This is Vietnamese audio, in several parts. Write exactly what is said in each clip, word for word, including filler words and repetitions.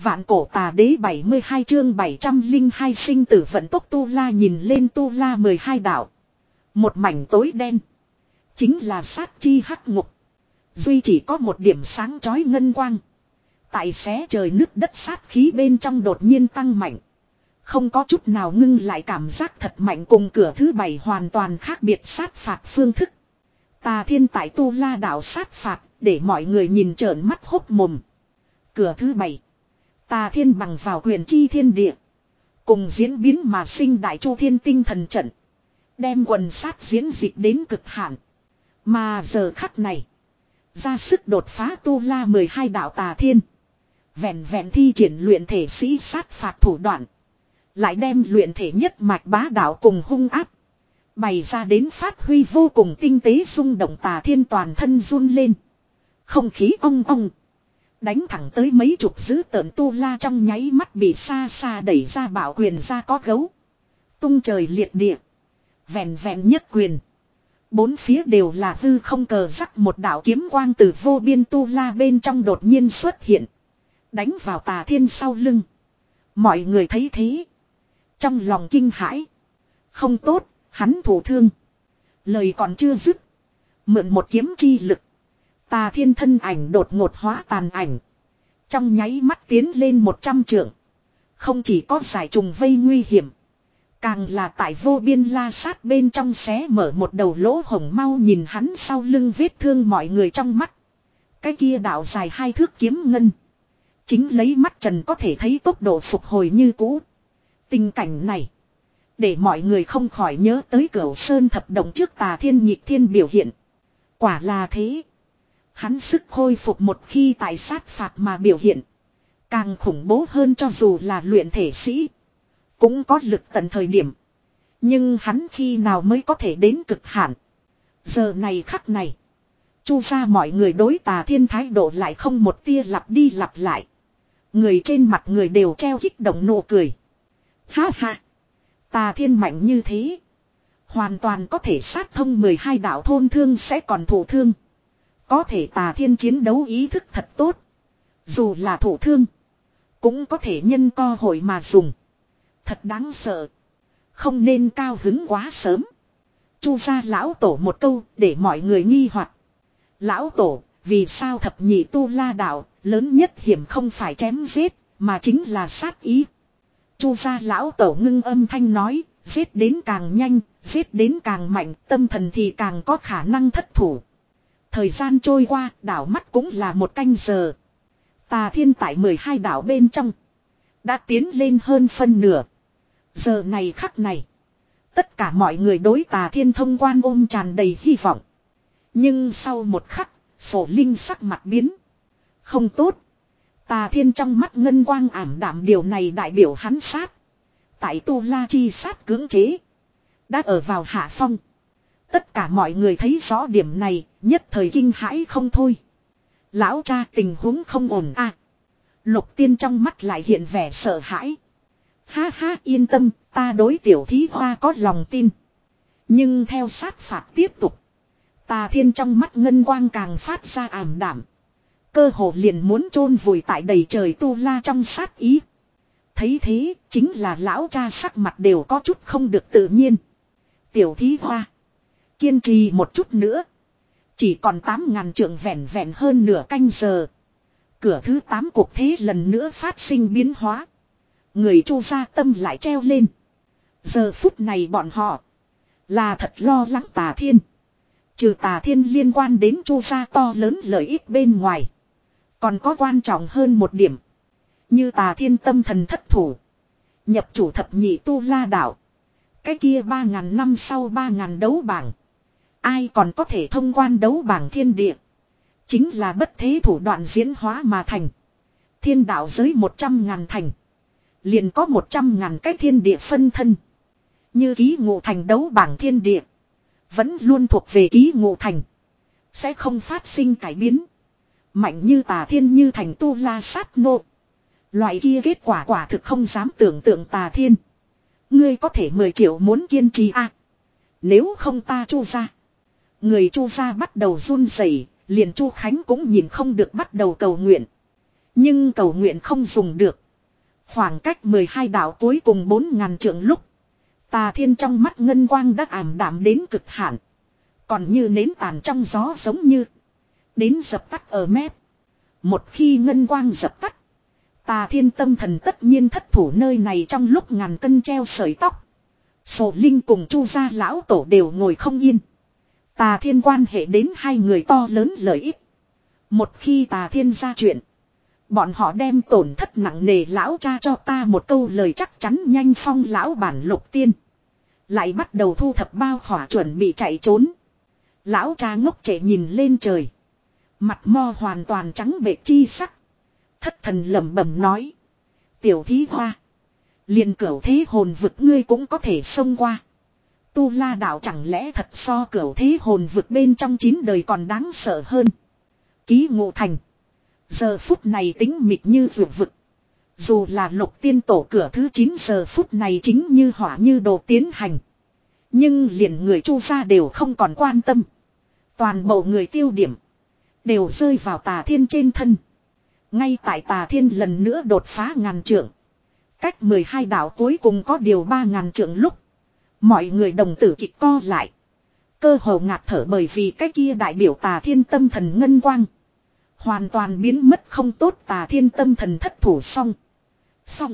Vạn cổ tà đế bảy mươi hai chương bảy trăm linh hai sinh tử vận tốc Tu La nhìn lên Tu La mười hai đạo. Một mảnh tối đen. Chính là sát chi hắc ngục. Duy chỉ có một điểm sáng chói ngân quang. Tại xé trời nứt đất sát khí bên trong đột nhiên tăng mạnh. Không có chút nào ngưng lại cảm giác thật mạnh cùng cửa thứ bảy hoàn toàn khác biệt sát phạt phương thức. Tà thiên tại Tu La đạo sát phạt để mọi người nhìn trợn mắt hốc mồm. Cửa thứ bảy. Tà thiên bằng vào quyền chi thiên địa. Cùng diễn biến mà sinh đại chu thiên tinh thần trận. Đem quần sát diễn dịch đến cực hạn. Mà giờ khắc này. Ra sức đột phá Tu La mười hai đạo tà thiên. Vẹn vẹn thi triển luyện thể sĩ sát phạt thủ đoạn. Lại đem luyện thể nhất mạch bá đạo cùng hung áp. Bày ra đến phát huy vô cùng tinh tế rung động tà thiên toàn thân run lên. Không khí ong ong. Đánh thẳng tới mấy chục dữ tợn Tu La trong nháy mắt bị xa xa đẩy ra bảo quyền ra có gấu. Tung trời liệt địa. Vẹn vẹn nhất quyền. Bốn phía đều là hư không cờ rắc một đạo kiếm quang từ vô biên Tu La bên trong đột nhiên xuất hiện. Đánh vào tà thiên sau lưng. Mọi người thấy thế. Trong lòng kinh hãi. Không tốt, hắn thụ thương. Lời còn chưa dứt. Mượn một kiếm chi lực. Tà thiên thân ảnh đột ngột hóa tàn ảnh. Trong nháy mắt tiến lên một trăm trượng. Không chỉ có giải trùng vây nguy hiểm. Càng là tại vô biên la sát bên trong xé mở một đầu lỗ hổng mau nhìn hắn sau lưng vết thương mọi người trong mắt. Cái kia đạo dài hai thước kiếm ngân. Chính lấy mắt trần có thể thấy tốc độ phục hồi như cũ. Tình cảnh này. Để mọi người không khỏi nhớ tới Cửu Sơn thập động trước tà thiên nhịp thiên biểu hiện. Quả là thế. Hắn sức khôi phục một khi tại sát phạt mà biểu hiện. Càng khủng bố hơn cho dù là luyện thể sĩ. Cũng có lực tận thời điểm. Nhưng hắn khi nào mới có thể đến cực hạn. Giờ này khắc này. Chu ra mọi người đối tà thiên thái độ lại không một tia lặp đi lặp lại. Người trên mặt người đều treo kích động nụ cười. Ha ha. Tà thiên mạnh như thế. Hoàn toàn có thể sát thông mười hai đạo thôn thương sẽ còn thụ thương. Có thể tà thiên chiến đấu ý thức thật tốt. Dù là thụ thương. Cũng có thể nhân co hội mà dùng. Thật đáng sợ. Không nên cao hứng quá sớm. Chu gia lão tổ một câu để mọi người nghi hoặc. Lão tổ, vì sao thập nhị Tu La đạo lớn nhất hiểm không phải chém giết, mà chính là sát ý. Chu gia lão tổ ngưng âm thanh nói, giết đến càng nhanh, giết đến càng mạnh, tâm thần thì càng có khả năng thất thủ. Thời gian trôi qua, đảo mắt cũng là một canh giờ. Tà thiên tại mười hai đảo bên trong. Đã tiến lên hơn phân nửa. Giờ này khắc này. Tất cả mọi người đối tà thiên thông quan ôm tràn đầy hy vọng. Nhưng sau một khắc, Sổ Linh sắc mặt biến. Không tốt. Tà thiên trong mắt ngân quang ảm đạm điều này đại biểu hắn sát. Tại Tu La chi sát cưỡng chế. Đã ở vào hạ phong. Tất cả mọi người thấy rõ điểm này, nhất thời kinh hãi không thôi. Lão cha tình huống không ổn à. Lục tiên trong mắt lại hiện vẻ sợ hãi. Ha ha yên tâm, ta đối tiểu thí hoa có lòng tin. Nhưng theo sát phạt tiếp tục. Tà thiên trong mắt ngân quang càng phát ra ảm đạm. Cơ hồ liền muốn chôn vùi tại đầy trời Tu La trong sát ý. Thấy thế, chính là lão cha sắc mặt đều có chút không được tự nhiên. Tiểu thí hoa. Kiên trì một chút nữa. Chỉ còn tám ngàn trượng vẹn vẹn hơn nửa canh giờ. Cửa thứ tám cuộc thế lần nữa phát sinh biến hóa. Người Chu gia tâm lại treo lên. Giờ phút này bọn họ. Là thật lo lắng tà thiên. Trừ tà thiên liên quan đến Chu gia to lớn lợi ích bên ngoài. Còn có quan trọng hơn một điểm. Như tà thiên tâm thần thất thủ. Nhập chủ thập nhị Tu La đạo. Cái kia ba ngàn năm sau ba ngàn đấu bảng. Ai còn có thể thông quan đấu bảng thiên địa. Chính là bất thế thủ đoạn diễn hóa mà thành. Thiên đạo giới một trăm ngàn thành. Liền có một trăm ngàn cái thiên địa phân thân. Như ký ngụ thành đấu bảng thiên địa. Vẫn luôn thuộc về ký ngụ thành. Sẽ không phát sinh cải biến. Mạnh như tà thiên như thành Tu La sát nộ. Loại kia kết quả quả thực không dám tưởng tượng tà thiên. Ngươi có thể mười triệu muốn kiên trì à. Nếu không ta Chu ra. Người Chu gia bắt đầu run rẩy, liền Chu Khánh cũng nhìn không được bắt đầu cầu nguyện. Nhưng cầu nguyện không dùng được. Khoảng cách mười hai đạo cuối cùng bốn ngàn trượng lúc. Tà Thiên trong mắt ngân quang đã ảm đạm đến cực hạn. Còn như nến tàn trong gió giống như. Đến dập tắt ở mép. Một khi ngân quang dập tắt. Tà Thiên tâm thần tất nhiên thất thủ nơi này trong lúc ngàn cân treo sợi tóc. Sổ Linh cùng Chu gia lão tổ đều ngồi không yên. Tà Thiên quan hệ đến hai người to lớn lợi ích. Một khi Tà Thiên ra chuyện. Bọn họ đem tổn thất nặng nề lão cha cho ta một câu lời chắc chắn nhanh phong lão bản Lục Tiên. Lại bắt đầu thu thập bao khỏa chuẩn bị chạy trốn. Lão cha ngốc trệ nhìn lên trời. Mặt mo hoàn toàn trắng bệch chi sắc. Thất thần lẩm bẩm nói. Tiểu thí hoa. Liền cửu thế hồn vực ngươi cũng có thể xông qua. Tu La đạo chẳng lẽ thật so cửu thế hồn vực bên trong chín đời còn đáng sợ hơn. Ký Ngộ Thành. Giờ phút này tính mịt như vượt vực. Dù là Lục Tiên tổ cửa thứ chín giờ phút này chính như hỏa như đồ tiến hành. Nhưng liền người Chu gia đều không còn quan tâm. Toàn bộ người tiêu điểm. Đều rơi vào Tà Thiên trên thân. Ngay tại Tà Thiên lần nữa đột phá ngàn trượng. Cách mười hai đạo cuối cùng có điều ba ngàn trượng lúc. Mọi người đồng tử kịch co lại. Cơ hồ ngạt thở bởi vì cái kia đại biểu Tà Thiên tâm thần ngân quang. Hoàn toàn biến mất không tốt. Tà Thiên tâm thần thất thủ xong. Xong.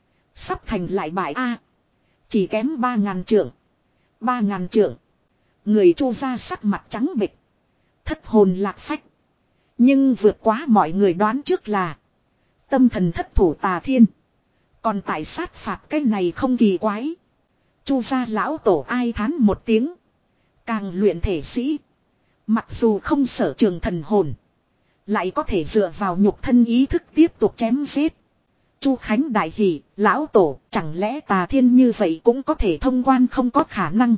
Sắp thành lại bại A. Chỉ kém ba ngàn trượng. Ba ngàn trượng. Người Chu gia sắc mặt trắng bệch. Thất hồn lạc phách. Nhưng vượt quá mọi người đoán trước là. Tâm thần thất thủ Tà Thiên. Còn tại sát phạt cái này không kỳ quái. Chu gia lão tổ ai thán một tiếng. Càng luyện thể sĩ. Mặc dù không sở trường thần hồn. Lại có thể dựa vào nhục thân ý thức tiếp tục chém giết. Chu Khánh đại hỉ, lão tổ, chẳng lẽ Tà Thiên như vậy cũng có thể thông quan không có khả năng.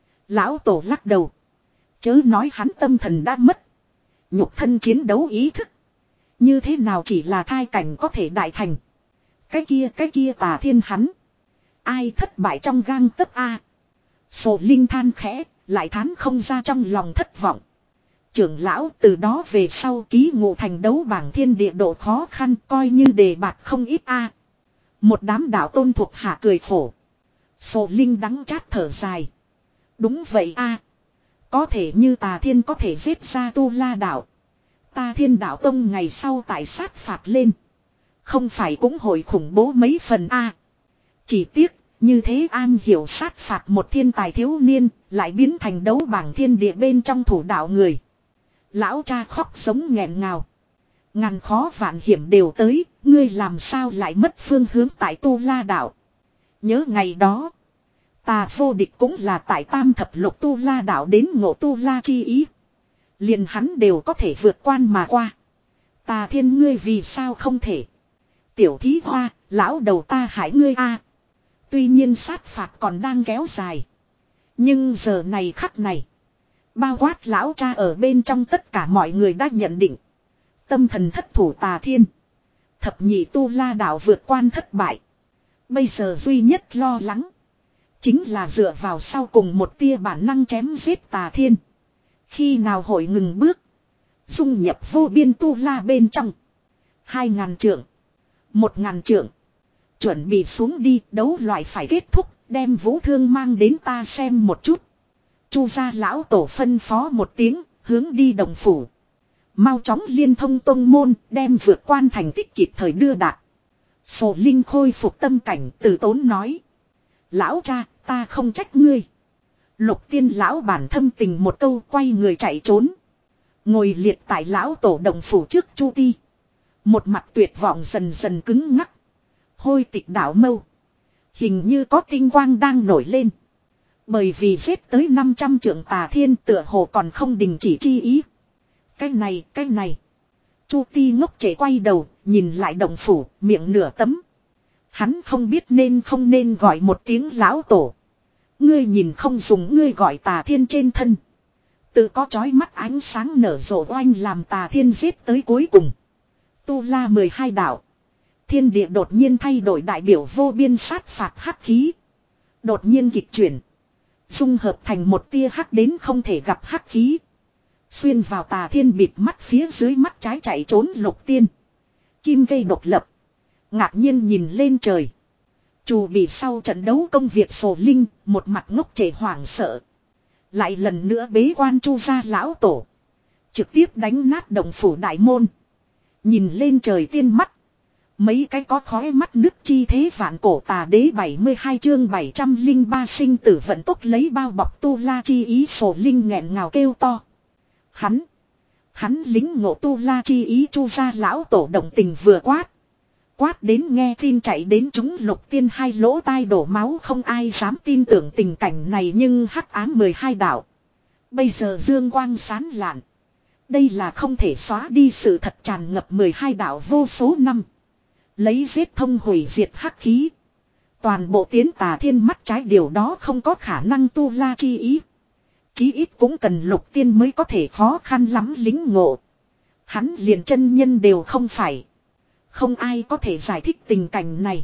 Lão tổ lắc đầu. Chớ nói hắn tâm thần đã mất. Nhục thân chiến đấu ý thức. Như thế nào chỉ là thai cảnh có thể đại thành. Cái kia cái kia Tà Thiên hắn. Ai thất bại trong gang tấc a. Sổ Linh than khẽ, lại thán không ra trong lòng thất vọng. Trưởng lão từ đó về sau Ký Ngộ Thành đấu bảng thiên địa độ khó khăn coi như đề bạt không ít a. Một đám đạo tôn thuộc hạ cười khổ. Sổ Linh đắng chát thở dài. Đúng vậy a. Có thể như Tà Thiên có thể giết ra Tu La đạo. Ta Thiên đạo tông ngày sau tại sát phạt lên. Không phải cũng hội khủng bố mấy phần a. Chỉ tiếc, như thế an hiểu sát phạt một thiên tài thiếu niên, lại biến thành đấu bảng thiên địa bên trong thủ đạo người. Lão cha khóc sống nghẹn ngào. Ngàn khó vạn hiểm đều tới, ngươi làm sao lại mất phương hướng tại Tu La đạo. Nhớ ngày đó, Tà vô địch cũng là tại tam thập lục Tu La đạo đến ngộ Tu La chi ý. Liền hắn đều có thể vượt quan mà qua. Tà Thiên ngươi vì sao không thể. Tiểu thí hoa, lão đầu ta hại ngươi a. Tuy nhiên sát phạt còn đang kéo dài. Nhưng giờ này khắc này. Bao quát lão cha ở bên trong tất cả mọi người đã nhận định. Tâm thần thất thủ Tà Thiên. Thập nhị Tu La đạo vượt quan thất bại. Bây giờ duy nhất lo lắng. Chính là dựa vào sau cùng một tia bản năng chém giết Tà Thiên. Khi nào hội ngừng bước. Dung nhập vô biên Tu La bên trong. Hai ngàn trượng. Một ngàn trượng. Chuẩn bị xuống đi, đấu loại phải kết thúc, đem vũ thương mang đến ta xem một chút. Chu gia lão tổ phân phó một tiếng, hướng đi đồng phủ. Mau chóng liên thông tông môn, đem vượt quan thành tích kịp thời đưa đạt. Sổ Linh khôi phục tâm cảnh, từ tốn nói. Lão cha, ta không trách ngươi. Lục Tiên lão bản thâm tình một câu quay người chạy trốn. Ngồi liệt tại lão tổ đồng phủ trước Chu Ti. Một mặt tuyệt vọng dần dần cứng ngắc. Hôi tịch đảo mâu. Hình như có tinh quang đang nổi lên. Bởi vì giết tới năm trăm trượng Tà Thiên tựa hồ còn không đình chỉ chi ý. Cái này, cái này. Chu Ti ngốc trễ quay đầu, nhìn lại đồng phủ, miệng nửa tấm. Hắn không biết nên không nên gọi một tiếng lão tổ. Ngươi nhìn không dùng ngươi gọi Tà Thiên trên thân. Tự có chói mắt ánh sáng nở rộ oanh làm Tà Thiên giết tới cuối cùng. Tu La mười hai đạo. Thiên địa đột nhiên thay đổi đại biểu vô biên sát phạt hắc khí. Đột nhiên dịch chuyển. Dung hợp thành một tia hắc đến không thể gặp hắc khí. Xuyên vào Tà Thiên bịt mắt phía dưới mắt trái chạy trốn Lục Tiên. kim gây độc lập. Ngạc nhiên nhìn lên trời. Chủ bị sau trận đấu công việc sổ linh, một mặt ngốc trệ hoảng sợ. Lại lần nữa bế quan Chu gia lão tổ. Trực tiếp đánh nát động phủ đại môn. Nhìn lên trời tiên mắt. Mấy cái có khói mắt nước chi thế vạn cổ tà đế bảy mươi hai chương bảy trăm lẻ ba sinh tử vận tốc lấy bao bọc tu la chi ý sổ linh nghẹn ngào kêu to. Hắn. Hắn lính ngộ tu la chi ý Chu gia lão tổ động tình vừa quát. Quát đến nghe tin chạy đến chúng lục tiên hai lỗ tai đổ máu không ai dám tin tưởng tình cảnh này nhưng hắc ám mười hai đạo. Bây giờ dương quang sán lạn. Đây là không thể xóa đi sự thật tràn ngập mười hai đạo vô số năm. Lấy giết thông hủy diệt hắc khí. Toàn bộ tiến tà thiên mắt trái điều đó không có khả năng tu la chi ý. Chí ít cũng cần lục tiên mới có thể khó khăn lắm lính ngộ. Hắn liền chân nhân đều không phải. Không ai có thể giải thích tình cảnh này.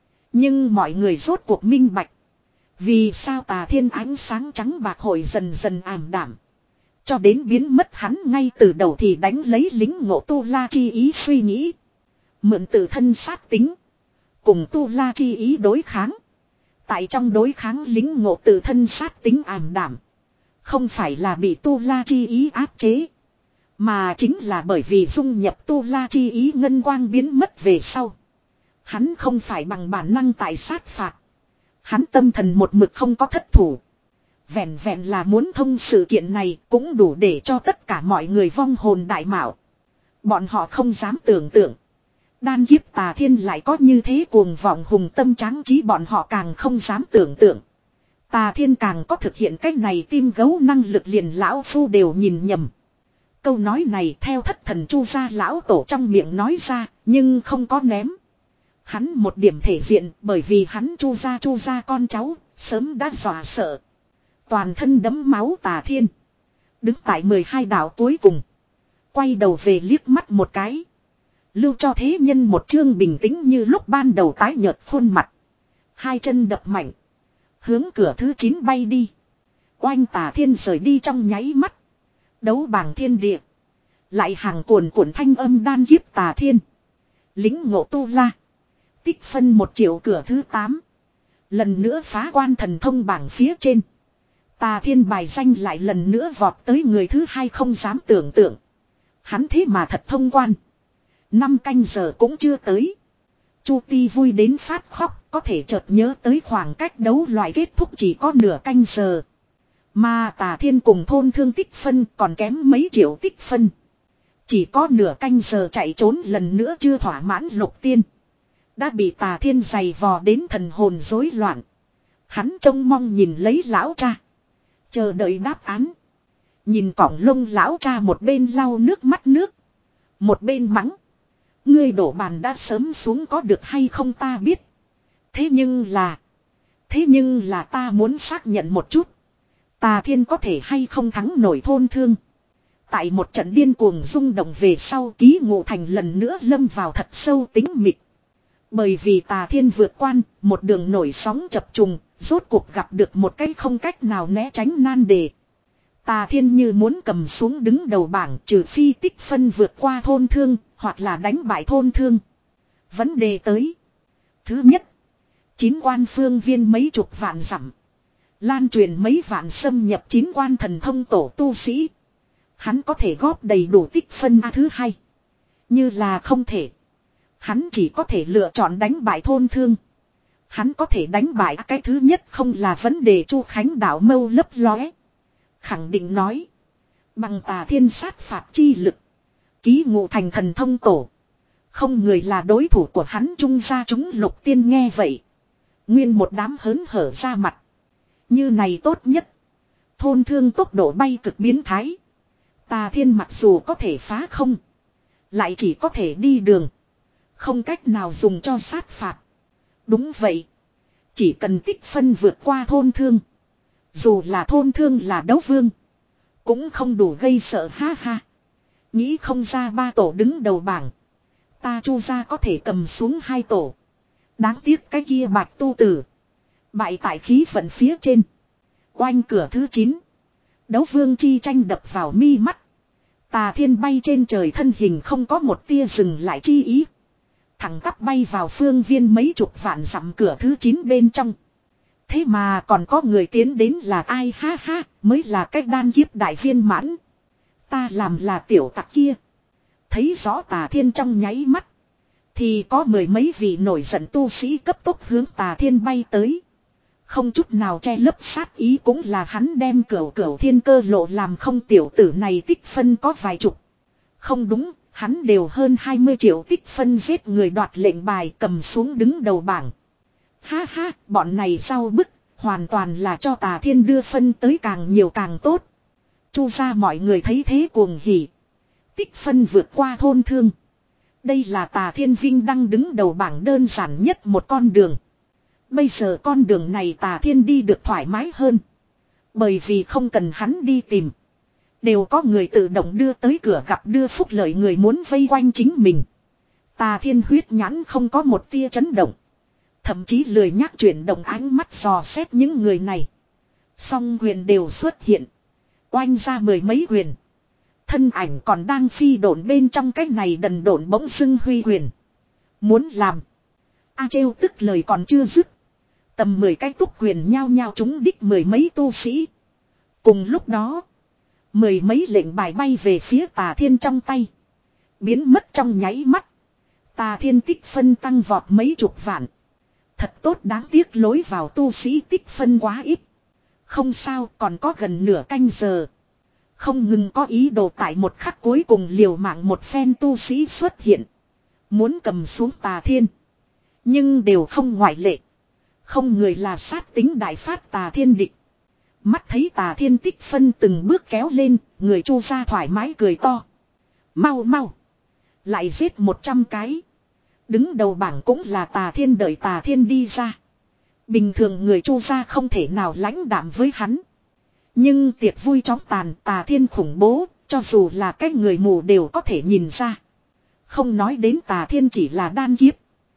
Nhưng mọi người rốt cuộc minh bạch. Vì sao tà thiên ánh sáng trắng bạc hội dần dần ảm đạm. Cho đến biến mất hắn ngay từ đầu thì đánh lấy lính ngộ tu la chi ý suy nghĩ. Mượn tự thân sát tính. Cùng tu la chi ý đối kháng. Tại trong đối kháng lính ngộ tự thân sát tính ảm đạm. Không phải là bị tu la chi ý áp chế. Mà chính là bởi vì dung nhập tu la chi ý ngân quang biến mất về sau. Hắn không phải bằng bản năng tại sát phạt. Hắn tâm thần một mực không có thất thủ. Vẹn vẹn là muốn thông sự kiện này cũng đủ để cho tất cả mọi người vong hồn đại mạo. Bọn họ không dám tưởng tượng. Đan kiếp tà thiên lại có như thế cuồng vọng hùng tâm tráng trí bọn họ càng không dám tưởng tượng. Tà thiên càng có thực hiện cách này tim gấu năng lực liền lão phu đều nhìn nhầm. Câu nói này theo thất thần Chu gia lão tổ trong miệng nói ra, nhưng không có ném. Hắn một điểm thể diện bởi vì hắn Chu gia Chu gia con cháu, sớm đã dọa sợ. Toàn thân đẫm máu tà thiên. Đứng tại mười hai đảo cuối cùng. Quay đầu về liếc mắt một cái. Lưu cho thế nhân một chương bình tĩnh như lúc ban đầu tái nhợt khuôn mặt. Hai chân đập mạnh. Hướng cửa thứ chín bay đi. Oanh tà thiên rời đi trong nháy mắt. Đấu bảng thiên địa. Lại hàng cuồn cuộn thanh âm đan kiếp tà thiên. Lính ngộ tu la. Tích phân một triệu cửa thứ tám. Lần nữa phá quan thần thông bảng phía trên. Tà thiên bài danh lại lần nữa vọt tới người thứ hai không dám tưởng tượng. Hắn thế mà thật thông quan. Năm canh giờ cũng chưa tới. Chu Ti vui đến phát khóc, có thể chợt nhớ tới khoảng cách đấu loại kết thúc chỉ có nửa canh giờ. Mà Tà Thiên cùng thôn thương tích phân còn kém mấy triệu tích phân. Chỉ có nửa canh giờ chạy trốn lần nữa chưa thỏa mãn lục tiên. Đã bị Tà Thiên giày vò đến thần hồn rối loạn. Hắn trông mong nhìn lấy lão cha. Chờ đợi đáp án. Nhìn cỏng lông lão cha một bên lau nước mắt nước. Một bên mắng. Ngươi đổ bàn đã sớm xuống có được hay không ta biết. Thế nhưng là. Thế nhưng là ta muốn xác nhận một chút. Tà Thiên có thể hay không thắng nổi thôn thương. Tại một trận điên cuồng rung động về sau Ký Ngộ Thành lần nữa lâm vào thật sâu tính mịt. Bởi vì Tà Thiên vượt quan, một đường nổi sóng chập trùng, rốt cuộc gặp được một cái không cách nào né tránh nan đề. Tà Thiên như muốn cầm xuống đứng đầu bảng trừ phi tích phân vượt qua thôn thương, hoặc là đánh bại thôn thương. Vấn đề tới. Thứ nhất, chín quan phương viên mấy chục vạn dặm. Lan truyền mấy vạn xâm nhập chín quan thần thông tổ tu sĩ. Hắn có thể góp đầy đủ tích phân A. Thứ hai, như là không thể. Hắn chỉ có thể lựa chọn đánh bại thôn thương. Hắn có thể đánh bại cái thứ nhất không là vấn đề. Chu Khánh đảo mâu lấp lóe. Khẳng định nói. Bằng Tà Thiên sát phạt chi lực. Ký Ngộ Thành thần thông tổ. Không người là đối thủ của hắn. Trung gia chúng lục tiên nghe vậy. Nguyên một đám hớn hở ra mặt. Như này tốt nhất. Thôn thương tốc độ bay cực biến thái. Tà Thiên mặc dù có thể phá không. Lại chỉ có thể đi đường. Không cách nào dùng cho sát phạt. Đúng vậy. Chỉ cần tích phân vượt qua thôn thương. Dù là thôn thương là đấu vương. Cũng không đủ gây sợ ha ha. Nghĩ không ra ba tổ đứng đầu bảng. Ta Chu gia có thể cầm xuống hai tổ. Đáng tiếc cái kia bạch tu tử. Bại tại khí vận phía trên. Oanh cửa thứ chín. Đấu vương chi tranh đập vào mi mắt. Tà Thiên bay trên trời thân hình không có một tia dừng lại chi ý. thẳng tắp bay vào phương viên mấy chục vạn dặm cửa thứ chín bên trong. Thế mà còn có người tiến đến là ai, ha ha, mới là cách đan kiếp đại viên mãn. Ta làm là tiểu tặc kia. Thấy rõ Tà Thiên trong nháy mắt. Thì có mười mấy vị nổi giận tu sĩ cấp tốc hướng Tà Thiên bay tới. Không chút nào che lấp sát ý, cũng là hắn đem cửu cửu thiên cơ lộ làm không, tiểu tử này tích phân có vài chục. Không đúng, hắn đều hơn hai mươi triệu tích phân giết người đoạt lệnh bài, cầm xuống đứng đầu bảng. Ha ha, bọn này sau bức, hoàn toàn là cho Tà Thiên đưa phân tới càng nhiều càng tốt. Chu ra mọi người thấy thế cuồng hỉ. Tích phân vượt qua thôn thương. Đây là Tà Thiên vinh đăng đứng đầu bảng đơn giản nhất một con đường. Bây giờ con đường này Tà Thiên đi được thoải mái hơn. Bởi vì không cần hắn đi tìm. Đều có người tự động đưa tới cửa, gặp đưa phúc lợi người muốn vây quanh chính mình. Tà Thiên huyết nhãn không có một tia chấn động. Thậm chí lười nhác chuyển động ánh mắt dò xét những người này. Song quyền đều xuất hiện. Oanh ra mười mấy quyền. Thân ảnh còn đang phi độn bên trong cái này đần độn bỗng dưng huy quyền. Muốn làm. A trêu tức lời còn chưa dứt. Tầm mười cái túc quyền nhao nhao trúng đích mười mấy tu sĩ. Cùng lúc đó. Mười mấy lệnh bài bay về phía Tà Thiên trong tay. Biến mất trong nháy mắt. Tà Thiên tích phân tăng vọt mấy chục vạn. Thật tốt, đáng tiếc lối vào tu sĩ tích phân quá ít. Không sao, còn có gần nửa canh giờ. Không ngừng có ý đồ tại một khắc cuối cùng liều mạng một phen tu sĩ xuất hiện. Muốn cầm xuống Tà Thiên. Nhưng đều không ngoại lệ. Không người là sát tính đại phát Tà Thiên địch. Mắt thấy Tà Thiên tích phân từng bước kéo lên, người Chu ra thoải mái cười to. Mau mau. Lại giết một trăm cái. Đứng đầu bảng cũng là Tà Thiên, đợi Tà Thiên đi ra. Bình thường người Chu ra không thể nào lãnh đạm với hắn. Nhưng tiệc vui chóng tàn, Tà Thiên khủng bố, cho dù là cái người mù đều có thể nhìn ra. Không nói đến Tà Thiên chỉ là đan kiếp.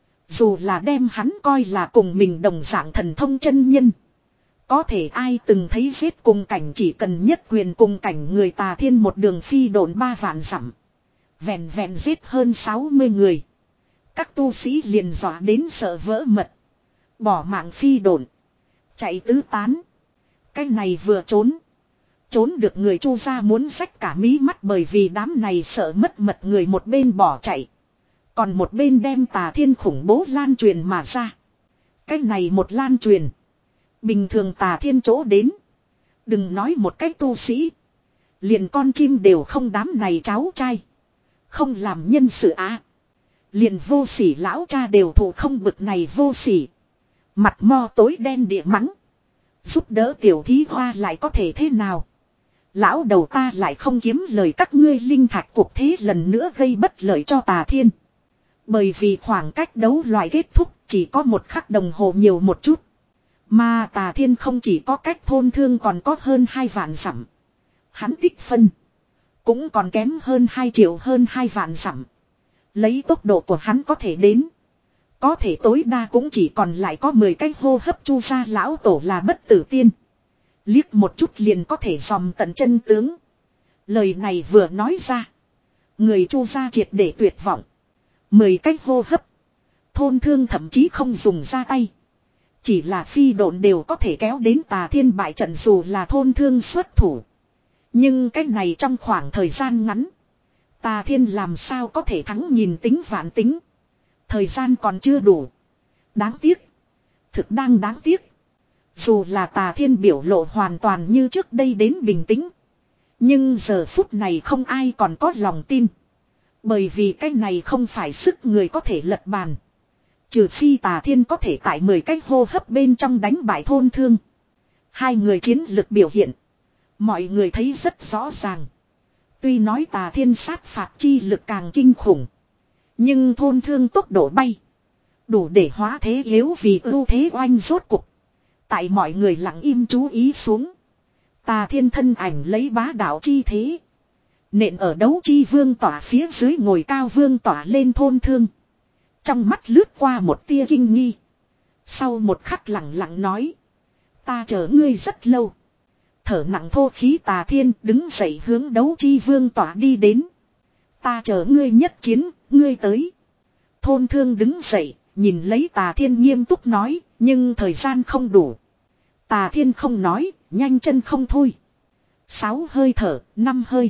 Dù là đem hắn coi là cùng mình đồng dạng thần thông chân nhân. Có thể ai từng thấy giết cùng cảnh chỉ cần nhất quyền cùng cảnh người Tà Thiên một đường phi độn ba vạn dặm. Vẹn vẹn giết hơn sáu mươi người. Các tu sĩ liền dọa đến sợ vỡ mật. Bỏ mạng phi độn. Chạy tứ tán. Cái này vừa trốn. Trốn được người Chu ra muốn rách cả mí mắt, bởi vì đám này sợ mất mật người một bên bỏ chạy. Còn một bên đem Tà Thiên khủng bố lan truyền mà ra. Cái này một lan truyền. Bình thường Tà Thiên chỗ đến. Đừng nói một cách tu sĩ. Liền con chim đều không, đám này cháu trai. Không làm nhân sự á. Liền vô sỉ lão cha đều thụ không bực này vô sỉ. Mặt mo tối đen địa mắng. Giúp đỡ tiểu thí hoa lại có thể thế nào. Lão đầu ta lại không kiếm lời các ngươi linh thạch, cuộc thế lần nữa gây bất lợi cho Tà Thiên. Bởi vì khoảng cách đấu loại kết thúc chỉ có một khắc đồng hồ nhiều một chút. Mà Tà Thiên không chỉ có cách thôn thương còn có hơn hai vạn dặm. Hắn tích phân. Cũng còn kém hơn hai triệu hơn hai vạn dặm. Lấy tốc độ của hắn có thể đến. Có thể tối đa cũng chỉ còn lại có mười cái hô hấp. Chu gia lão tổ là bất tử tiên. Liếc một chút liền có thể dòm tận chân tướng. Lời này vừa nói ra. Người Chu gia triệt để tuyệt vọng. Mười cái hô hấp. Thôn thương thậm chí không dùng ra tay. Chỉ là phi độn đều có thể kéo đến Tà Thiên bại trận, dù là thôn thương xuất thủ. Nhưng cái này trong khoảng thời gian ngắn. Tà Thiên làm sao có thể thắng, nhìn tính vạn tính. Thời gian còn chưa đủ. Đáng tiếc. Thực đang đáng tiếc. Dù là Tà Thiên biểu lộ hoàn toàn như trước đây đến bình tĩnh. Nhưng giờ phút này không ai còn có lòng tin. Bởi vì cái này không phải sức người có thể lật bàn. Trừ phi Tà Thiên có thể tại mười cái hô hấp bên trong đánh bại thôn thương. Hai người chiến lực biểu hiện. Mọi người thấy rất rõ ràng. Tuy nói Tà Thiên sát phạt chi lực càng kinh khủng. Nhưng thôn thương tốc độ bay. Đủ để hóa thế yếu vì ưu thế oanh rốt cục. Tại mọi người lặng im chú ý xuống. Tà Thiên thân ảnh lấy bá đạo chi thế. Nện ở đấu chi vương tỏa phía dưới ngồi cao vương tỏa lên thôn thương. Trong mắt lướt qua một tia kinh nghi. Sau một khắc lặng lặng nói. Ta chờ ngươi rất lâu. Thở nặng thô khí Tà Thiên đứng dậy hướng đấu chi vương tỏa đi đến. Ta chờ ngươi nhất chiến, ngươi tới. Thôn Thương đứng dậy, nhìn lấy Tà Thiên nghiêm túc nói, nhưng thời gian không đủ. Tà Thiên không nói, nhanh chân không thôi. Sáu hơi thở, năm hơi.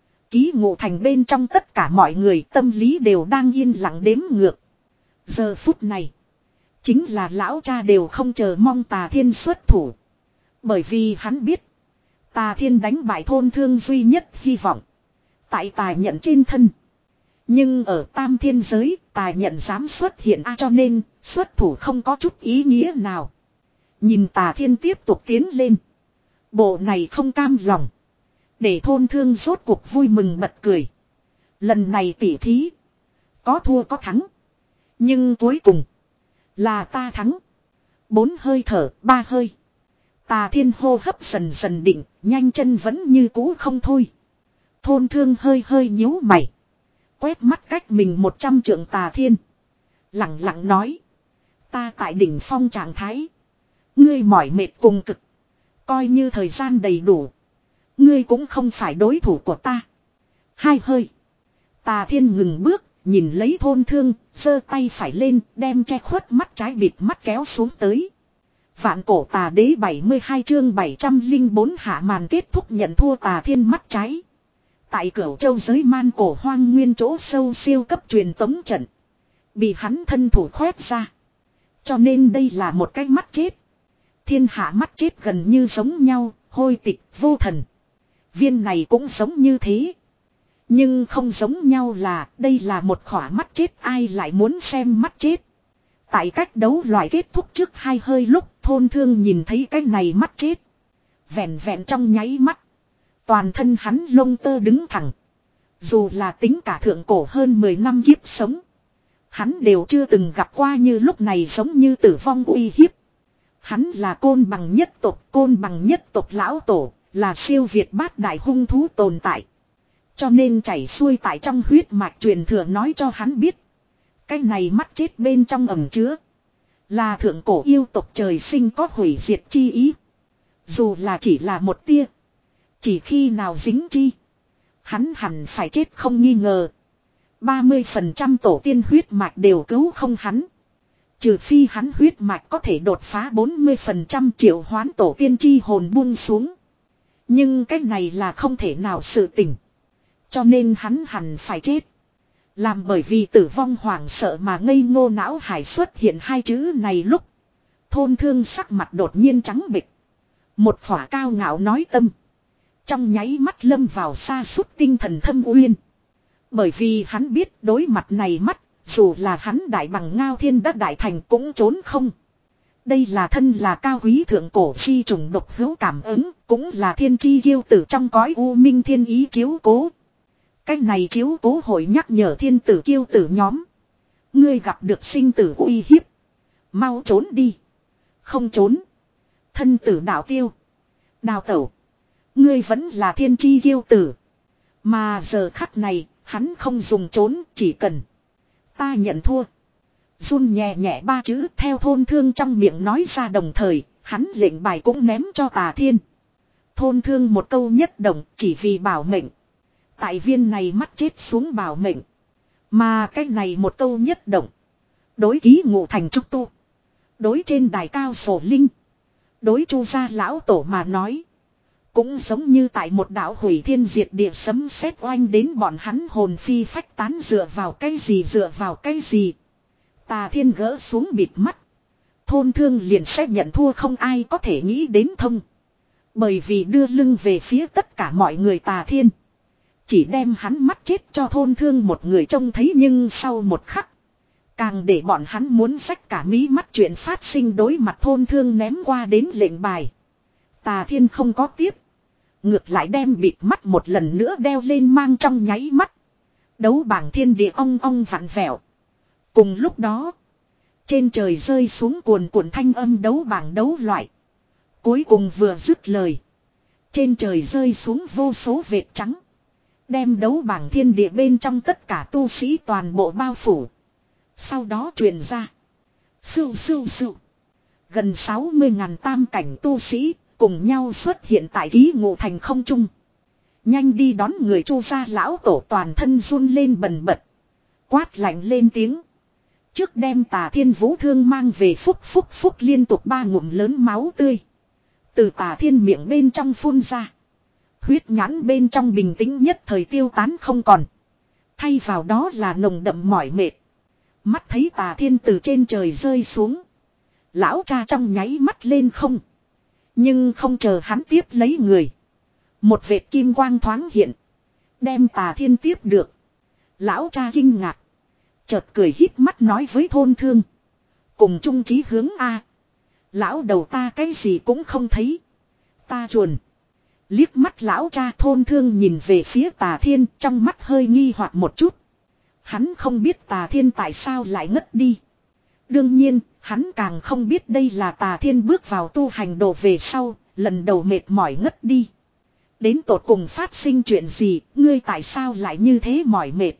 Ký Ngộ Thành bên trong tất cả mọi người tâm lý đều đang yên lặng đếm ngược. Giờ phút này, chính là lão cha đều không chờ mong Tà Thiên xuất thủ. Bởi vì hắn biết, Tà Thiên đánh bại Thôn Thương duy nhất hy vọng tại Tà Nhận trên thân. Nhưng ở Tam Thiên giới, Tà Nhận dám xuất hiện a, cho nên xuất thủ không có chút ý nghĩa nào. Nhìn Tà Thiên tiếp tục tiến lên, bộ này không cam lòng, để Thôn Thương rốt cuộc vui mừng bật cười. Lần này tỉ thí, có thua có thắng, nhưng cuối cùng là ta thắng. Bốn hơi thở, ba hơi. Tà Thiên hô hấp dần dần định, nhanh chân vẫn như cũ không thôi. Thôn Thương hơi hơi nhíu mày, quét mắt cách mình một trăm trượng Tà Thiên, lặng lặng nói: ta tại đỉnh phong trạng thái, ngươi mỏi mệt cùng cực, coi như thời gian đầy đủ, ngươi cũng không phải đối thủ của ta. Hai hơi. Tà Thiên ngừng bước, nhìn lấy Thôn Thương, giơ tay phải lên, đem che khuất mắt trái bịt mắt kéo xuống tới. Vạn Cổ Tà Đế bảy mươi hai chương bảy trăm lẻ bốn hạ màn kết thúc nhận thua Tà Thiên mắt trái. Tại Cửu Châu giới man cổ hoang nguyên chỗ sâu siêu cấp truyền tống trận, bị hắn thân thủ khoét ra. Cho nên đây là một cái mắt chết. Thiên hạ mắt chết gần như giống nhau, hôi tịch, vô thần. Viên này cũng giống như thế. Nhưng không giống nhau là đây là một khỏa mắt chết, ai lại muốn xem mắt chết. Tại cách đấu loại kết thúc trước hai hơi lúc, Thôn Thương nhìn thấy cái này mắt chết. Vẹn vẹn trong nháy mắt, toàn thân hắn lông tơ đứng thẳng. Dù là tính cả thượng cổ hơn mười năm kiếp sống, hắn đều chưa từng gặp qua như lúc này giống như tử vong uy hiếp. Hắn là Côn Bằng nhất tộc, Côn Bằng nhất tộc lão tổ, là siêu việt bát đại hung thú tồn tại. Cho nên chảy xuôi tại trong huyết mạch truyền thừa nói cho hắn biết, cái này mắt chết bên trong ẩn chứa là thượng cổ yêu tộc trời sinh có hủy diệt chi ý. Dù là chỉ là một tia, chỉ khi nào dính chi, hắn hẳn phải chết không nghi ngờ. ba mươi phần trăm tổ tiên huyết mạch đều cứu không hắn. Trừ phi hắn huyết mạch có thể đột phá bốn mươi phần trăm triệu hoán tổ tiên chi hồn buông xuống. Nhưng cái này là không thể nào sự tình. Cho nên hắn hẳn phải chết. Làm bởi vì tử vong hoảng sợ mà ngây ngô não hải xuất hiện hai chữ này lúc, Thôn Thương sắc mặt đột nhiên trắng bệch. Một phỏa cao ngạo nói tâm, trong nháy mắt lâm vào sa sút tinh thần thâm uyên. Bởi vì hắn biết đối mặt này mắt, dù là hắn đại bằng Ngao Thiên đã đại thành cũng trốn không. Đây là thân là cao quý thượng cổ chi trùng độc hữu cảm ứng, cũng là thiên chi kiêu tử trong cõi u minh thiên ý chiếu cố. Cái này chiếu cố hội nhắc nhở thiên tử kiêu tử nhóm. Ngươi gặp được sinh tử uy hiếp, mau trốn đi. Không trốn, thân tử đạo tiêu, đào tẩu. Ngươi vẫn là thiên chi kiêu tử. Mà giờ khắc này, hắn không dùng trốn, chỉ cần ta nhận thua. Run nhẹ nhẹ ba chữ theo Thôn Thương trong miệng nói ra, đồng thời, hắn lệnh bài cũng ném cho Tà Thiên. Thôn Thương một câu nhất động chỉ vì bảo mệnh. Tại viên này mắt chết xuống bảo mệnh. Mà cái này một câu nhất động, đối Ký Ngộ Thành trúc tu, đối trên đài cao sổ linh, đối Chu gia lão tổ mà nói, cũng giống như tại một đạo hủy thiên diệt địa sấm sét oanh đến bọn hắn hồn phi phách tán. Dựa vào cái gì, dựa vào cái gì? Tà Thiên gỡ xuống bịt mắt, Thôn Thương liền sẽ nhận thua, không ai có thể nghĩ đến thông. Bởi vì đưa lưng về phía tất cả mọi người, Tà Thiên chỉ đem hắn mắt chết cho Thôn Thương một người trông thấy. Nhưng sau một khắc, càng để bọn hắn muốn xách cả mí mắt chuyện phát sinh. Đối mặt Thôn Thương ném qua đến lệnh bài, Tà Thiên không có tiếp, ngược lại đem bịt mắt một lần nữa đeo lên mang. Trong nháy mắt, đấu bảng thiên địa ong ong vặn vẹo. Cùng lúc đó, trên trời rơi xuống cuồn cuộn thanh âm đấu bảng đấu loại. Cuối cùng vừa dứt lời, trên trời rơi xuống vô số vệt trắng, đem đấu bảng thiên địa bên trong tất cả tu sĩ toàn bộ bao phủ. Sau đó truyền ra, sưu sưu sưu, gần sáu mươi ngàn tam cảnh tu sĩ cùng nhau xuất hiện tại Ký Ngộ Thành không trung. Nhanh đi đón người. Chu gia lão tổ toàn thân run lên bần bật, quát lạnh lên tiếng. Trước đem Tà Thiên Vũ Thương mang về, phúc phúc phúc liên tục ba ngụm lớn máu tươi. Từ Tà Thiên miệng bên trong phun ra. Huyết nhãn bên trong bình tĩnh nhất thời tiêu tán không còn. Thay vào đó là nồng đậm mỏi mệt. Mắt thấy Tà Thiên từ trên trời rơi xuống. Lão cha trong nháy mắt lên không. Nhưng không chờ hắn tiếp lấy người. Một vệt kim quang thoáng hiện. Đem Tà Thiên tiếp được. Lão cha kinh ngạc. Chợt cười híp mắt nói với thôn thương. Cùng chung chí hướng A. Lão đầu ta cái gì cũng không thấy. Ta chuồn. Liếc mắt lão cha, thôn thương nhìn về phía Tà Thiên, trong mắt hơi nghi hoặc một chút. Hắn không biết Tà Thiên tại sao lại ngất đi. Đương nhiên, hắn càng không biết đây là Tà Thiên bước vào tu hành đồ về sau, lần đầu mệt mỏi ngất đi. Đến tột cùng phát sinh chuyện gì, ngươi tại sao lại như thế mỏi mệt.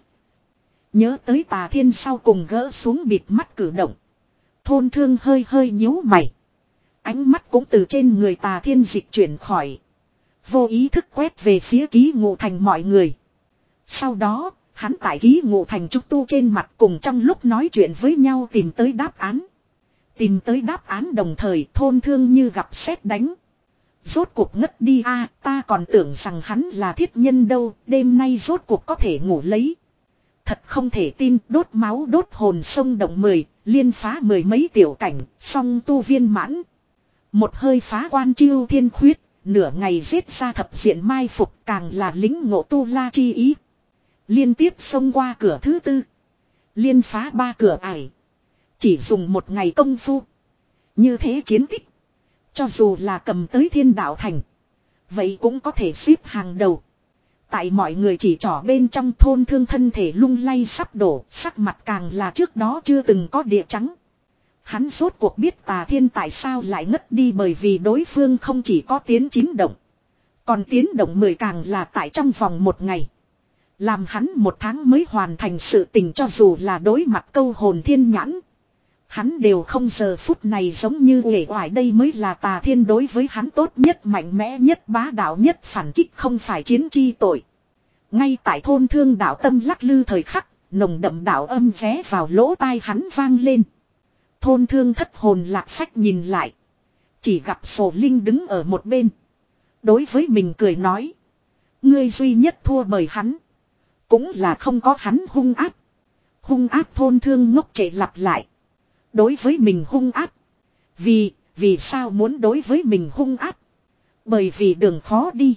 Nhớ tới Tà Thiên sau cùng gỡ xuống bịt mắt cử động. Thôn thương hơi hơi nhíu mày. Ánh mắt cũng từ trên người Tà Thiên dịch chuyển khỏi. Vô ý thức quét về phía Ký Ngộ Thành mọi người. Sau đó, hắn tại Ký Ngộ Thành trúc tu trên mặt cùng trong lúc nói chuyện với nhau tìm tới đáp án. Tìm tới đáp án đồng thời thôn thương như gặp sét đánh. Rốt cuộc ngất đi a, ta còn tưởng rằng hắn là thiết nhân đâu, đêm nay rốt cuộc có thể ngủ lấy. Thật không thể tin, đốt máu đốt hồn sông động mười, liên phá mười mấy tiểu cảnh, song tu viên mãn. Một hơi phá quan chiêu thiên khuyết, nửa ngày giết ra thập diện mai phục, càng là lính ngộ tu la chi ý. Liên tiếp xông qua cửa thứ tư. Liên phá ba cửa ải. Chỉ dùng một ngày công phu. Như thế chiến tích. Cho dù là cầm tới Thiên Đạo Thành. Vậy cũng có thể xếp hàng đầu. Tại mọi người chỉ trỏ bên trong thôn thương thân thể lung lay sắp đổ. Sắc mặt càng là trước đó chưa từng có địa trắng. Hắn rốt cuộc biết Tà Thiên tại sao lại ngất đi, bởi vì đối phương không chỉ có tiến chín động. Còn tiến động mười càng là tại trong vòng một ngày. Làm hắn một tháng mới hoàn thành sự tình, cho dù là đối mặt câu hồn thiên nhãn. Hắn đều không giờ phút này giống như uể oải, đây mới là Tà Thiên đối với hắn tốt nhất, mạnh mẽ nhất, bá đạo nhất, phản kích không phải chiến chi tội. Ngay tại thôn thương đạo tâm lắc lư thời khắc, nồng đậm đạo âm vé vào lỗ tai hắn vang lên. Thôn thương thất hồn lạc phách nhìn lại. Chỉ gặp Sổ Linh đứng ở một bên. Đối với mình cười nói. Ngươi duy nhất thua bởi hắn. Cũng là không có hắn hung áp. Hung áp, thôn thương ngốc trệ lặp lại. Đối với mình hung áp. Vì, vì sao muốn đối với mình hung áp? Bởi vì đường khó đi.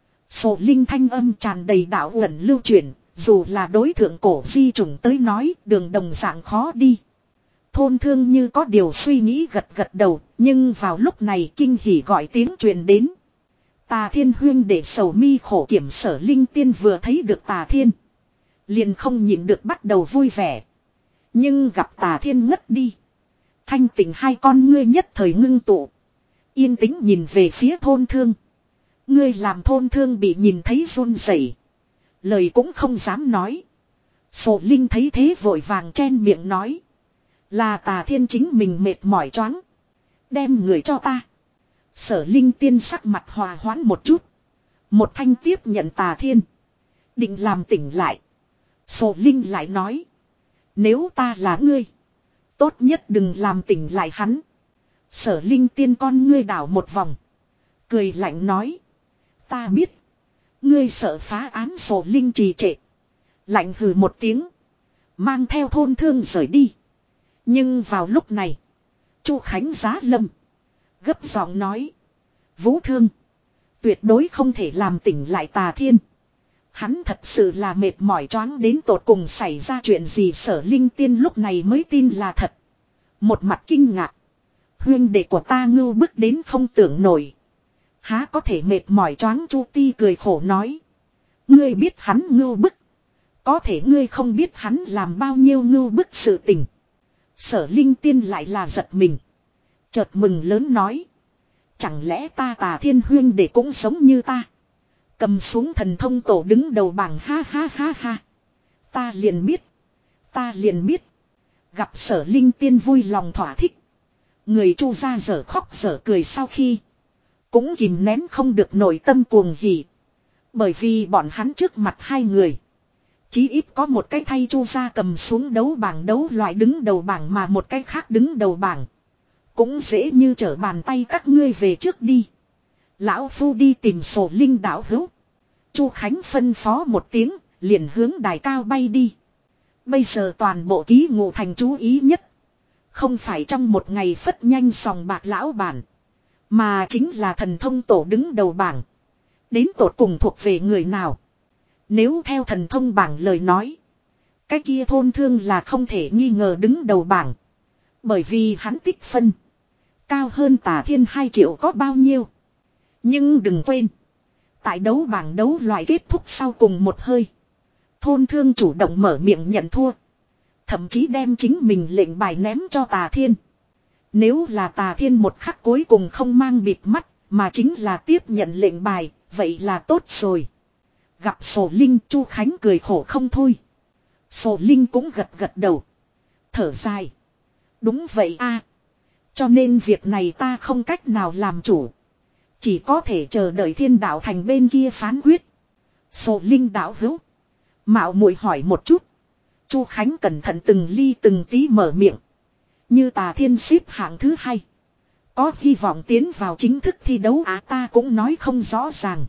Sổ Linh thanh âm tràn đầy đạo uẩn lưu chuyển. Dù là đối thượng cổ di trùng tới nói, đường đồng dạng khó đi. Thôn thương như có điều suy nghĩ gật gật đầu, nhưng vào lúc này kinh hỉ gọi tiếng truyền đến. Tà Thiên huyên để sầu mi khổ kiểm Sở Linh Tiên vừa thấy được Tà Thiên. Liền không nhịn được bắt đầu vui vẻ. Nhưng gặp Tà Thiên ngất đi. Thanh tỉnh hai con ngươi nhất thời ngưng tụ. Yên tĩnh nhìn về phía thôn thương. Ngươi làm thôn thương bị nhìn thấy run rẩy, lời cũng không dám nói. Sổ Linh thấy thế vội vàng chen miệng nói. Là Tà Thiên chính mình mệt mỏi choáng. Đem người cho ta. Sở Linh Tiên sắc mặt hòa hoãn một chút. Một thanh tiếp nhận Tà Thiên. Định làm tỉnh lại. Sổ Linh lại nói. Nếu ta là ngươi. Tốt nhất đừng làm tỉnh lại hắn. Sở Linh Tiên con ngươi đảo một vòng. Cười lạnh nói. Ta biết. Ngươi sợ phá án. Sổ Linh trì trệ. Lạnh hừ một tiếng. Mang theo thôn thương rời đi. Nhưng vào lúc này. Chu Khánh Giá lâm. Gấp giọng nói. Vũ Thương. Tuyệt đối không thể làm tỉnh lại Tà Thiên. Hắn thật sự là mệt mỏi choáng, đến tột cùng xảy ra chuyện gì. Sở Linh Tiên lúc này mới tin là thật. Một mặt kinh ngạc. Huyên đệ của ta ngưu bức đến không tưởng nổi. Há có thể mệt mỏi choáng. Chu Ti cười khổ nói. Ngươi biết hắn ngưu bức. Có thể ngươi không biết hắn làm bao nhiêu ngưu bức sự tình. Sở Linh Tiên lại là giật mình. Chợt mừng lớn nói. Chẳng lẽ ta Tà Thiên huyên đệ cũng giống như ta. Cầm xuống thần thông tổ đứng đầu bảng, ha ha ha ha. Ta liền biết. Ta liền biết. Gặp Sở Linh Tiên vui lòng thỏa thích. Người Chu ra dở khóc dở cười sau khi. Cũng kìm nén không được nội tâm cuồng hỉ. Bởi vì bọn hắn trước mặt hai người. Chí ít có một cái thay Chu gia cầm xuống đấu bảng đấu loại đứng đầu bảng mà một cái khác đứng đầu bảng. Cũng dễ như trở bàn tay các ngươi về trước đi. Lão phu đi tìm Sổ Linh đạo hữu. Chu Khánh phân phó một tiếng, liền hướng đài cao bay đi. Bây giờ toàn bộ ký ngụ thành chú ý nhất. Không phải trong một ngày phất nhanh sòng bạc lão bản. Mà chính là thần thông tổ đứng đầu bảng. Đến tột cùng thuộc về người nào. Nếu theo thần thông bảng lời nói. Cái kia thôn thương là không thể nghi ngờ đứng đầu bảng. Bởi vì hắn tích phân. Cao hơn Tà Thiên hai triệu có bao nhiêu. Nhưng đừng quên. Tại đấu bảng đấu loại kết thúc sau cùng một hơi. Thôn thương chủ động mở miệng nhận thua. Thậm chí đem chính mình lệnh bài ném cho Tà Thiên. Nếu là Tà Thiên một khắc cuối cùng không mang bịt mắt. Mà chính là tiếp nhận lệnh bài. Vậy là tốt rồi. Gặp Sổ Linh, Chu Khánh cười khổ không thôi. Sổ Linh cũng gật gật đầu. Thở dài. Đúng vậy a. Cho nên việc này ta không cách nào làm chủ. Chỉ có thể chờ đợi Thiên Đạo Thành bên kia phán quyết. Sổ Linh đạo hữu. Mạo muội hỏi một chút. Chu Khánh cẩn thận từng ly từng tí mở miệng. Như Tà Thiên xếp hạng thứ hai. Có hy vọng tiến vào chính thức thi đấu á, ta cũng nói không rõ ràng.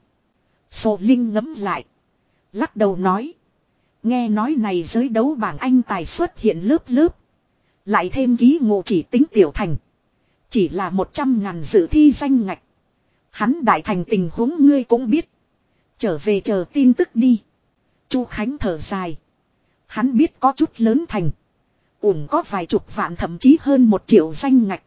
Sổ Linh ngẫm lại. Lắc đầu nói. Nghe nói này giới đấu bảng anh tài xuất hiện lớp lớp. Lại thêm ký ngộ chỉ tính tiểu thành. Chỉ là một trăm ngàn dự thi danh ngạch. Hắn đại thành tình huống ngươi cũng biết. Trở về chờ tin tức đi. Chu Khánh thở dài. Hắn biết có chút lớn thành. Ủng có vài chục vạn thậm chí hơn một triệu danh ngạch.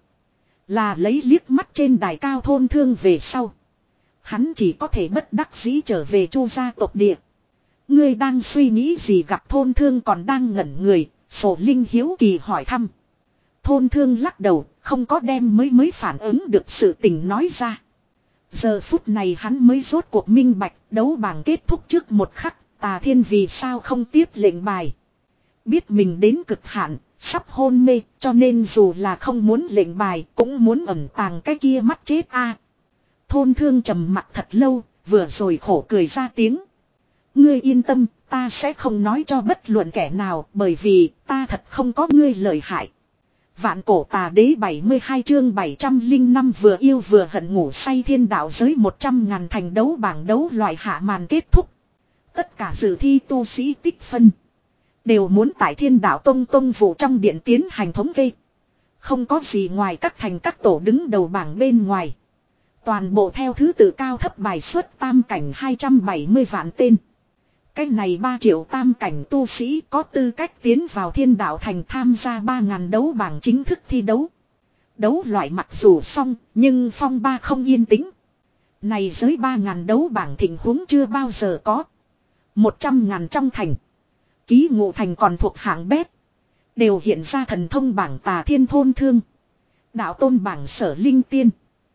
Là lấy liếc mắt trên đài cao thôn thương về sau. Hắn chỉ có thể bất đắc dĩ trở về Chu gia tộc địa. Ngươi đang suy nghĩ gì gặp thôn thương còn đang ngẩn người. Sổ Linh hiếu kỳ hỏi thăm. Thôn thương lắc đầu, không có đem mới mới phản ứng được sự tình nói ra. Giờ phút này hắn mới rốt cuộc minh bạch, đấu bảng kết thúc trước một khắc, Tà Thiên vì sao không tiếp lệnh bài. Biết mình đến cực hạn, sắp hôn mê, cho nên dù là không muốn lệnh bài, cũng muốn ẩn tàng cái kia mắt chết a. Thôn thương trầm mặt thật lâu, vừa rồi khổ cười ra tiếng. Ngươi yên tâm, ta sẽ không nói cho bất luận kẻ nào, bởi vì ta thật không có ngươi lợi hại. Vạn cổ tà đế bảy mươi hai chương bảy trăm lẻ năm vừa yêu vừa hận ngủ say thiên đạo giới một trăm ngàn thành đấu bảng đấu loại hạ màn kết thúc. Tất cả dự thi tu sĩ tích phân. Đều muốn tại thiên đạo tông tông vụ trong điện tiến hành thống kê. Không có gì ngoài các thành các tổ đứng đầu bảng bên ngoài. Toàn bộ theo thứ tự cao thấp bài xuất tam cảnh hai trăm bảy mươi vạn tên. Cái này ba triệu tam cảnh tu sĩ có tư cách tiến vào thiên đạo thành tham gia ba ngàn đấu bảng chính thức thi đấu. Đấu loại mặc dù xong, nhưng phong ba không yên tĩnh. Này giới ba ngàn đấu bảng tình huống chưa bao giờ có. Một trăm ngàn trong thành. Ký ngụ thành còn thuộc hạng bét. Đều hiện ra thần thông bảng Tà Thiên thôn thương. Đạo tôn bảng Sở Linh Tiên.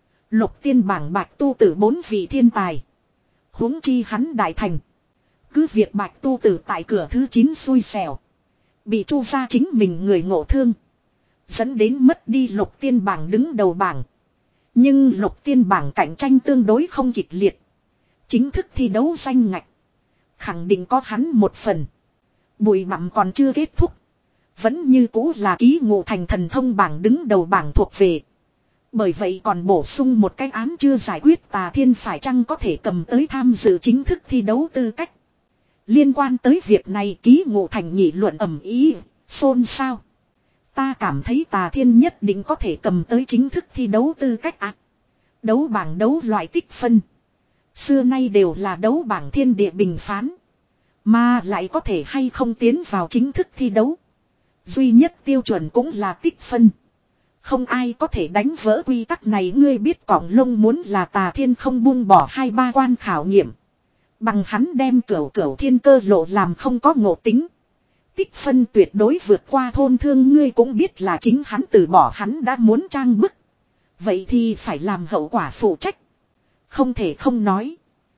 Lục tiên bảng Bạch Tu Tử bốn vị thiên tài. Huống chi hắn đại thành. Cứ việc Bạch Tu Tử tại cửa thứ chín xui xẻo. Bị Chu gia chính mình người ngộ thương. Dẫn đến mất đi lục tiên bảng đứng đầu bảng. Nhưng lục tiên bảng cạnh tranh tương đối không kịch liệt. Chính thức thi đấu danh ngạch. Khẳng định có hắn một phần. Bụi bặm còn chưa kết thúc. Vẫn như cũ là ký ngụ thành thần thông bảng đứng đầu bảng thuộc về. Bởi vậy còn bổ sung một cái án chưa giải quyết Tà Thiên phải chăng có thể cầm tới tham dự chính thức thi đấu tư cách. Liên quan tới việc này ký ngụ thành nghị luận ầm ý, xôn xao. Ta cảm thấy Tà Thiên nhất định có thể cầm tới chính thức thi đấu tư cách à. Đấu bảng đấu loại tích phân. Xưa nay đều là đấu bảng thiên địa bình phán. Mà lại có thể hay không tiến vào chính thức thi đấu. Duy nhất tiêu chuẩn cũng là tích phân. Không ai có thể đánh vỡ quy tắc này. Ngươi biết cỏng lông muốn là Tà Thiên không buông bỏ hai ba quan khảo nghiệm. Bằng hắn đem cửu cửu thiên cơ lộ làm không có ngộ tính. Tích phân tuyệt đối vượt qua thôn thương. Ngươi cũng biết là chính hắn từ bỏ, hắn đã muốn trang bức. Vậy thì phải làm hậu quả phụ trách. Không thể không nói.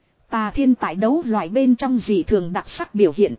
Tà Thiên tại đấu loại bên trong dị thường đặc sắc biểu hiện.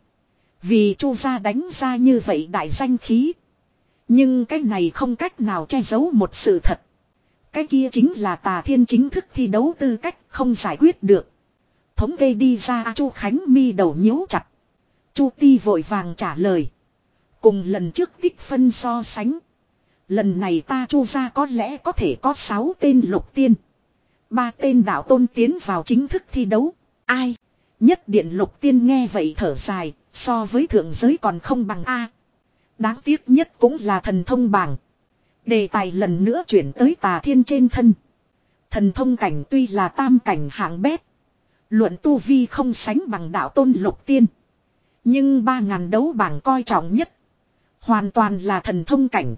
Vì Chu gia đánh ra như vậy đại danh khí. Nhưng cái này không cách nào che giấu một sự thật. Cái kia chính là Tà Thiên chính thức thi đấu tư cách không giải quyết được. Thống kê đi ra Chu Khánh mi đầu nhíu chặt. Chu Ti vội vàng trả lời. Cùng lần trước tích phân so sánh. Lần này ta Chu ra có lẽ có thể có sáu tên lục tiên. Ba tên đạo tôn tiến vào chính thức thi đấu. Ai? Nhất điện lục tiên nghe vậy thở dài. So với thượng giới còn không bằng A. Đáng tiếc nhất cũng là thần thông bảng. Đề tài lần nữa chuyển tới Tà Thiên trên thân. Thần thông cảnh tuy là tam cảnh hạng bét. Luận tu vi không sánh bằng đạo tôn lục tiên. Nhưng ba ngàn đấu bảng coi trọng nhất. Hoàn toàn là thần thông cảnh.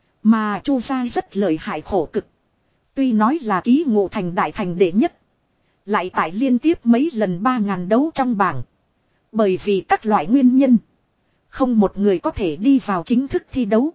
Mà Chu gia rất lợi hại khổ cực. Tuy nói là ký ngộ thành đại thành đệ nhất. Lại tại liên tiếp mấy lần ba ngàn đấu trong bảng. Bởi vì các loại nguyên nhân. Không một người có thể đi vào chính thức thi đấu.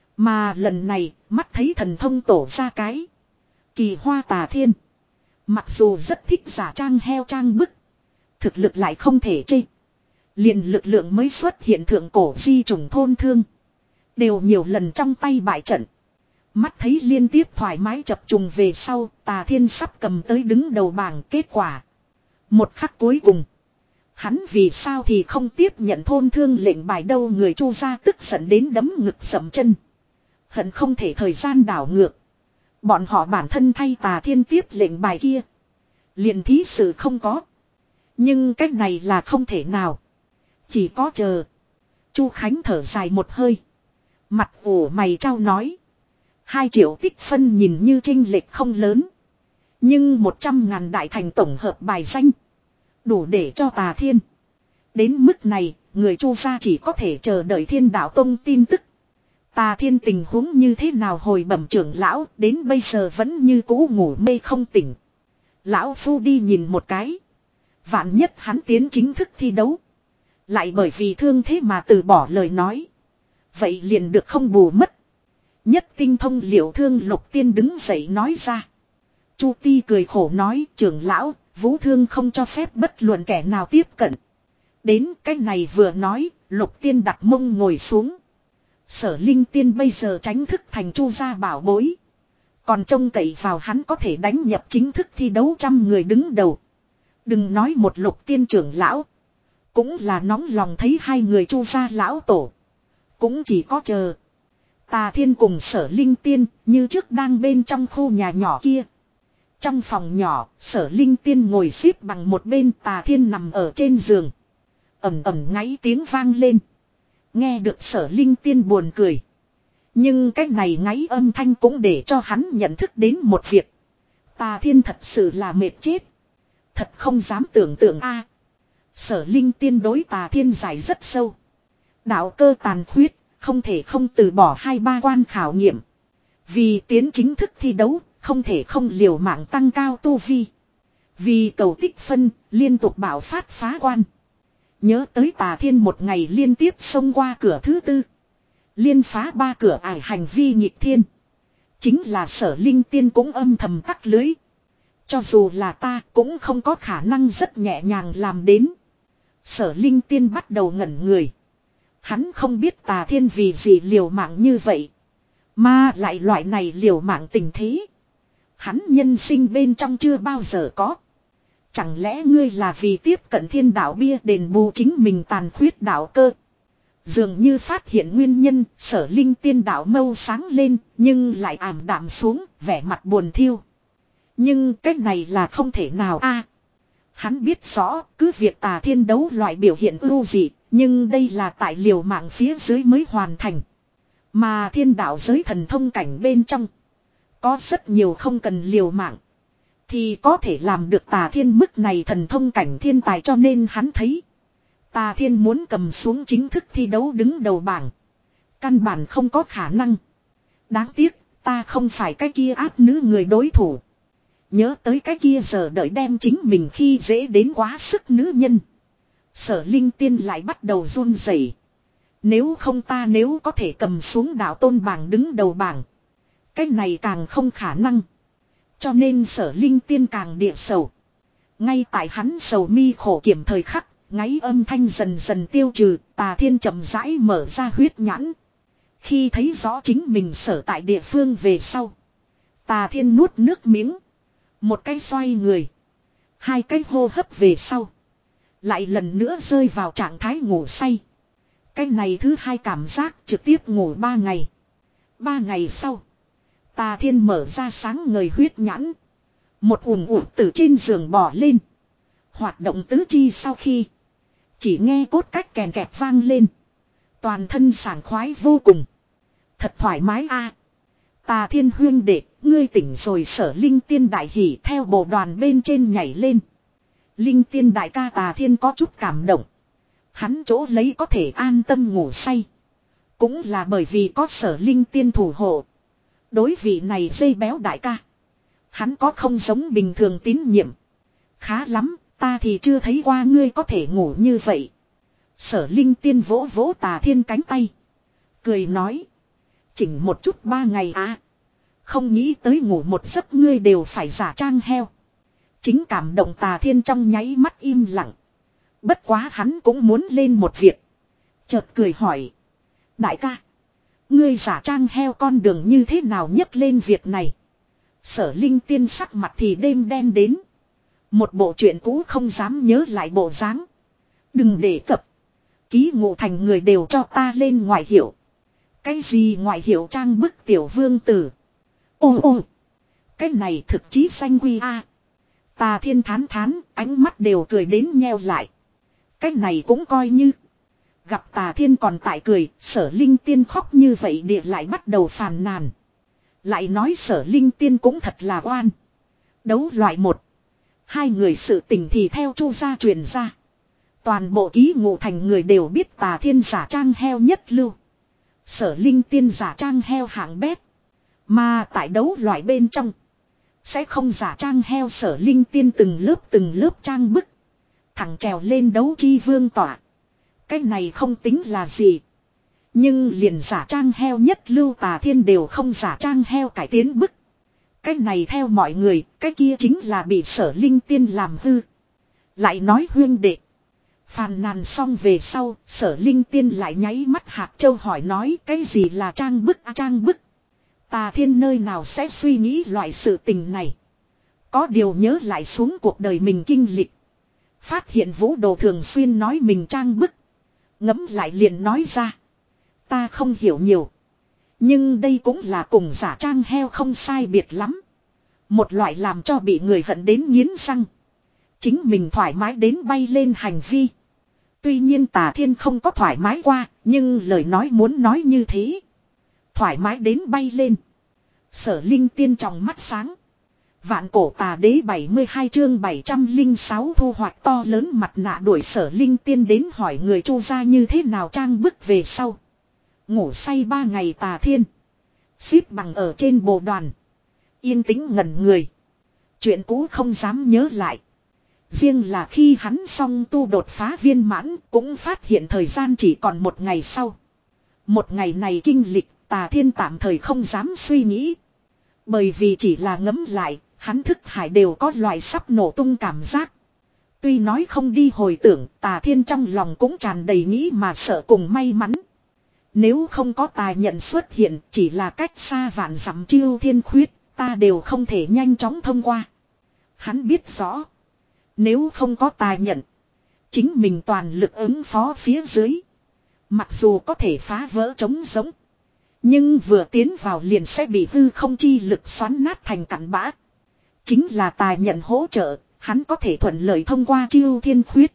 Mà lần này mắt thấy thần thông tổ ra cái. Kỳ hoa Tà Thiên. Mặc dù rất thích giả trang heo trang bức. Thực lực lại không thể chê. Liền lực lượng mới xuất hiện thượng cổ di trùng thôn thương. Đều nhiều lần trong tay bại trận. Mắt thấy liên tiếp thoải mái chập trùng về sau. Tà Thiên sắp cầm tới đứng đầu bảng kết quả. Một khắc cuối cùng. Hắn vì sao thì không tiếp nhận thôn thương lệnh bài đâu, người Chu gia tức giận đến đấm ngực sầm chân. Hận không thể thời gian đảo ngược. Bọn họ bản thân thay Tà Thiên tiếp lệnh bài kia. Liền thí sự không có. Nhưng cách này là không thể nào. Chỉ có chờ. Chu Khánh thở dài một hơi. Mặt ủ mày trao nói. Hai triệu tích phân nhìn như chênh lệch không lớn. Nhưng một trăm ngàn đại thành tổng hợp bài danh. Đủ để cho Tà Thiên. Đến mức này, người Chu gia chỉ có thể chờ đợi Thiên Đạo Tông tin tức. Tà Thiên tình huống như thế nào hồi bẩm trưởng lão, đến bây giờ vẫn như cũ ngủ mê không tỉnh. Lão Phu đi nhìn một cái. Vạn nhất hắn tiến chính thức thi đấu. Lại bởi vì thương thế mà từ bỏ lời nói. Vậy liền được không bù mất. Nhất tinh thông liệu thương lục tiên đứng dậy nói ra. Chu Ti cười khổ nói, trưởng lão, vũ thương không cho phép bất luận kẻ nào tiếp cận. Đến cái này vừa nói, lục tiên đặt mông ngồi xuống. Sở Linh Tiên bây giờ tránh thức thành Chu gia bảo bối. Còn trông cậy vào hắn có thể đánh nhập chính thức thi đấu trăm người đứng đầu. Đừng nói một lục tiên trưởng lão. Cũng là nóng lòng thấy hai người Chu gia lão tổ. Cũng chỉ có chờ. Tà Thiên cùng Sở Linh Tiên như trước đang bên trong khu nhà nhỏ kia. Trong phòng nhỏ, Sở Linh Tiên ngồi xếp bằng một bên, Tà Thiên nằm ở trên giường. Ẩm ẩm ngáy tiếng vang lên. Nghe được Sở Linh Tiên buồn cười. Nhưng cái này ngáy âm thanh cũng để cho hắn nhận thức đến một việc. Tà Thiên thật sự là mệt chết. Thật không dám tưởng tượng a. Sở Linh Tiên đối Tà Thiên giải rất sâu. Đạo cơ tàn khuyết, không thể không từ bỏ hai ba quan khảo nghiệm. Vì tiến chính thức thi đấu, không thể không liều mạng tăng cao tu vi. Vì cầu tích phân, liên tục bảo phát phá quan. Nhớ tới Tà Thiên một ngày liên tiếp xông qua cửa thứ tư. Liên phá ba cửa ải hành vi nghịch thiên. Chính là Sở Linh Tiên cũng âm thầm tắc lưới. Cho dù là ta cũng không có khả năng rất nhẹ nhàng làm đến. Sở Linh Tiên bắt đầu ngẩn người. Hắn không biết Tà Thiên vì gì liều mạng như vậy. Mà lại loại này liều mạng tình thế. Hắn nhân sinh bên trong chưa bao giờ có. Chẳng lẽ ngươi là vì tiếp cận thiên đạo bia đền bù chính mình tàn khuyết đạo cơ? Dường như phát hiện nguyên nhân, Sở Linh Tiên đạo mâu sáng lên, nhưng lại ảm đạm xuống, vẻ mặt buồn thiêu. Nhưng cái này là không thể nào a. Hắn biết rõ, cứ việc Tà Thiên đấu loại biểu hiện ưu dị, nhưng đây là tại liều mạng phía dưới mới hoàn thành. Mà thiên đạo giới thần thông cảnh bên trong, có rất nhiều không cần liều mạng. Thì có thể làm được Tà Thiên mức này thần thông cảnh thiên tài, cho nên hắn thấy. Tà Thiên muốn cầm xuống chính thức thi đấu đứng đầu bảng. Căn bản không có khả năng. Đáng tiếc, ta không phải cái kia ác nữ người đối thủ. Nhớ tới cái kia giờ đợi đem chính mình khi dễ đến quá sức nữ nhân. Sở Linh Tiên lại bắt đầu run rẩy. Nếu không ta nếu có thể cầm xuống đạo tôn bảng đứng đầu bảng. Cái này càng không khả năng. Cho nên Sở Linh Tiên càng địa sầu. Ngay tại hắn sầu mi khổ kiểm thời khắc, ngáy âm thanh dần dần tiêu trừ, Tà Thiên chậm rãi mở ra huyết nhãn. Khi thấy rõ chính mình sở tại địa phương về sau, Tà Thiên nuốt nước miếng. Một cái xoay người. Hai cái hô hấp về sau. Lại lần nữa rơi vào trạng thái ngủ say. Cái này thứ hai cảm giác trực tiếp ngủ ba ngày. Ba ngày sau. Tà Thiên mở ra sáng ngời huyết nhãn. Một ùm ùm từ trên giường bò lên. Hoạt động tứ chi sau khi. Chỉ nghe cốt cách kèn kẹt vang lên. Toàn thân sảng khoái vô cùng. Thật thoải mái a. Tà Thiên huyên đệ, ngươi tỉnh rồi. Sở Linh Tiên đại hỉ theo bộ đoàn bên trên nhảy lên. Linh Tiên đại ca Tà Thiên có chút cảm động. Hắn chỗ lấy có thể an tâm ngủ say. Cũng là bởi vì có Sở Linh Tiên thủ hộ. Đối vị này dây béo đại ca. Hắn có không giống bình thường tín nhiệm. Khá lắm, ta thì chưa thấy qua ngươi có thể ngủ như vậy. Sở Linh Tiên vỗ vỗ Tà Thiên cánh tay. Cười nói. Chỉnh một chút ba ngày à. Không nghĩ tới ngủ một giấc ngươi đều phải giả trang heo. Chính cảm động Tà Thiên trong nháy mắt im lặng. Bất quá hắn cũng muốn lên một việc. Chợt cười hỏi. Đại ca. Ngươi giả trang heo con đường như thế nào nhấc lên việc này. Sở Linh Tiên sắc mặt thì đêm đen đến. Một bộ chuyện cũ không dám nhớ lại bộ dáng. Đừng để cập. Ký Ngộ Thành người đều cho ta lên ngoại hiệu. Cái gì ngoại hiệu trang bức tiểu vương tử. Ô ô. Cái này thực chí danh quy a. Tà Thiên thán thán, ánh mắt đều cười đến nheo lại. Cái này cũng coi như. Gặp Tà Thiên còn tại cười, Sở Linh Tiên khóc như vậy địa lại bắt đầu phàn nàn. Lại nói Sở Linh Tiên cũng thật là oan. Đấu loại một. Hai người sự tình thì theo Chu gia truyền ra. Toàn bộ Ký Ngộ Thành người đều biết Tà Thiên giả trang heo nhất lưu. Sở Linh Tiên giả trang heo hạng bét. Mà tại đấu loại bên trong. Sẽ không giả trang heo. Sở Linh Tiên từng lớp từng lớp trang bức. Thẳng trèo lên đấu chi vương tỏa. Cái này không tính là gì. Nhưng liền giả trang heo nhất lưu Tà Thiên đều không giả trang heo cải tiến bức. Cái này theo mọi người, cái kia chính là bị Sở Linh Tiên làm hư. Lại nói huyên đệ. Phàn nàn xong về sau, Sở Linh Tiên lại nháy mắt hạt châu hỏi nói cái gì là trang bức à, trang bức. Tà Thiên nơi nào sẽ suy nghĩ loại sự tình này. Có điều nhớ lại xuống cuộc đời mình kinh lịch. Phát hiện Vũ Đồ thường xuyên nói mình trang bức. Ngẫm lại liền nói ra. Ta không hiểu nhiều. Nhưng đây cũng là cùng giả trang heo không sai biệt lắm. Một loại làm cho bị người hận đến nghiến răng. Chính mình thoải mái đến bay lên hành vi. Tuy nhiên Tà Thiên không có thoải mái qua. Nhưng lời nói muốn nói như thế. Thoải mái đến bay lên. Sở Linh Tiên trong mắt sáng. Vạn Cổ Tà Đế bảy mươi hai chương bảy trăm lẻ sáu thu hoạch to lớn mặt nạ đuổi Sở Linh Tiên đến hỏi người Chu gia như thế nào trang bức về sau. Ngủ say ba ngày Tà Thiên. Xếp bằng ở trên bồ đoàn. Yên tĩnh ngẩn người. Chuyện cũ không dám nhớ lại. Riêng là khi hắn xong tu đột phá viên mãn cũng phát hiện thời gian chỉ còn một ngày sau. Một ngày này kinh lịch Tà Thiên tạm thời không dám suy nghĩ. Bởi vì chỉ là ngấm lại, hắn thức hải đều có loại sắp nổ tung cảm giác. Tuy nói không đi hồi tưởng, Tà Thiên trong lòng cũng tràn đầy nghĩ mà sợ cùng may mắn. Nếu không có tài nhận xuất hiện, chỉ là cách xa vạn dặm Chiêu Thiên Khuyết, ta đều không thể nhanh chóng thông qua. Hắn biết rõ, nếu không có tài nhận, chính mình toàn lực ứng phó phía dưới. Mặc dù có thể phá vỡ trống giống, nhưng vừa tiến vào liền sẽ bị hư không chi lực xoắn nát thành cặn bã. Chính là tài nhận hỗ trợ, hắn có thể thuận lợi thông qua Chiêu Thiên Khuyết.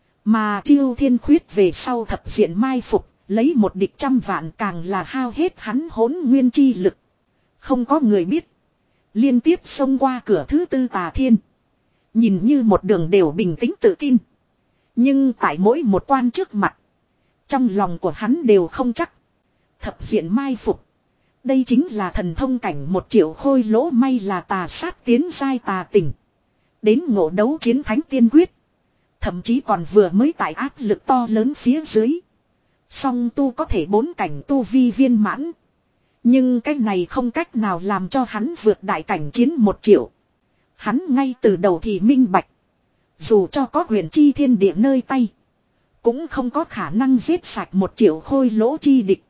Mà Chiêu Thiên Khuyết về sau thập diện mai phục, lấy một địch trăm vạn càng là hao hết hắn hỗn nguyên chi lực. Không có người biết. Liên tiếp xông qua cửa thứ tư Tà Thiên. Nhìn như một đường đều bình tĩnh tự tin. Nhưng tại mỗi một quan trước mặt, trong lòng của hắn đều không chắc. Thập diện mai phục. Đây chính là thần thông cảnh một triệu khôi lỗ, may là tà sát tiến giai tà tỉnh. Đến ngộ đấu chiến thánh tiên quyết. Thậm chí còn vừa mới tại áp lực to lớn phía dưới. Song tu có thể bốn cảnh tu vi viên mãn. Nhưng cái này không cách nào làm cho hắn vượt đại cảnh chiến một triệu. Hắn ngay từ đầu thì minh bạch. Dù cho có huyền chi thiên địa nơi tay, cũng không có khả năng giết sạch một triệu khôi lỗ chi địch.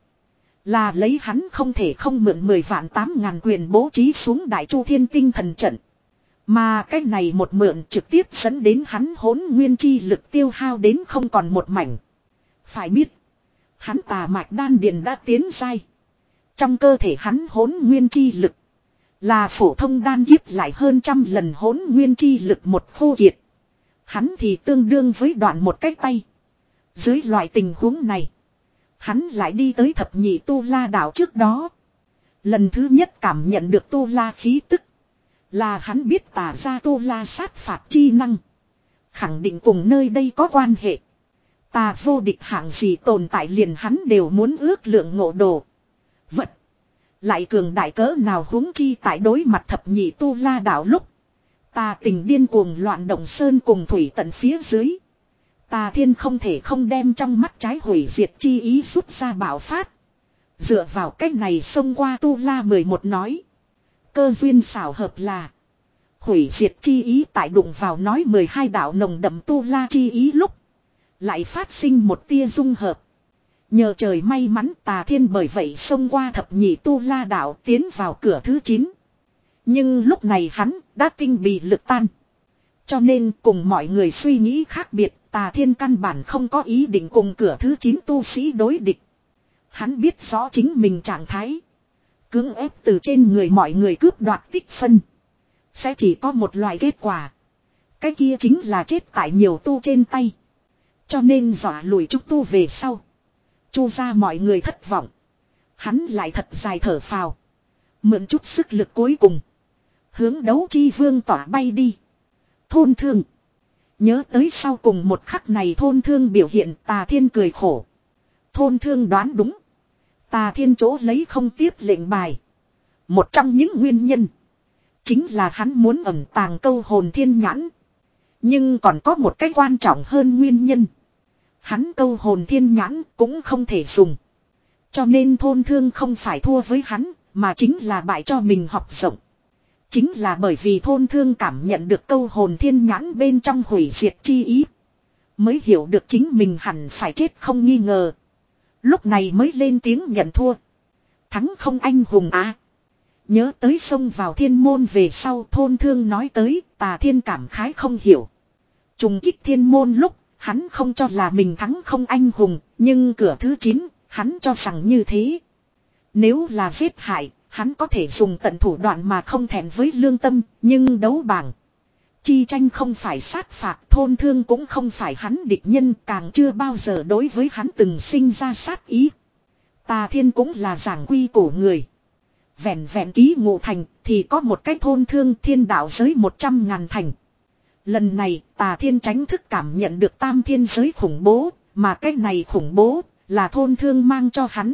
Là lấy hắn không thể không mượn mười vạn tám ngàn quyền bố trí xuống đại chu thiên tinh thần trận. Mà cái này một mượn trực tiếp dẫn đến hắn hỗn nguyên chi lực tiêu hao đến không còn một mảnh. Phải biết, hắn tà mạch đan điền đã tiến dai. Trong cơ thể hắn hỗn nguyên chi lực là phổ thông đan kiếp lại hơn trăm lần hỗn nguyên chi lực một khô kiệt. Hắn thì tương đương với đoạn một cái tay. Dưới loại tình huống này, hắn lại đi tới thập nhị tu la đảo trước đó. Lần thứ nhất cảm nhận được tu la khí tức, là hắn biết tà ra tu la sát phạt chi năng. Khẳng định cùng nơi đây có quan hệ. Tà vô địch hạng gì tồn tại liền hắn đều muốn ước lượng ngộ đồ. Vật. Lại cường đại cỡ nào huống chi tại đối mặt thập nhị tu la đảo lúc. Tà tình điên cuồng loạn động sơn cùng thủy tận phía dưới. Tà thiên không thể không đem trong mắt trái hủy diệt chi ý rút ra bạo phát. Dựa vào cách này xông qua tu la mười một nói. Cơ duyên xảo hợp là hủy diệt chi ý tại đụng vào nói mười hai đạo nồng đậm tu la chi ý lúc. Lại phát sinh một tia dung hợp. Nhờ trời may mắn tà thiên bởi vậy xông qua thập nhị tu la đạo tiến vào cửa thứ chín. Nhưng lúc này hắn đã tinh bị lực tan. Cho nên cùng mọi người suy nghĩ khác biệt, tà thiên căn bản không có ý định cùng cửa thứ chín tu sĩ đối địch. Hắn biết rõ chính mình trạng thái. Cưỡng ép từ trên người mọi người cướp đoạt tích phân. Sẽ chỉ có một loại kết quả. Cái kia chính là chết tại nhiều tu trên tay. Cho nên dọa lùi trúc tu về sau. Chu ra mọi người thất vọng. Hắn lại thật dài thở phào. Mượn chút sức lực cuối cùng. Hướng đấu chi vương tỏa bay đi. Thôn thương. Nhớ tới sau cùng một khắc này thôn thương biểu hiện tà thiên cười khổ. Thôn thương đoán đúng. Tà thiên chỗ lấy không tiếp lệnh bài. Một trong những nguyên nhân. Chính là hắn muốn ẩn tàng câu hồn thiên nhãn. Nhưng còn có một cái quan trọng hơn nguyên nhân. Hắn câu hồn thiên nhãn cũng không thể dùng. Cho nên thôn thương không phải thua với hắn. Mà chính là bại cho mình học rộng. Chính là bởi vì thôn thương cảm nhận được câu hồn thiên nhãn bên trong hủy diệt chi ý. Mới hiểu được chính mình hẳn phải chết không nghi ngờ. Lúc này mới lên tiếng nhận thua. Thắng không anh hùng á. Nhớ tới xông vào thiên môn về sau thôn thương nói tới tà thiên cảm khái không hiểu. Trùng kích thiên môn lúc hắn không cho là mình thắng không anh hùng. Nhưng cửa thứ chín hắn cho rằng như thế. Nếu là giết hại hắn có thể dùng tận thủ đoạn mà không thẹn với lương tâm. Nhưng đấu bảng chi tranh không phải sát phạt, thôn thương cũng không phải hắn địch nhân, càng chưa bao giờ đối với hắn từng sinh ra sát ý. Tà thiên cũng là giảng quy cổ người. Vẹn vẹn ký ngụ thành thì có một cái thôn thương thiên đạo giới một trăm ngàn thành. Lần này tà thiên tránh thức cảm nhận được tam thiên giới khủng bố, mà cái này khủng bố là thôn thương mang cho hắn.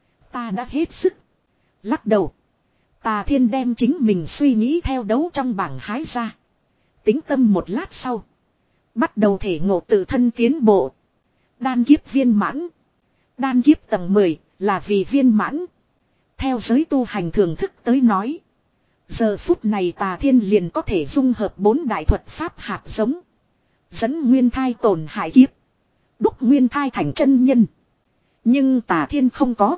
Ta đã hết sức. Lắc đầu. Tà thiên đem chính mình suy nghĩ theo đấu trong bảng hái ra. Tính tâm một lát sau. Bắt đầu thể ngộ tự thân tiến bộ. Đan kiếp viên mãn. Đan kiếp tầng mười là vì viên mãn. Theo giới tu hành thường thức tới nói. Giờ phút này tà thiên liền có thể dung hợp bốn đại thuật pháp hạt giống. Dẫn nguyên thai tổn hại kiếp. Đúc nguyên thai thành chân nhân. Nhưng tà thiên không có.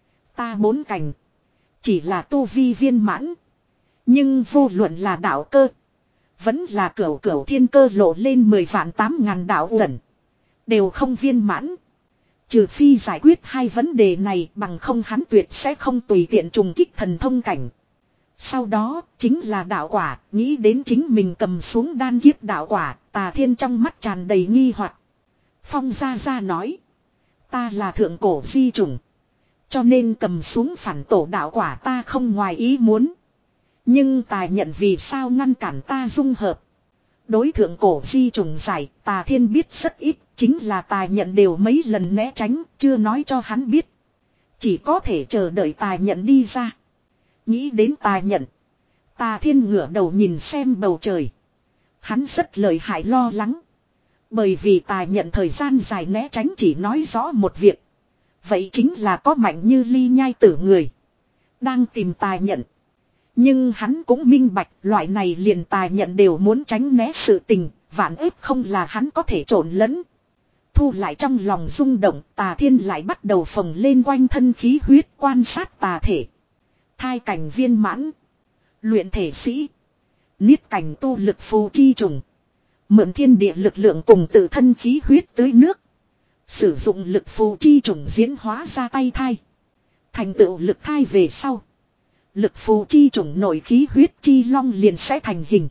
Ta bốn cảnh. Chỉ là tu vi viên mãn. Nhưng vô luận là đạo cơ. Vẫn là cửu cửu thiên cơ lộ lên mười vạn tám ngàn đạo uẩn. Đều không viên mãn. Trừ phi giải quyết hai vấn đề này bằng không hắn tuyệt sẽ không tùy tiện trùng kích thần thông cảnh. Sau đó chính là đạo quả, nghĩ đến chính mình cầm xuống đan kiếp đạo quả, tà thiên trong mắt tràn đầy nghi hoặc. Phong Gia Gia nói. Ta là thượng cổ di chủng. Cho nên cầm xuống phản tổ đạo quả ta không ngoài ý muốn. Nhưng tài nhận vì sao ngăn cản ta dung hợp. Đối thượng cổ di trùng giải tà thiên biết rất ít. Chính là tài nhận đều mấy lần né tránh. Chưa nói cho hắn biết. Chỉ có thể chờ đợi tài nhận đi ra. Nghĩ đến tài nhận. Tà thiên ngửa đầu nhìn xem bầu trời. Hắn rất lợi hại lo lắng. Bởi vì tài nhận thời gian dài né tránh chỉ nói rõ một việc. Vậy chính là có mạnh như ly nhai tử người. Đang tìm tài nhận. Nhưng hắn cũng minh bạch loại này liền tài nhận đều muốn tránh né sự tình. Vạn ếp không là hắn có thể trộn lẫn. Thu lại trong lòng rung động. Tà thiên lại bắt đầu phồng lên quanh thân khí huyết quan sát tà thể. Thai cảnh viên mãn. Luyện thể sĩ. Niết cảnh tu lực phù chi trùng. Mượn thiên địa lực lượng cùng tự thân khí huyết tưới nước. Sử dụng lực phù chi trùng diễn hóa ra tay thai. Thành tựu lực thai về sau. Lực phù chi trùng nội khí huyết chi long liền sẽ thành hình.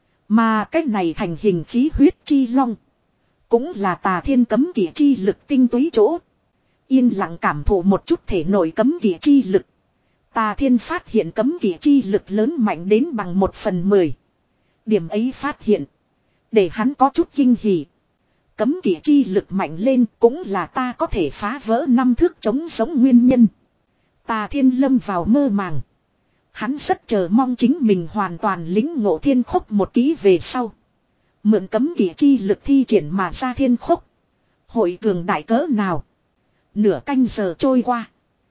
Mà cách này thành hình khí huyết chi long. Cũng là Tà Thiên cấm kỵ chi lực tinh túy chỗ. Yên lặng cảm thụ một chút thể nội cấm kỵ chi lực. Tà Thiên phát hiện cấm kỵ chi lực lớn mạnh đến bằng một phần mười. Điểm ấy phát hiện. Để hắn có chút kinh hỉ. Cấm kỵ chi lực mạnh lên cũng là ta có thể phá vỡ năm thước chống giống nguyên nhân. Tà Thiên lâm vào mơ màng. Hắn rất chờ mong chính mình hoàn toàn lĩnh ngộ thiên khúc một ký về sau. Mượn cấm kỵ chi lực thi triển mà ra thiên khúc. Hội cường đại cỡ nào. Nửa canh giờ trôi qua.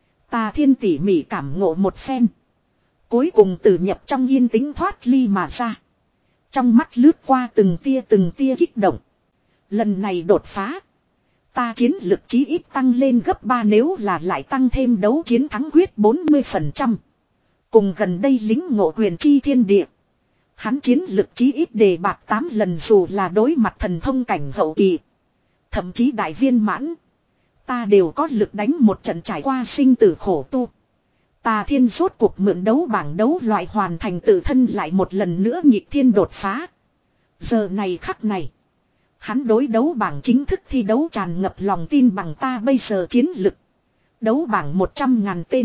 Tà Thiên tỉ mỉ cảm ngộ một phen. Cuối cùng từ nhập trong yên tĩnh thoát ly mà ra. Trong mắt lướt qua từng tia từng tia kích động. Lần này đột phá. Ta chiến lực chí ít tăng lên gấp ba nếu là lại tăng thêm đấu chiến thắng quyết bốn mươi phần trăm. Cùng gần đây lính ngộ quyền chi thiên địa. Hắn chiến lực chí ít đề bạc tám lần dù là đối mặt thần thông cảnh hậu kỳ. Thậm chí đại viên mãn. Ta đều có lực đánh một trận trải qua sinh tử khổ tu. Tà Thiên rốt cuộc mượn đấu bảng đấu loại hoàn thành tự thân lại một lần nữa nhịp thiên đột phá. Giờ này khắc này. Hắn đối đấu bảng chính thức thi đấu tràn ngập lòng tin bằng ta bây giờ chiến lực. Đấu bảng một trăm ngàn tên.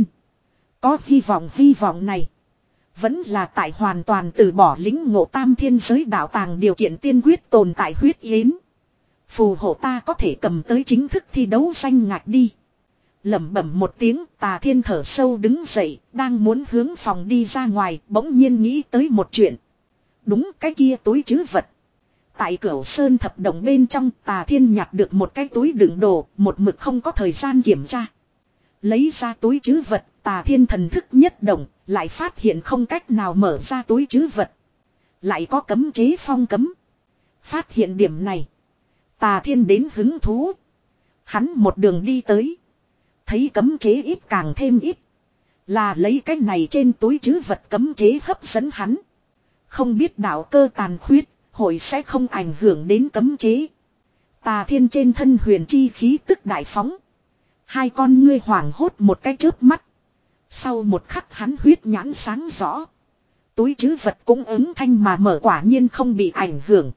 Có hy vọng hy vọng này. Vẫn là tại hoàn toàn từ bỏ lĩnh ngộ tam thiên giới đạo tàng điều kiện tiên quyết tồn tại huyết yến. Phù hộ ta có thể cầm tới chính thức thi đấu danh ngạch đi. Lẩm bẩm một tiếng, Tà Thiên thở sâu đứng dậy, đang muốn hướng phòng đi ra ngoài, bỗng nhiên nghĩ tới một chuyện. Đúng cái kia túi trữ vật. Tại Cửu Sơn thập động bên trong, Tà Thiên nhặt được một cái túi đựng đồ, một mực không có thời gian kiểm tra. Lấy ra túi trữ vật, Tà Thiên thần thức nhất động, lại phát hiện không cách nào mở ra túi trữ vật. Lại có cấm chế phong cấm. Phát hiện điểm này. Tà Thiên đến hứng thú. Hắn một đường đi tới. Thấy cấm chế ít càng thêm ít. Là lấy cái này trên túi trữ vật cấm chế hấp dẫn hắn. Không biết đạo cơ tàn khuyết, hội sẽ không ảnh hưởng đến cấm chế. Tà Thiên trên thân huyền chi khí tức đại phóng. Hai con ngươi hoảng hốt một cái chớp mắt. Sau một khắc hắn huyết nhãn sáng rõ. Túi trữ vật cũng ứng thanh mà mở quả nhiên không bị ảnh hưởng.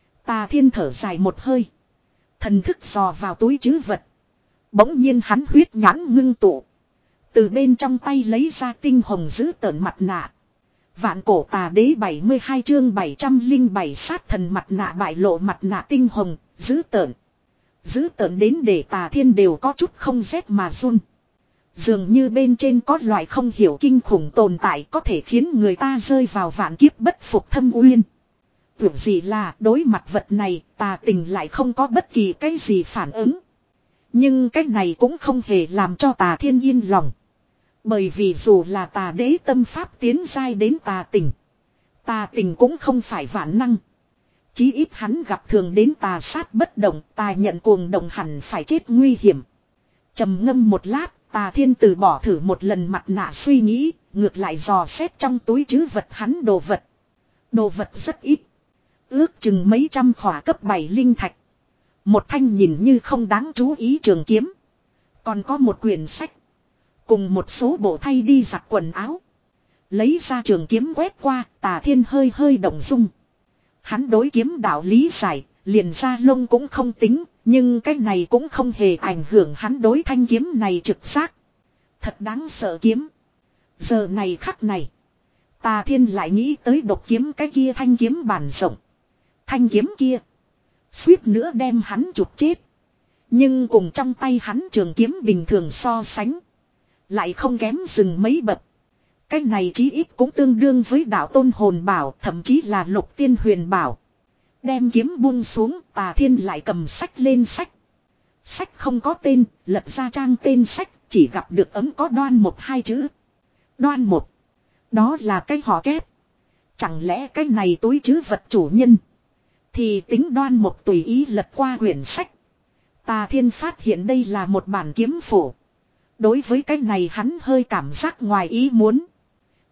Tà Thiên thở dài một hơi. Thần thức dò vào túi trữ vật. Bỗng nhiên hắn huyết nhãn ngưng tụ. Từ bên trong tay lấy ra tinh hồng giữ tợn mặt nạ. Vạn cổ tà đế bảy mươi hai chương bảy trăm lẻ bảy sát thần mặt nạ bại lộ mặt nạ tinh hồng, giữ tợn. Giữ tợn đến để Tà Thiên đều có chút không rét mà run. Dường như bên trên có loại không hiểu kinh khủng tồn tại có thể khiến người ta rơi vào vạn kiếp bất phục thâm uyên. Tưởng gì là đối mặt vật này Tà Tình lại không có bất kỳ cái gì phản ứng. Nhưng cái này cũng không hề làm cho Tà Thiên yên lòng. Bởi vì dù là Tà đế tâm pháp tiến giai đến Tà Tình. Tà Tình cũng không phải vạn năng. Chí ít hắn gặp thường đến tà sát bất động, Tà nhận cuồng động hẳn phải chết nguy hiểm. Trầm ngâm một lát, Tà Thiên từ bỏ thử một lần mặt nạ suy nghĩ, ngược lại dò xét trong túi trữ vật hắn đồ vật. Đồ vật rất ít. Ước chừng mấy trăm khỏa cấp bảy linh thạch. Một thanh nhìn như không đáng chú ý trường kiếm. Còn có một quyển sách. Cùng một số bộ thay đi giặt quần áo. Lấy ra trường kiếm quét qua, Tà Thiên hơi hơi động dung. Hắn đối kiếm đạo lý giải, liền ra lông cũng không tính, nhưng cái này cũng không hề ảnh hưởng hắn đối thanh kiếm này trực giác. Thật đáng sợ kiếm. Giờ này khắc này, Tà Thiên lại nghĩ tới độc kiếm cái kia thanh kiếm bản rộng. Thanh kiếm kia, suýt nữa đem hắn chụp chết. Nhưng cùng trong tay hắn trường kiếm bình thường so sánh, lại không kém dừng mấy bậc. Cái này chí ít cũng tương đương với đạo tôn hồn bảo, thậm chí là lục tiên huyền bảo. Đem kiếm buông xuống, Tà Thiên lại cầm sách lên sách. Sách không có tên, lật ra trang tên sách, chỉ gặp được ấm có Đoan một hai chữ. Đoan một. Đó là cái họ kép. Chẳng lẽ cái này túi trữ vật chủ nhân. Thì tính Đoan một tùy ý lật qua quyển sách. Tà Thiên phát hiện đây là một bản kiếm phổ. Đối với cái này hắn hơi cảm giác ngoài ý muốn.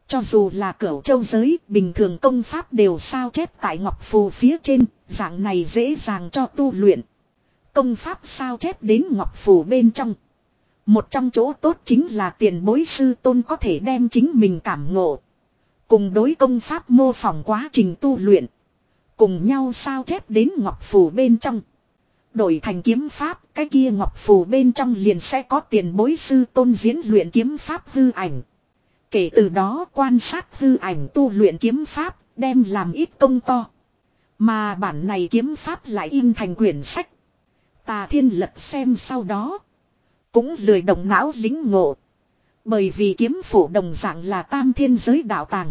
Cho dù là cửu châu giới, bình thường công pháp đều sao chép tại ngọc phù phía trên, dạng này dễ dàng cho tu luyện. Công pháp sao chép đến ngọc phù bên trong. Một trong chỗ tốt chính là tiền bối sư tôn có thể đem chính mình cảm ngộ. Cùng đối công pháp mô phỏng quá trình tu luyện. Cùng nhau sao chép đến ngọc phù bên trong. Đổi thành kiếm pháp, cái kia ngọc phù bên trong liền sẽ có tiền bối sư tôn diễn luyện kiếm pháp hư ảnh. Kể từ đó quan sát hư ảnh tu luyện kiếm pháp, đem làm ít công to. Mà bản này kiếm pháp lại in thành quyển sách. Tà Thiên lật xem sau đó. Cũng lười động não lính ngộ. Bởi vì kiếm phủ đồng dạng là tam thiên giới đạo tàng.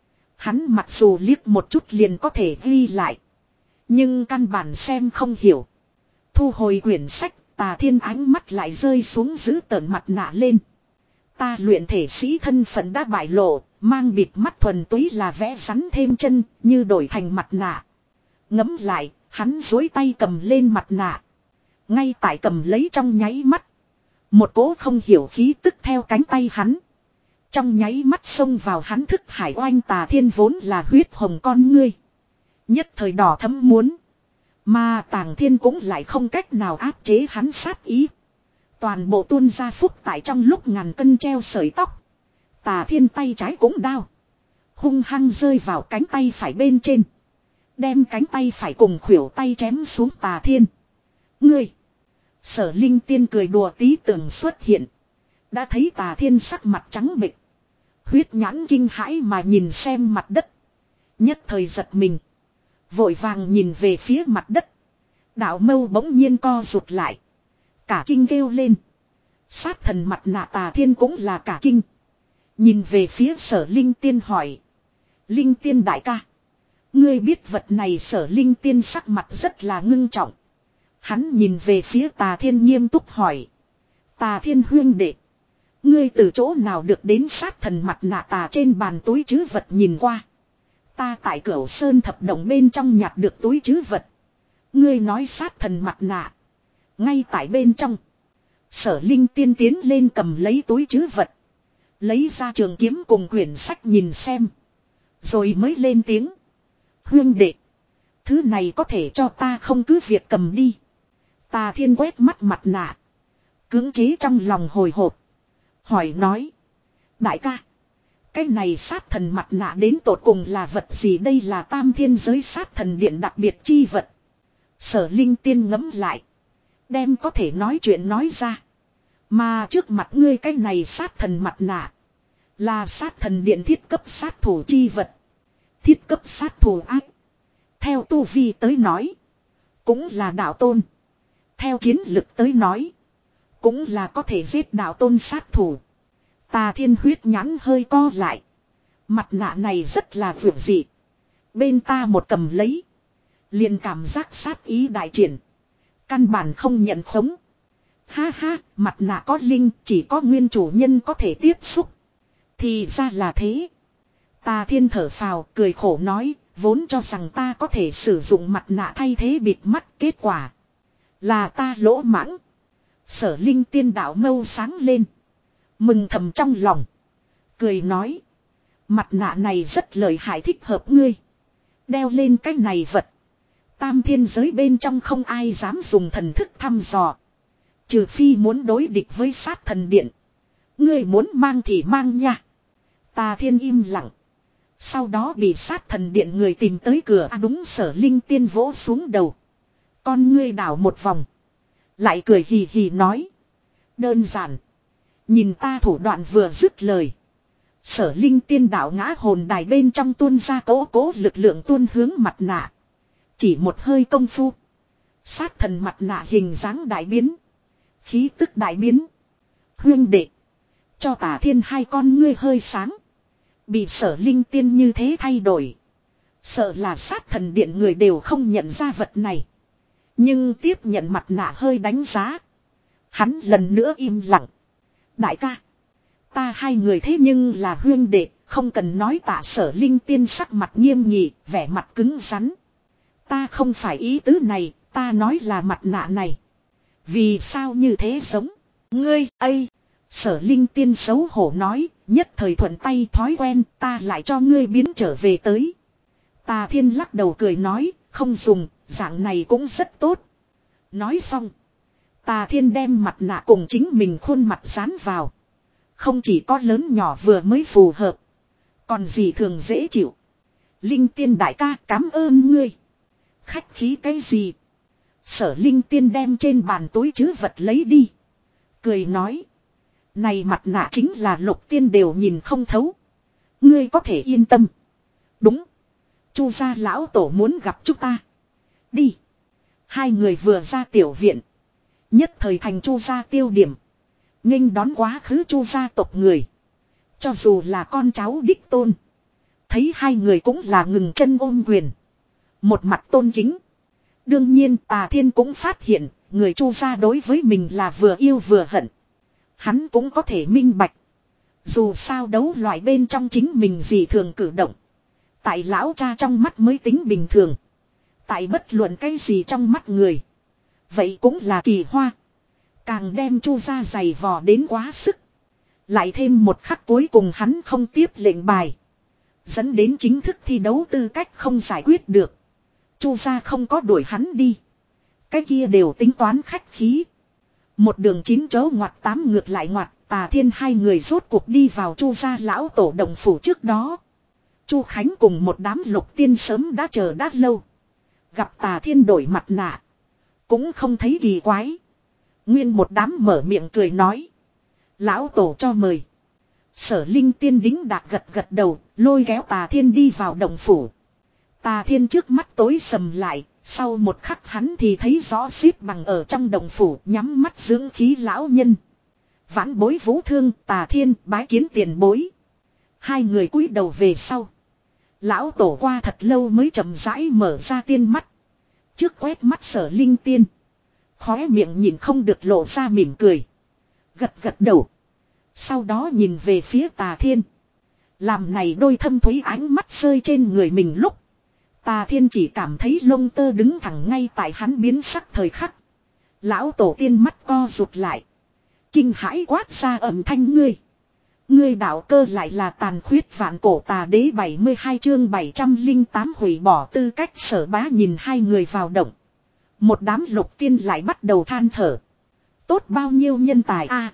Hắn mặc dù liếc một chút liền có thể ghi lại. Nhưng căn bản xem không hiểu. Thu hồi quyển sách, Tà Thiên ánh mắt lại rơi xuống giữ tợn mặt nạ lên. Ta luyện thể sĩ thân phận đã bại lộ, mang bịt mắt thuần túy là vẽ rắn thêm chân, như đổi thành mặt nạ. Ngấm lại, hắn duỗi tay cầm lên mặt nạ. Ngay tại cầm lấy trong nháy mắt. Một cỗ không hiểu khí tức theo cánh tay hắn. Trong nháy mắt xông vào hắn thức hải oanh. Tà Thiên vốn là huyết hồng con ngươi. Nhất thời đỏ thấm muốn. Mà Tàng Thiên cũng lại không cách nào áp chế hắn sát ý. Toàn bộ tuôn ra phúc tại trong lúc ngàn cân treo sợi tóc. Tà Thiên tay trái cũng đau. Hung hăng rơi vào cánh tay phải bên trên. Đem cánh tay phải cùng khuỷu tay chém xuống. Tà Thiên. Ngươi. Sở Linh Tiên cười đùa tí tưởng xuất hiện. Đã thấy Tà Thiên sắc mặt trắng bệch. Huyết nhãn kinh hãi mà nhìn xem mặt đất. Nhất thời giật mình. Vội vàng nhìn về phía mặt đất. Đạo mâu bỗng nhiên co rụt lại. Cả kinh kêu lên. Sát thần mặt nạ Tà Thiên cũng là cả kinh. Nhìn về phía Sở Linh Tiên hỏi. Linh Tiên đại ca. Ngươi biết vật này? Sở Linh Tiên sắc mặt rất là ngưng trọng. Hắn nhìn về phía Tà Thiên nghiêm túc hỏi. Tà Thiên huyên đệ. Ngươi từ chỗ nào được đến sát thần mặt nạ? Tà trên bàn túi trữ vật nhìn qua. Ta tại Cửu Sơn thập động bên trong nhặt được túi trữ vật. Ngươi nói sát thần mặt nạ. Ngay tại bên trong. Sở Linh Tiên tiến lên cầm lấy túi trữ vật. Lấy ra trường kiếm cùng quyển sách nhìn xem. Rồi mới lên tiếng. Huyên đệ. Thứ này có thể cho ta không cứ việc cầm đi. Tà Thiên quét mắt mặt nạ. Cưỡng chế trong lòng hồi hộp. Hỏi nói. Đại ca. Cái này sát thần mặt nạ đến tột cùng là vật gì? Đây là tam thiên giới sát thần điện đặc biệt chi vật. Sở Linh Tiên ngẫm lại. Đem có thể nói chuyện nói ra. Mà trước mặt ngươi cái này sát thần mặt nạ. Là sát thần điện thiết cấp sát thủ chi vật. Thiết cấp sát thủ ác. Theo tu vi tới nói. Cũng là đạo tôn. Theo chiến lực tới nói. Cũng là có thể giết đạo tôn sát thủ. Tà Thiên huyết nhãn hơi co lại. Mặt nạ này rất là vượt dị. Bên ta một cầm lấy. Liền cảm giác sát ý đại triển. Căn bản không nhận khống. Ha ha, mặt nạ có linh, chỉ có nguyên chủ nhân có thể tiếp xúc. Thì ra là thế. Tà Thiên thở phào, cười khổ nói, vốn cho rằng ta có thể sử dụng mặt nạ thay thế bịt mắt, kết quả là ta lỗ mãng. Sở Linh Tiên đạo mâu sáng lên. Mừng thầm trong lòng. Cười nói. Mặt nạ này rất lợi hại, thích hợp ngươi. Đeo lên cái này vật. Tam thiên giới bên trong không ai dám dùng thần thức thăm dò. Trừ phi muốn đối địch với sát thần điện. Ngươi muốn mang thì mang nha. Tà Thiên im lặng. Sau đó bị sát thần điện người tìm tới cửa. À đúng. Sở Linh Tiên vỗ xuống đầu. Con ngươi đảo một vòng. Lại cười hì hì nói. Đơn giản. Nhìn ta thủ đoạn vừa dứt lời. Sở Linh Tiên đạo ngã hồn đài bên trong tuôn ra cố cố lực lượng tuôn hướng mặt nạ. Chỉ một hơi công phu. Sát thần mặt nạ hình dáng đại biến. Khí tức đại biến. Huyên đệ. Cho Tà Thiên hai con ngươi hơi sáng. Bị Sở Linh Tiên như thế thay đổi. Sợ là sát thần điện người đều không nhận ra vật này. Nhưng tiếp nhận mặt nạ hơi đánh giá. Hắn lần nữa im lặng. Đại ca. Ta hai người thế nhưng là huyên đệ. Không cần nói. Tạ Sở Linh Tiên sắc mặt nghiêm nghị. Vẻ mặt cứng rắn. Ta không phải ý tứ này. Ta nói là mặt nạ này. Vì sao như thế giống. Ngươi ây. Sở Linh Tiên xấu hổ nói. nhất thời thuận tay thói quen ta lại cho ngươi biến trở về tới. Tà Thiên lắc đầu cười nói, không dùng, dạng này cũng rất tốt. Nói xong. Tà Thiên đem mặt nạ cùng chính mình khuôn mặt dán vào. Không chỉ có lớn nhỏ vừa mới phù hợp. Còn gì thường dễ chịu. Linh Tiên đại ca cảm ơn ngươi. Khách khí cái gì? Sở Linh Tiên đem trên bàn túi trữ vật lấy đi. Cười nói. Này mặt nạ chính là Lục Tiên đều nhìn không thấu. Ngươi có thể yên tâm. Đúng. Chu gia lão tổ muốn gặp chúng ta. Đi. Hai người vừa ra tiểu viện. Nhất thời thành Chu gia tiêu điểm. Nghênh đón quá khứ Chu gia tộc người. Cho dù là con cháu đích tôn. Thấy hai người cũng là ngừng chân ôm quyền. Một mặt tôn kính. Đương nhiên Tà Thiên cũng phát hiện. Người Chu gia đối với mình là vừa yêu vừa hận. Hắn cũng có thể minh bạch. Dù sao đấu loại bên trong chính mình gì thường cử động. Tại lão cha trong mắt mới tính bình thường. Tại bất luận cái gì trong mắt người. Vậy cũng là kỳ hoa. Càng đem Chu gia giày vò đến quá sức. Lại thêm một khắc cuối cùng hắn không tiếp lệnh bài. Dẫn đến chính thức thi đấu tư cách không giải quyết được. Chu gia không có đuổi hắn đi. Cái kia đều tính toán khách khí. Một đường chín chấu ngoặt tám ngược lại ngoặt. Tà Thiên hai người rốt cuộc đi vào Chu gia lão tổ đồng phủ trước đó. Chu Khánh cùng một đám Lục Tiên sớm đã chờ đã lâu. Gặp Tà Thiên đổi mặt nạ. Cũng không thấy kỳ quái. Nguyên một đám mở miệng cười nói. Lão tổ cho mời. Sở Linh Tiên đính đạc gật gật đầu. Lôi kéo Tà Thiên đi vào đồng phủ. Tà Thiên trước mắt tối sầm lại. Sau một khắc hắn thì thấy rõ xếp bằng ở trong đồng phủ. Nhắm mắt dưỡng khí lão nhân. Vãn bối vũ thương Tà Thiên bái kiến tiền bối. Hai người cúi đầu về sau. Lão tổ qua thật lâu mới chậm rãi mở ra tiên mắt. Trước quét mắt Sở Linh Tiên. Khóe miệng nhìn không được lộ ra mỉm cười. Gật gật đầu. Sau đó nhìn về phía Tà Thiên. Làm này đôi thâm thúy ánh mắt rơi trên người mình lúc. Tà Thiên chỉ cảm thấy lông tơ đứng thẳng ngay tại hắn biến sắc thời khắc. Lão tổ tiên mắt co rụt lại. Kinh hãi quát ra âm thanh ngươi. Ngươi đạo cơ lại là tàn khuyết vạn cổ tà đế bảy mươi hai chương bảy trăm lẻ tám hủy bỏ tư cách Sở Bá nhìn hai người vào động. Một đám Lục Tiên lại bắt đầu than thở. Tốt bao nhiêu nhân tài a.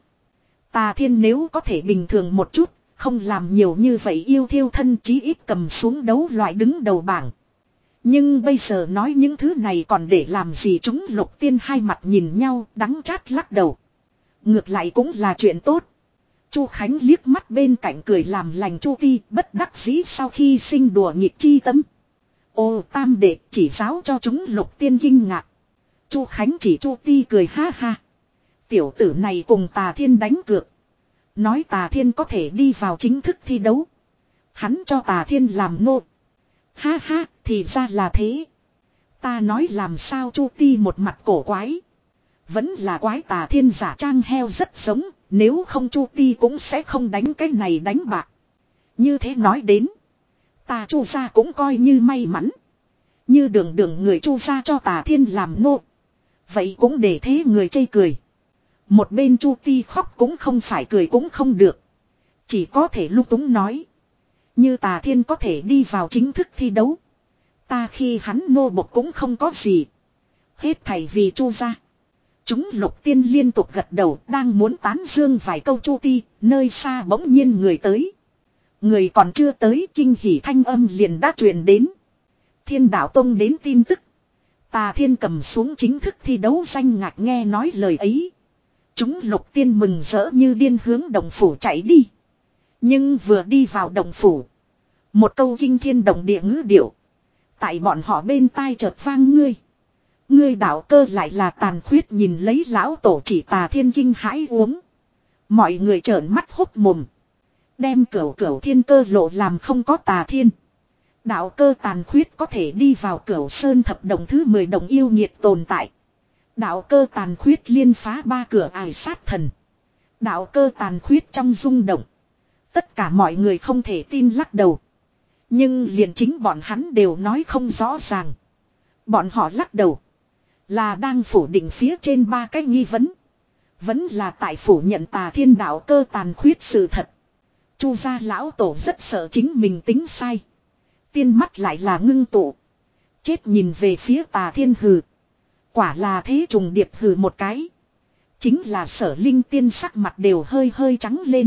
Tà Thiên nếu có thể bình thường một chút, không làm nhiều như vậy yêu thiêu thân chí ít cầm xuống đấu loại đứng đầu bảng. Nhưng bây giờ nói những thứ này còn để làm gì chúng Lục Tiên hai mặt nhìn nhau đắng chát lắc đầu. Ngược lại cũng là chuyện tốt. Chu Khánh liếc mắt bên cạnh cười làm lành Chu Ti bất đắc dĩ sau khi sinh đùa nghịch chi tâm. Ô tam đệ chỉ giáo cho chúng Lục Tiên kinh ngạc. Chu Khánh chỉ Chu Ti cười ha ha. Tiểu tử này cùng Tà Thiên đánh cược. Nói Tà Thiên có thể đi vào chính thức thi đấu. Hắn cho Tà Thiên làm nô. Ha ha, thì ra là thế. Ta nói làm sao Chu Ti một mặt cổ quái. Vẫn là quái Tà Thiên giả trang heo rất giống. Nếu không Chu Ti cũng sẽ không đánh cái này đánh bạc. Như thế nói đến. Ta Chu gia cũng coi như may mắn. Như đường đường người Chu gia cho Tà Thiên làm nô. Vậy cũng để thế người chê cười. Một bên Chu Ti khóc cũng không phải cười cũng không được. Chỉ có thể lung túng nói. Như Tà Thiên có thể đi vào chính thức thi đấu. Ta khi hắn nô bộc cũng không có gì. Hết thảy vì Chu gia. Chúng Lục Tiên liên tục gật đầu đang muốn tán dương vài câu Chu Ti. Nơi xa bỗng nhiên người tới. Người còn chưa tới kinh hỉ thanh âm liền đã truyền đến. Thiên Đạo Tông đến tin tức. Tà Thiên cầm xuống chính thức thi đấu danh ngạch nghe nói lời ấy. Chúng Lục Tiên mừng rỡ như điên hướng đồng phủ chạy đi. Nhưng vừa đi vào đồng phủ. Một câu kinh thiên động địa ngữ điệu. Tại bọn họ bên tai chợt vang ngươi. Ngươi đạo cơ lại là tàn khuyết nhìn lấy lão tổ chỉ Tà Thiên kinh hãi uống. Mọi người trợn mắt hốc mồm. Đem cửu cửu thiên cơ lộ làm không có Tà Thiên. Đạo cơ tàn khuyết có thể đi vào cửu sơn thập đồng thứ mười đồng yêu nghiệt tồn tại. Đạo cơ tàn khuyết liên phá ba cửa ải sát thần. Đạo cơ tàn khuyết trong rung động. Tất cả mọi người không thể tin lắc đầu. Nhưng liền chính bọn hắn đều nói không rõ ràng. Bọn họ lắc đầu. Là đang phủ định phía trên ba cái nghi vấn. Vẫn là tại phủ nhận Tà Thiên đạo cơ tàn khuyết sự thật. Chu gia lão tổ rất sợ chính mình tính sai. Tiên mắt lại là ngưng tụ. Chết nhìn về phía Tà Thiên hừ. Quả là thế trùng điệp hừ một cái. Chính là Sở Linh Tiên sắc mặt đều hơi hơi trắng lên.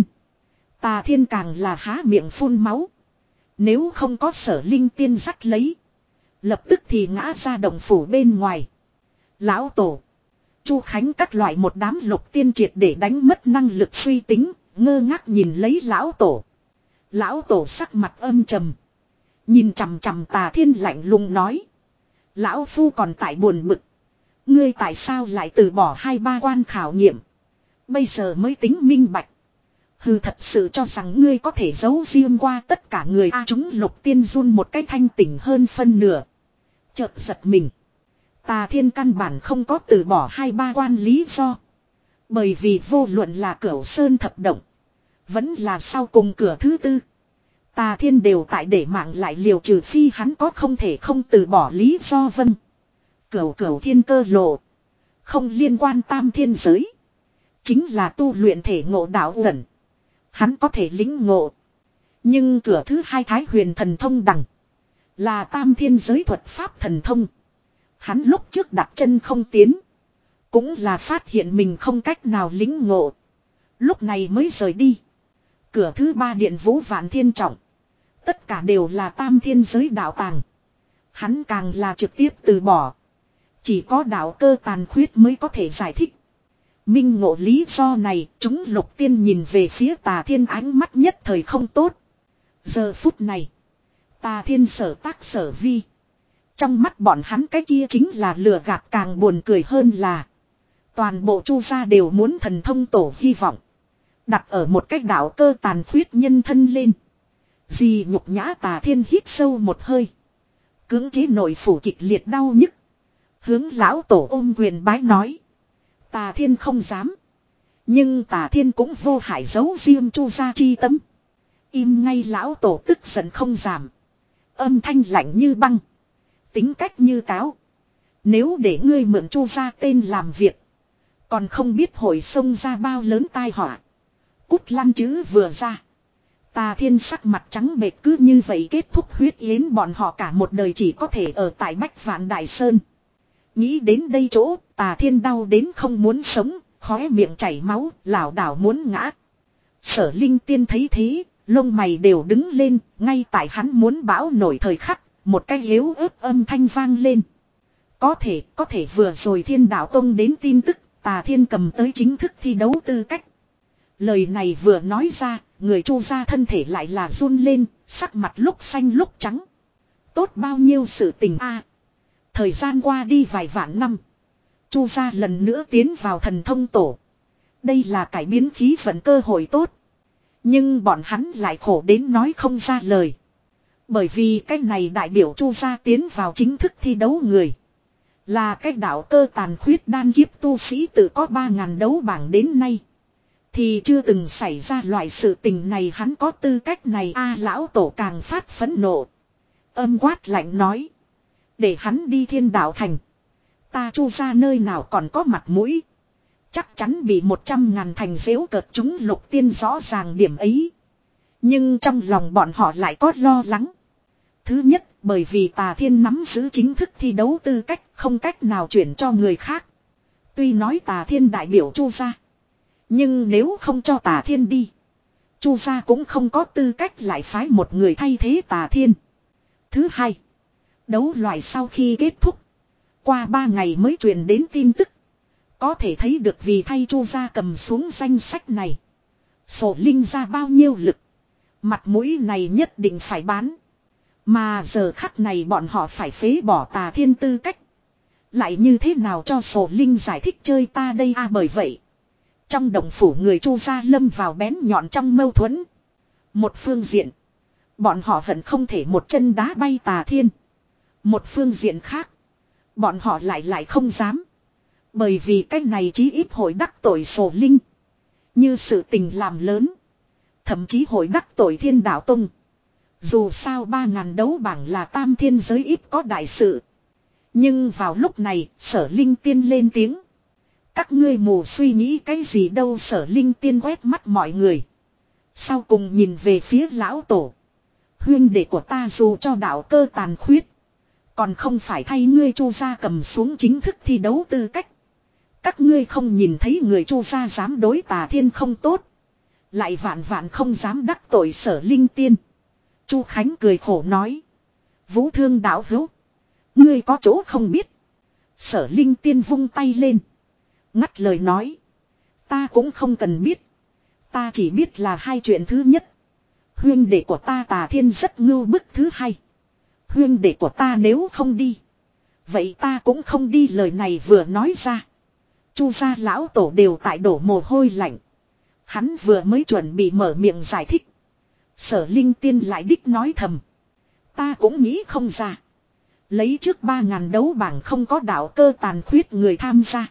Tà Thiên càng là há miệng phun máu. Nếu không có Sở Linh Tiên dắt lấy, lập tức thì ngã ra động phủ bên ngoài. Lão tổ Chu Khánh các loại một đám lục tiên triệt để đánh mất năng lực suy tính, ngơ ngác nhìn lấy lão tổ. Lão tổ sắc mặt âm trầm, nhìn chằm chằm Tà Thiên lạnh lùng nói: lão phu còn tại buồn bực, ngươi tại sao lại từ bỏ hai ba quan khảo nghiệm, bây giờ mới tính minh bạch. Hừ, thật sự cho rằng ngươi có thể giấu riêng qua tất cả người a? Chúng lục tiên run một cái thanh tỉnh hơn phân nửa, chợt giật mình. Tà Thiên căn bản không có từ bỏ hai ba quan lý do. Bởi vì vô luận là Cửu Sơn thập động, vẫn là sau cùng cửa thứ tư, Tà Thiên đều tại để mạng lại liều, trừ phi hắn có không thể không từ bỏ lý do. Vâng. Cửu cửu thiên cơ lộ, không liên quan tam thiên giới, chính là tu luyện thể ngộ đạo ẩn, hắn có thể lĩnh ngộ. Nhưng cửa thứ hai Thái Huyền thần thông đằng, là tam thiên giới thuật pháp thần thông. Hắn lúc trước đặt chân không tiến, cũng là phát hiện mình không cách nào lĩnh ngộ, lúc này mới rời đi. Cửa thứ ba Điện Vũ Vạn Thiên Trọng, tất cả đều là tam thiên giới đạo tàng, hắn càng là trực tiếp từ bỏ. Chỉ có đạo cơ tàn khuyết mới có thể giải thích. Minh ngộ lý do này, chúng lục tiên nhìn về phía Tà Thiên ánh mắt nhất thời không tốt. Giờ phút này, Tà Thiên sở tác sở vi, trong mắt bọn hắn cái kia chính là lừa gạt. Càng buồn cười hơn là, toàn bộ Chu gia đều muốn thần thông tổ hy vọng đặt ở một cái đạo cơ tàn khuyết nhân thân lên. Gì nhục nhã. Tà Thiên hít sâu một hơi, cưỡng chế nội phủ kịch liệt đau nhức, hướng lão tổ ôm quyền bái nói: Tà Thiên không dám. Nhưng Tà Thiên cũng vô hại giấu riêng Chu gia chi tâm. Im ngay. Lão tổ tức giận không giảm, âm thanh lạnh như băng, tính cách như cáo. Nếu để ngươi mượn Chu gia tên làm việc, còn không biết hội xông ra bao lớn tai họa. Cút lăn chữ vừa ra, Tà Thiên sắc mặt trắng bệch, cứ như vậy kết thúc huyết yến. Bọn họ cả một đời chỉ có thể ở tại Bách Vạn Đại Sơn. Nghĩ đến đây chỗ, Tà Thiên đau đến không muốn sống, khóe miệng chảy máu, lảo đảo muốn ngã. Sở Linh Tiên thấy thế, lông mày đều đứng lên. Ngay tại hắn muốn bão nổi thời khắc, một cái yếu ớt âm thanh vang lên. Có thể, có thể vừa rồi Thiên Đạo Tông đến tin tức, Tà Thiên cầm tới chính thức thi đấu tư cách. Lời này vừa nói ra, người Chu gia thân thể lại là run lên, sắc mặt lúc xanh lúc trắng. Tốt bao nhiêu sự tình a. Thời gian qua đi vài vạn năm, Chu gia lần nữa tiến vào thần thông tổ. Đây là cải biến khí vận cơ hội tốt. Nhưng bọn hắn lại khổ đến nói không ra lời. Bởi vì cái này đại biểu Chu gia tiến vào chính thức thi đấu người, là cái đạo cơ tàn khuyết đan kiếp tu sĩ. Tự có ba ngàn đấu bảng đến nay, thì chưa từng xảy ra loại sự tình này. Hắn có tư cách này a? Lão tổ càng phát phẫn nộ, âm quát lạnh nói: để hắn đi Thiên Đạo Thành, ta Chu gia nơi nào còn có mặt mũi. Chắc chắn bị một trăm ngàn thành giễu cợt. Chúng lục tiên rõ ràng điểm ấy, nhưng trong lòng bọn họ lại có lo lắng. Thứ nhất, bởi vì Tà Thiên nắm giữ chính thức thi đấu tư cách, không cách nào chuyển cho người khác. Tuy nói Tà Thiên đại biểu Chu gia, nhưng nếu không cho Tà Thiên đi, Chu gia cũng không có tư cách lại phái một người thay thế Tà Thiên. Thứ hai, đấu loại sau khi kết thúc, qua ba ngày mới truyền đến tin tức. Có thể thấy được vì thay Chu gia cầm xuống danh sách này, Sổ Linh ra bao nhiêu lực. Mặt mũi này nhất định phải bán. Mà giờ khắc này bọn họ phải phế bỏ Tà Thiên tư cách, lại như thế nào cho Sổ Linh giải thích chơi ta đây a? Bởi vậy, trong động phủ người Chu gia lâm vào bén nhọn trong mâu thuẫn. Một phương diện, bọn họ hận không thể một chân đá bay Tà Thiên. Một phương diện khác, bọn họ lại lại không dám. Bởi vì cái này chí ít hội đắc tội Sổ Linh. Như sự tình làm lớn, thậm chí hội đắc tội Thiên Đạo Tông. Dù sao ba ngàn đấu bảng là tam thiên giới ít có đại sự. Nhưng vào lúc này, Sở Linh Tiên lên tiếng: các ngươi mù suy nghĩ cái gì đâu? Sở Linh Tiên quét mắt mọi người, Sau cùng nhìn về phía lão tổ. Huyên đệ của ta dù cho đạo cơ tàn khuyết. Còn không phải thay ngươi Chu gia cầm xuống chính thức thi đấu tư cách. Các ngươi không nhìn thấy người Chu gia dám đối Tà Thiên không tốt. Lại vạn vạn không dám đắc tội Sở Linh Tiên. Chu Khánh cười khổ nói. Vũ Thương đạo hữu. Ngươi có chỗ không biết. Sở Linh Tiên vung tay lên. Ngắt lời nói. Ta cũng không cần biết. Ta chỉ biết là hai chuyện thứ nhất. Huyên đệ của ta Tà Thiên rất ngưu bức thứ hai. Huyên đệ của ta nếu không đi. Vậy ta cũng không đi, lời này vừa nói ra. Chu gia lão tổ đều tại đổ mồ hôi lạnh. Hắn vừa mới chuẩn bị mở miệng giải thích. Sở Linh Tiên lại đích nói thầm. Ta cũng nghĩ không ra. Lấy trước ba ngàn đấu bảng không có đạo cơ tàn khuyết người tham gia.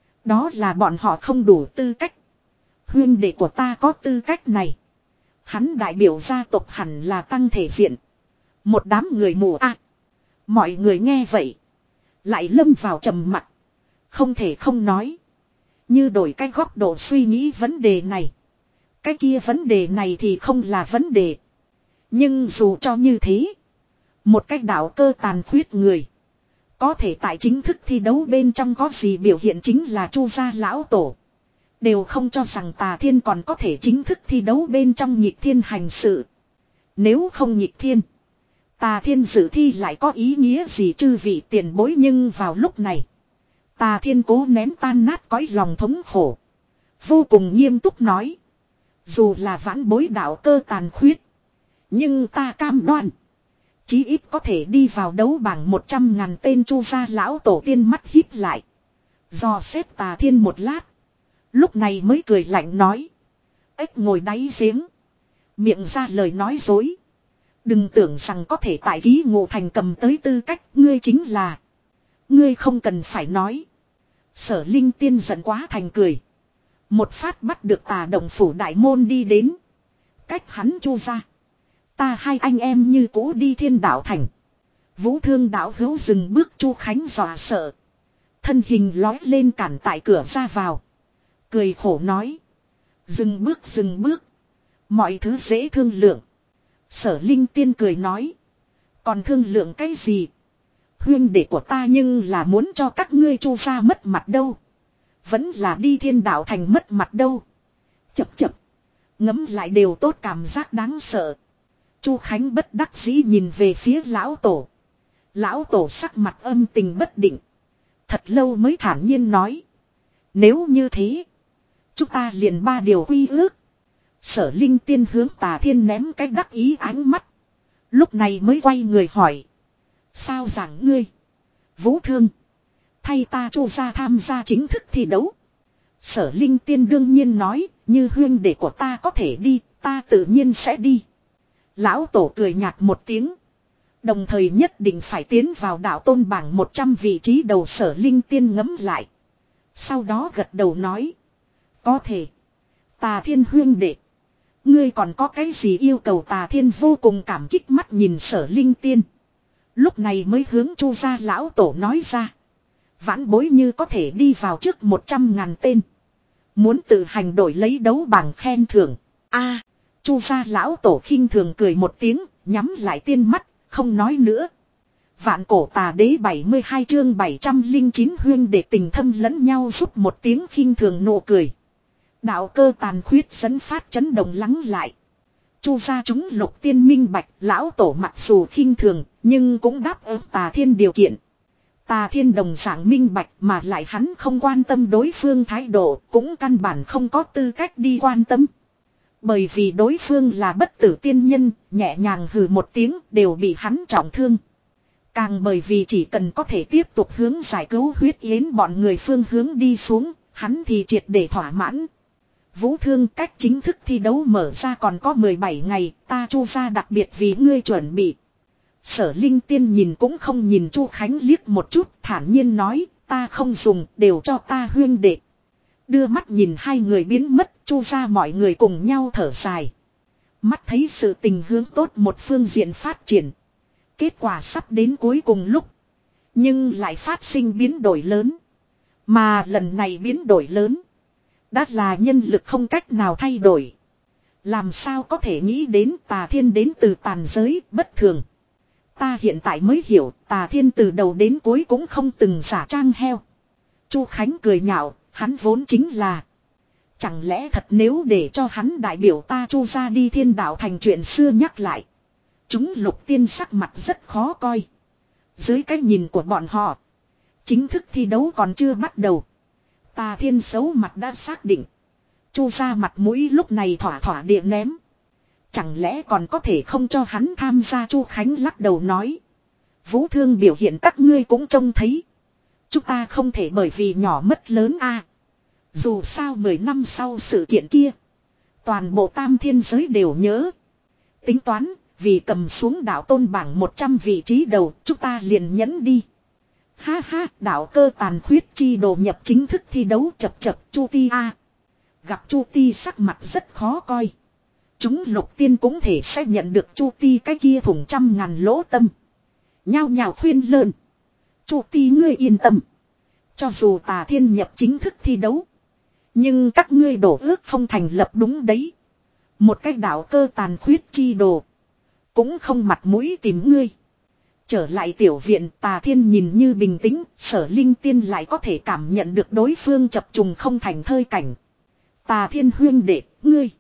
Đó là bọn họ không đủ tư cách. Huyên đệ của ta có tư cách này. Hắn đại biểu gia tộc hẳn là tăng thể diện. Một đám người mù a. Mọi người nghe vậy. Lại lâm vào trầm mặc. Không thể không nói. Như đổi cái góc độ suy nghĩ vấn đề này. Cái kia vấn đề này thì không là vấn đề. Nhưng dù cho như thế. Một cái đạo cơ tàn khuyết người. Có thể tại chính thức thi đấu bên trong có gì biểu hiện chính là Chu gia lão tổ. Đều không cho rằng Tà Thiên còn có thể chính thức thi đấu bên trong nhịp thiên hành sự. Nếu không nhịp thiên. Tà Thiên dự thi lại có ý nghĩa gì chư vị tiền bối, nhưng vào lúc này. Tà Thiên cố nén tan nát cõi lòng thống khổ. Vô cùng nghiêm túc nói. Dù là vãn bối đạo cơ tàn khuyết. Nhưng ta cam đoan. Chí ít có thể đi vào đấu bảng một trăm ngàn tên Chu gia lão tổ tiên mắt híp lại. Dò xét Tà Thiên một lát. Lúc này mới cười lạnh nói. Ếch ngồi đáy giếng. Miệng ra lời nói dối. Đừng tưởng rằng có thể tại ký ngộ thành cầm tới tư cách. Ngươi chính là. Ngươi không cần phải nói. Sở Linh Tiên giận quá thành cười. Một phát bắt được Tà Động phủ đại môn đi đến. Cách hắn Chu ra. Ta hai anh em như cũ đi Thiên Đạo thành. Vũ Thương đạo hữu dừng bước, Chu Khánh dọa sợ. Thân hình lói lên cản tại cửa ra vào. Cười khổ nói. Dừng bước dừng bước. Mọi thứ dễ thương lượng. Sở Linh Tiên cười nói. Còn thương lượng cái gì? Huyên đệ của ta nhưng là muốn cho các ngươi Chu gia mất mặt đâu. Vẫn là đi Thiên Đạo thành mất mặt đâu. Chập chập. Ngấm lại đều tốt, cảm giác đáng sợ. Chu Khánh bất đắc dĩ nhìn về phía lão tổ. Lão tổ sắc mặt âm tình bất định. Thật lâu mới thản nhiên nói. Nếu như thế. Chúng ta liền ba điều quy ước. Sở Linh Tiên hướng Tà Thiên ném cái đắc ý ánh mắt. Lúc này mới quay người hỏi. Sao giảng ngươi? Vũ Thương. Thay ta Chu gia tham gia chính thức thi đấu. Sở Linh Tiên đương nhiên nói. Như huyên đệ của ta có thể đi. Ta tự nhiên sẽ đi. Lão tổ cười nhạt một tiếng. Đồng thời nhất định phải tiến vào đạo tôn bảng một trăm vị trí đầu. Sở Linh Tiên ngẫm lại. Sau đó gật đầu nói. Có thể. Tà Thiên huyên đệ. Ngươi còn có cái gì yêu cầu? Tà Thiên vô cùng cảm kích mắt nhìn Sở Linh Tiên. Lúc này mới hướng Chu gia lão tổ nói ra. Vãn bối như có thể đi vào trước một trăm ngàn tên. Muốn tự hành đổi lấy đấu bảng khen thưởng. A, Chu gia lão tổ khinh thường cười một tiếng, nhắm lại tiên mắt, không nói nữa. Vạn cổ tà đế bảy mươi hai chương bảy trăm linh chín huyên để tình thâm lẫn nhau giúp một tiếng khinh thường nụ cười. Đạo cơ tàn khuyết dẫn phát chấn động lắng lại. Chu gia chúng lục tiên minh bạch, lão tổ mặc dù khinh thường, nhưng cũng đáp ứng Tà Thiên điều kiện. Tà Thiên đồng dạng minh bạch, mà lại hắn không quan tâm đối phương thái độ, cũng căn bản không có tư cách đi quan tâm. Bởi vì đối phương là bất tử tiên nhân, nhẹ nhàng hừ một tiếng đều bị hắn trọng thương. Càng bởi vì chỉ cần có thể tiếp tục hướng giải cứu huyết yến bọn người phương hướng đi xuống, hắn thì triệt để thỏa mãn. Vũ Thương, cách chính thức thi đấu mở ra còn có mười bảy ngày, ta Chu gia đặc biệt vì ngươi chuẩn bị. Sở Linh Tiên nhìn cũng không nhìn Chu Khánh liếc một chút, thản nhiên nói, ta không dùng, đều cho ta huyên đệ. Đưa mắt nhìn hai người biến mất, Chu gia mọi người cùng nhau thở dài. Mắt thấy sự tình hướng tốt một phương diện phát triển. Kết quả sắp đến cuối cùng lúc. Nhưng lại phát sinh biến đổi lớn. Mà lần này biến đổi lớn. Đã là nhân lực không cách nào thay đổi. Làm sao có thể nghĩ đến Tà Thiên đến từ tàn giới bất thường. Ta hiện tại mới hiểu Tà Thiên từ đầu đến cuối cũng không từng giả trang heo. Chu Khánh cười nhạo, hắn vốn chính là. Chẳng lẽ thật nếu để cho hắn đại biểu ta Chu ra đi Thiên Đạo Thành chuyện xưa nhắc lại. Chúng Lục Tiên sắc mặt rất khó coi. Dưới cái nhìn của bọn họ. Chính thức thi đấu còn chưa bắt đầu. Tà Thiên xấu mặt đã xác định. Chu ra mặt mũi lúc này thỏa thỏa địa ném. Chẳng lẽ còn có thể không cho hắn tham gia. Chu Khánh lắc đầu nói. Vũ Thương biểu hiện các ngươi cũng trông thấy. Chúng ta không thể bởi vì nhỏ mất lớn a. Dù sao mười năm sau sự kiện kia. Toàn bộ tam thiên giới đều nhớ. Tính toán, vì cầm xuống đạo tôn bảng một trăm vị trí đầu, chúng ta liền nhẫn đi. Ha ha, đạo cơ tàn khuyết chi đồ nhập chính thức thi đấu chập chập Chu Ti a. Gặp Chu Ti sắc mặt rất khó coi. Chúng Lục Tiên cũng thể sẽ nhận được Chu Ti cái kia thủng trăm ngàn lỗ tâm. Nhao nhao khuyên lợn. Chu Ti ngươi yên tâm. Cho dù Tà Thiên nhập chính thức thi đấu. Nhưng các ngươi đổ ước không thành lập đúng đấy. Một cái đạo cơ tàn khuyết chi đồ. Cũng không mặt mũi tìm ngươi. Trở lại tiểu viện Tà Thiên nhìn như bình tĩnh. Sở Linh Tiên lại có thể cảm nhận được đối phương chập trùng không thành thơi cảnh. Tà Thiên huyên đệ, ngươi.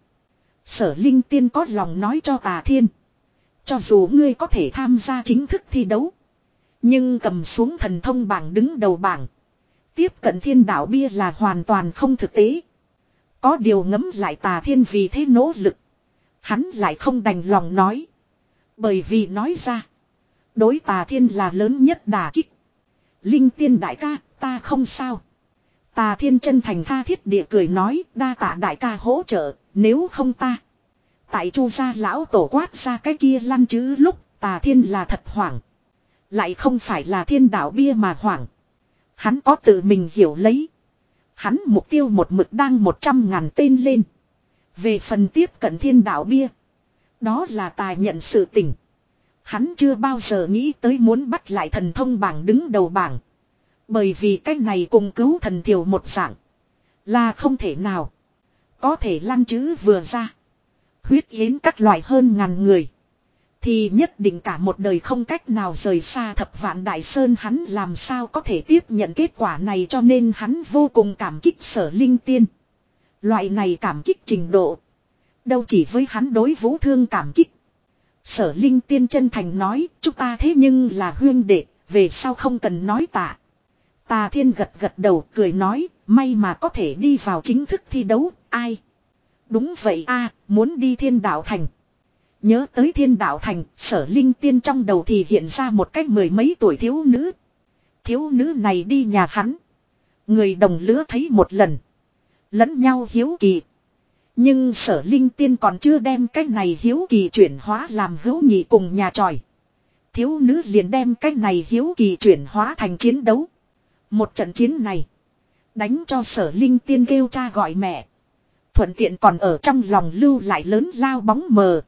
Sở Linh Tiên có lòng nói cho Tà Thiên. Cho dù ngươi có thể tham gia chính thức thi đấu. Nhưng cầm xuống thần thông bảng đứng đầu bảng. Tiếp cận Thiên Đạo bia là hoàn toàn không thực tế. Có điều ngấm lại Tà Thiên vì thế nỗ lực. Hắn lại không đành lòng nói. Bởi vì nói ra. Đối Tà Thiên là lớn nhất đả kích. Linh Tiên đại ca, ta không sao. Tà Thiên chân thành tha thiết địa cười nói, đa tạ đại ca hỗ trợ, nếu không ta. Tại Chu gia lão tổ quát ra cái kia lăn chữ lúc, Tà Thiên là thật hoảng. Lại không phải là Thiên Đạo bia mà hoảng. Hắn có tự mình hiểu lấy. Hắn mục tiêu một mực đang một trăm ngàn tên lên. Về phần tiếp cận Thiên Đạo bia. Đó là tài nhận sự tình. Hắn chưa bao giờ nghĩ tới muốn bắt lại thần thông bảng đứng đầu bảng. Bởi vì cái này cùng cứu thần thiểu một dạng. Là không thể nào. Có thể lăn chữ vừa ra. Huyết yến các loại hơn ngàn người. Thì nhất định cả một đời không cách nào rời xa Thập Vạn Đại Sơn. Hắn làm sao có thể tiếp nhận kết quả này, cho nên hắn vô cùng cảm kích Sở Linh Tiên. Loại này cảm kích trình độ. Đâu chỉ với hắn đối Vũ Thương cảm kích. Sở Linh Tiên chân thành nói, chúng ta thế nhưng là huyên đệ, về sau không cần nói tạ. Tà Thiên gật gật đầu cười nói, may mà có thể đi vào chính thức thi đấu, ai? Đúng vậy a, muốn đi Thiên Đạo Thành. Nhớ tới Thiên Đạo Thành, Sở Linh Tiên trong đầu thì hiện ra một cách mười mấy tuổi thiếu nữ. Thiếu nữ này đi nhà hắn. Người đồng lứa thấy một lần. Lẫn nhau hiếu kỳ. Nhưng Sở Linh Tiên còn chưa đem cái này hiếu kỳ chuyển hóa làm hữu nghị cùng nhà tròi. Thiếu nữ liền đem cái này hiếu kỳ chuyển hóa thành chiến đấu. Một trận chiến này. Đánh cho Sở Linh Tiên kêu cha gọi mẹ. Thuận tiện còn ở trong lòng lưu lại lớn lao bóng mờ.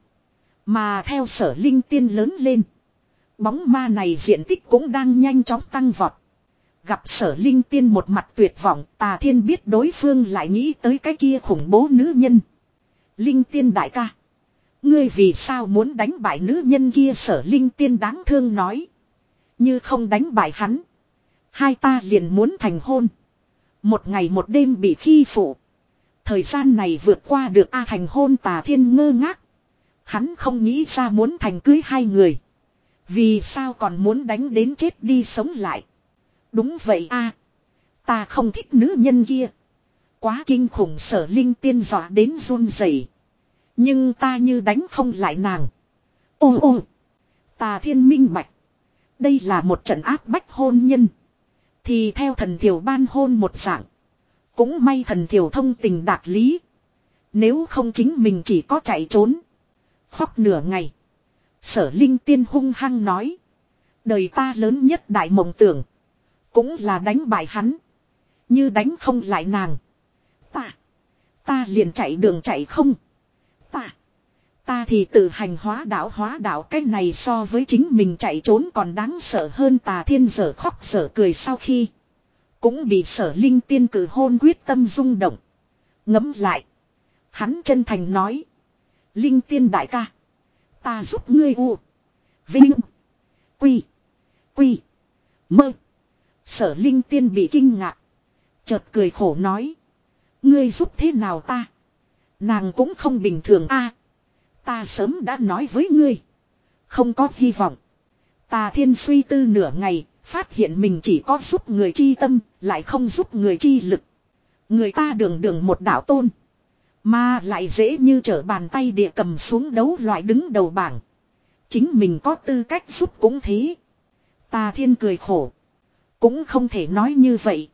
Mà theo Sở Linh Tiên lớn lên. Bóng ma này diện tích cũng đang nhanh chóng tăng vọt. Gặp Sở Linh Tiên một mặt tuyệt vọng, Tà Thiên biết đối phương lại nghĩ tới cái kia khủng bố nữ nhân. Linh Tiên đại ca. Ngươi vì sao muốn đánh bại nữ nhân kia? Sở Linh Tiên đáng thương nói. Như không đánh bại hắn. Hai ta liền muốn thành hôn. Một ngày một đêm bị khi phụ. Thời gian này vượt qua được A thành hôn. Tà Thiên ngơ ngác. Hắn không nghĩ ra muốn thành cưới hai người. Vì sao còn muốn đánh đến chết đi sống lại. Đúng vậy a, ta không thích nữ nhân kia. Quá kinh khủng. Sở Linh Tiên dọa đến run rẩy. Nhưng ta như đánh không lại nàng. Ô ô. Tà Thiên minh bạch. Đây là một trận áp bách hôn nhân. Thì theo thần thiểu ban hôn một dạng. Cũng may thần thiểu thông tình đạt lý. Nếu không chính mình chỉ có chạy trốn. Khóc nửa ngày. Sở Linh Tiên hung hăng nói. Đời ta lớn nhất đại mộng tưởng. Cũng là đánh bại hắn. Như đánh không lại nàng. Ta. Ta liền chạy đường chạy không. Ta. Ta thì tự hành hóa đạo hóa đạo. Cái này so với chính mình chạy trốn còn đáng sợ hơn. Tà Thiên dở khóc dở cười sau khi. Cũng bị Sở Linh Tiên cử hôn quyết tâm rung động. Ngẫm lại. Hắn chân thành nói. Linh tiên đại ca. Ta giúp ngươi u. Vinh. Quy. Quy. Mơ. Sở linh tiên bị kinh ngạc. Chợt cười khổ nói. Ngươi giúp thế nào ta? Nàng cũng không bình thường a. Ta sớm đã nói với ngươi. Không có hy vọng. Tà Thiên suy tư nửa ngày. Phát hiện mình chỉ có giúp người chi tâm. Lại không giúp người chi lực. Người ta đường đường một đạo tôn. Mà lại dễ như trở bàn tay địa cầm xuống đấu loại đứng đầu bảng. Chính mình có tư cách giúp cũng thế. Tà Thiên cười khổ. Cũng không thể nói như vậy.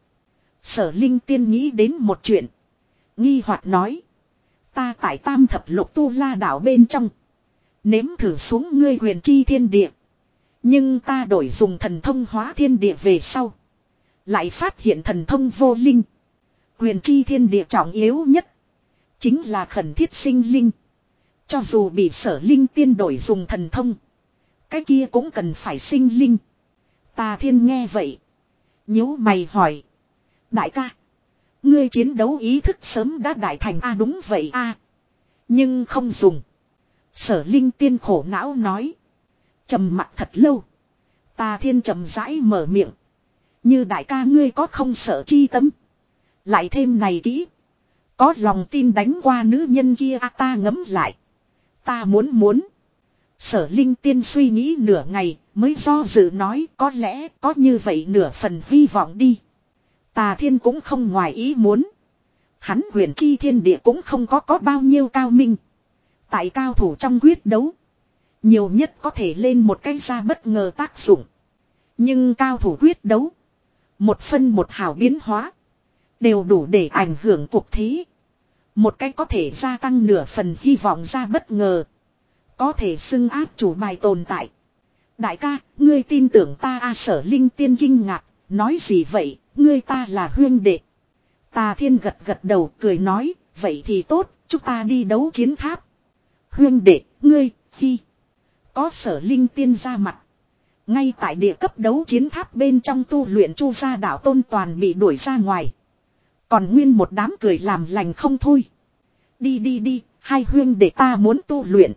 Sở Linh Tiên nghĩ đến một chuyện. Nghi hoặc nói. Ta tại Tam Thập Lục Tu La đảo bên trong. Nếm thử xuống ngươi huyền chi thiên địa. Nhưng ta đổi dùng thần thông hóa thiên địa về sau. Lại phát hiện thần thông vô linh. Huyền chi thiên địa trọng yếu nhất. Chính là khẩn thiết sinh linh. Cho dù bị Sở Linh Tiên đổi dùng thần thông. Cái kia cũng cần phải sinh linh. Tà Thiên nghe vậy. Nhíu mày hỏi. Đại ca. Ngươi chiến đấu ý thức sớm đã đại thành a à, đúng vậy a à. Nhưng không dùng. Sở Linh Tiên khổ não nói. Trầm mặt thật lâu. Tà Thiên trầm rãi mở miệng. Như đại ca ngươi có không sợ chi tâm. Lại thêm này kỹ. Có lòng tin đánh qua nữ nhân kia à, ta ngấm lại. Ta muốn muốn. Sở Linh Tiên suy nghĩ nửa ngày mới do dự nói có lẽ có như vậy nửa phần hy vọng đi. Tà Thiên cũng không ngoài ý muốn. Hắn huyền chi thiên địa cũng không có có bao nhiêu cao minh. Tại cao thủ trong quyết đấu. Nhiều nhất có thể lên một cái ra bất ngờ tác dụng. Nhưng cao thủ quyết đấu. Một phân một hào biến hóa. Đều đủ để ảnh hưởng cuộc thế. Một cái có thể gia tăng nửa phần hy vọng ra bất ngờ. Có thể xưng áp chủ bài tồn tại. Đại ca, ngươi tin tưởng ta a Sở Linh Tiên kinh ngạc. Nói gì vậy, ngươi ta là huyên đệ. Tà Thiên gật gật đầu cười nói, vậy thì tốt, chúng ta đi đấu chiến tháp. Huyên đệ, ngươi, hi. Có Sở Linh Tiên ra mặt. Ngay tại địa cấp đấu chiến tháp bên trong tu luyện Chu gia đạo tôn toàn bị đuổi ra ngoài. Còn nguyên một đám cười làm lành không thôi. Đi đi đi, hai huyên đệ ta muốn tu luyện.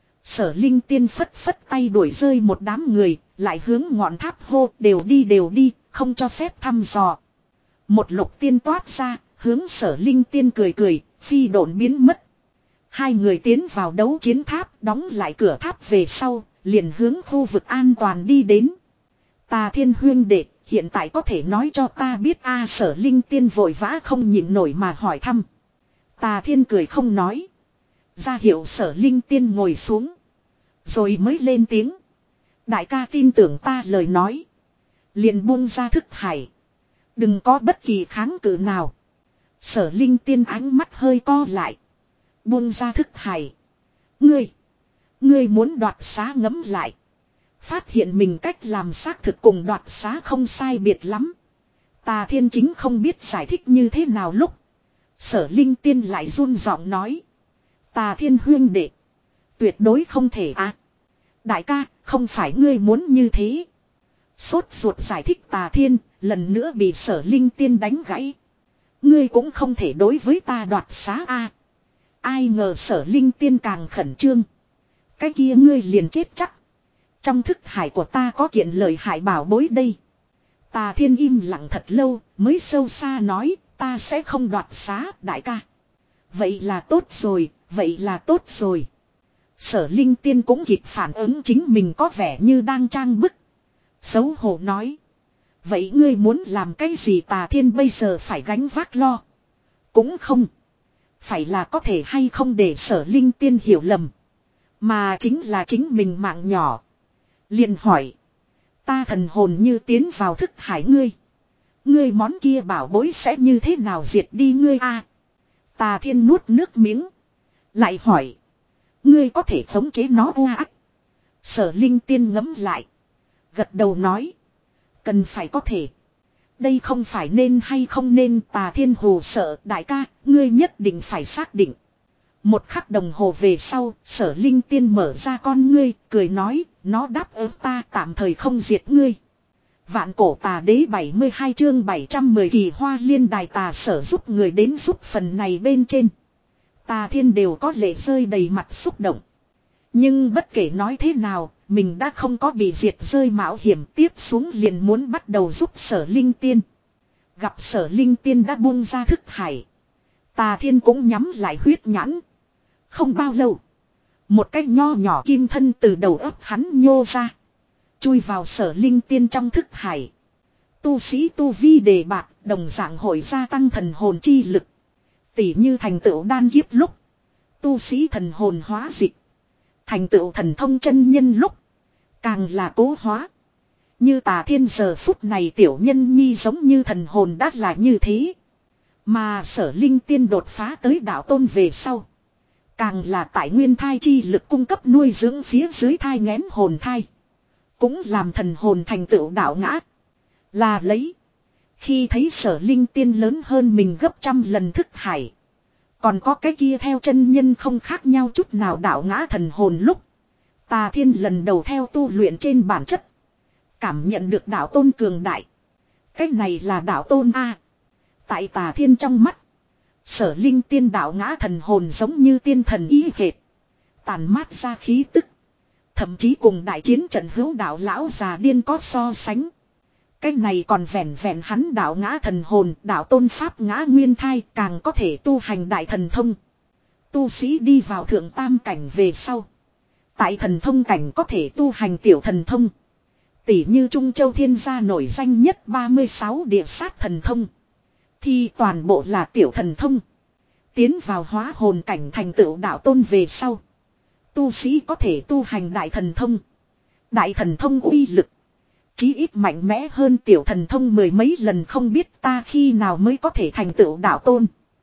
Sở Linh Tiên phất phất tay đuổi rơi một đám người, lại hướng ngọn tháp hô đều đi đều đi, không cho phép thăm dò. Một lục tiên toát ra, hướng Sở Linh Tiên cười cười, phi độn biến mất. Hai người tiến vào đấu chiến tháp, đóng lại cửa tháp về sau, liền hướng khu vực an toàn đi đến. Tà Thiên huyên đệ, hiện tại có thể nói cho ta biết a Sở Linh Tiên vội vã không nhịn nổi mà hỏi thăm. Tà Thiên cười không nói. Ra hiệu Sở Linh Tiên ngồi xuống. Rồi mới lên tiếng. Đại ca tin tưởng ta lời nói. Liền buông ra thức hải. Đừng có bất kỳ kháng cự nào. Sở Linh Tiên ánh mắt hơi co lại. Buông ra thức hải. Ngươi. Ngươi muốn đoạt xá ngấm lại. Phát hiện mình cách làm xác thực cùng đoạt xá không sai biệt lắm. Tà Thiên chính không biết giải thích như thế nào lúc. Sở Linh Tiên lại run giọng nói. Tà Thiên huyên đệ. Tuyệt đối không thể à. Đại ca, không phải ngươi muốn như thế. Sốt ruột giải thích Tà Thiên, lần nữa bị Sở Linh Tiên đánh gãy. Ngươi cũng không thể đối với ta đoạt xá a. À. Ai ngờ Sở Linh Tiên càng khẩn trương. Cái kia ngươi liền chết chắc. Trong thức hải của ta có kiện lời hại bảo bối đây. Tà Thiên im lặng thật lâu, mới sâu xa nói, ta sẽ không đoạt xá, đại ca. Vậy là tốt rồi, vậy là tốt rồi. Sở Linh Tiên cũng kịp phản ứng chính mình có vẻ như đang trang bức. Xấu hổ nói. Vậy ngươi muốn làm cái gì Tà Thiên bây giờ phải gánh vác lo. Cũng không. Phải là có thể hay không để Sở Linh Tiên hiểu lầm. Mà chính là chính mình mạng nhỏ. Liền hỏi. Ta thần hồn như tiến vào thức hải ngươi. Ngươi món kia bảo bối sẽ như thế nào diệt đi ngươi a? Tà Thiên nuốt nước miếng. Lại hỏi. Ngươi có thể khống chế nó u ác. Sở Linh Tiên ngẫm lại. Gật đầu nói. Cần phải có thể. Đây không phải nên hay không nên Tà Thiên hồ sợ đại ca. Ngươi nhất định phải xác định. Một khắc đồng hồ về sau. Sở Linh Tiên mở ra con ngươi. Cười nói. Nó đáp ứng ta tạm thời không diệt ngươi. Vạn cổ tà đế bảy mươi hai chương bảy trăm mười kỳ hoa liên đài tà sở giúp người đến giúp phần này bên trên. Tà Thiên đều có lệ rơi đầy mặt xúc động. Nhưng bất kể nói thế nào, mình đã không có bị diệt rơi mạo hiểm, tiếp xuống liền muốn bắt đầu giúp Sở Linh Tiên. Gặp Sở Linh Tiên đã buông ra thức hải. Tà Thiên cũng nhắm lại huyết nhãn. Không bao lâu, một cái nho nhỏ kim thân từ đầu ấp hắn nhô ra, chui vào Sở Linh Tiên trong thức hải. Tu sĩ tu vi đề bạc, đồng dạng hội gia tăng thần hồn chi lực. Tỉ như thành tựu đan kiếp lúc, tu sĩ thần hồn hóa dịch. Thành tựu thần thông chân nhân lúc, càng là cố hóa. Như Tà Thiên giờ phút này tiểu nhân nhi giống như thần hồn đắt là như thế. Mà Sở Linh Tiên đột phá tới đạo tôn về sau, càng là tại nguyên thai chi lực cung cấp nuôi dưỡng phía dưới thai nghén hồn thai. Cũng làm thần hồn thành tựu đạo ngã. Là lấy. Khi thấy Sở Linh Tiên lớn hơn mình gấp trăm lần thức hải. Còn có cái kia theo chân nhân không khác nhau chút nào đạo ngã thần hồn lúc. Tà Thiên lần đầu theo tu luyện trên bản chất. Cảm nhận được đạo tôn cường đại. Cái này là đạo tôn A. Tại Tà Thiên trong mắt. Sở Linh Tiên đạo ngã thần hồn giống như tiên thần ý hệt. Tàn mát ra khí tức. Thậm chí cùng đại chiến trận hữu đạo lão già điên có so sánh. Cái này còn vẹn vẹn hắn đạo ngã thần hồn, đạo tôn pháp ngã nguyên thai càng có thể tu hành đại thần thông. Tu sĩ đi vào thượng tam cảnh về sau. Tại thần thông cảnh có thể tu hành tiểu thần thông. Tỷ như Trung Châu Thiên gia nổi danh nhất ba mươi sáu địa sát thần thông. Thì toàn bộ là tiểu thần thông. Tiến vào hóa hồn cảnh thành tựu đạo tôn về sau. Tu sĩ có thể tu hành đại thần thông. Đại thần thông uy lực. Chí ít mạnh mẽ hơn tiểu thần thông mười mấy lần, không biết ta khi nào mới có thể thành tựu đạo tôn.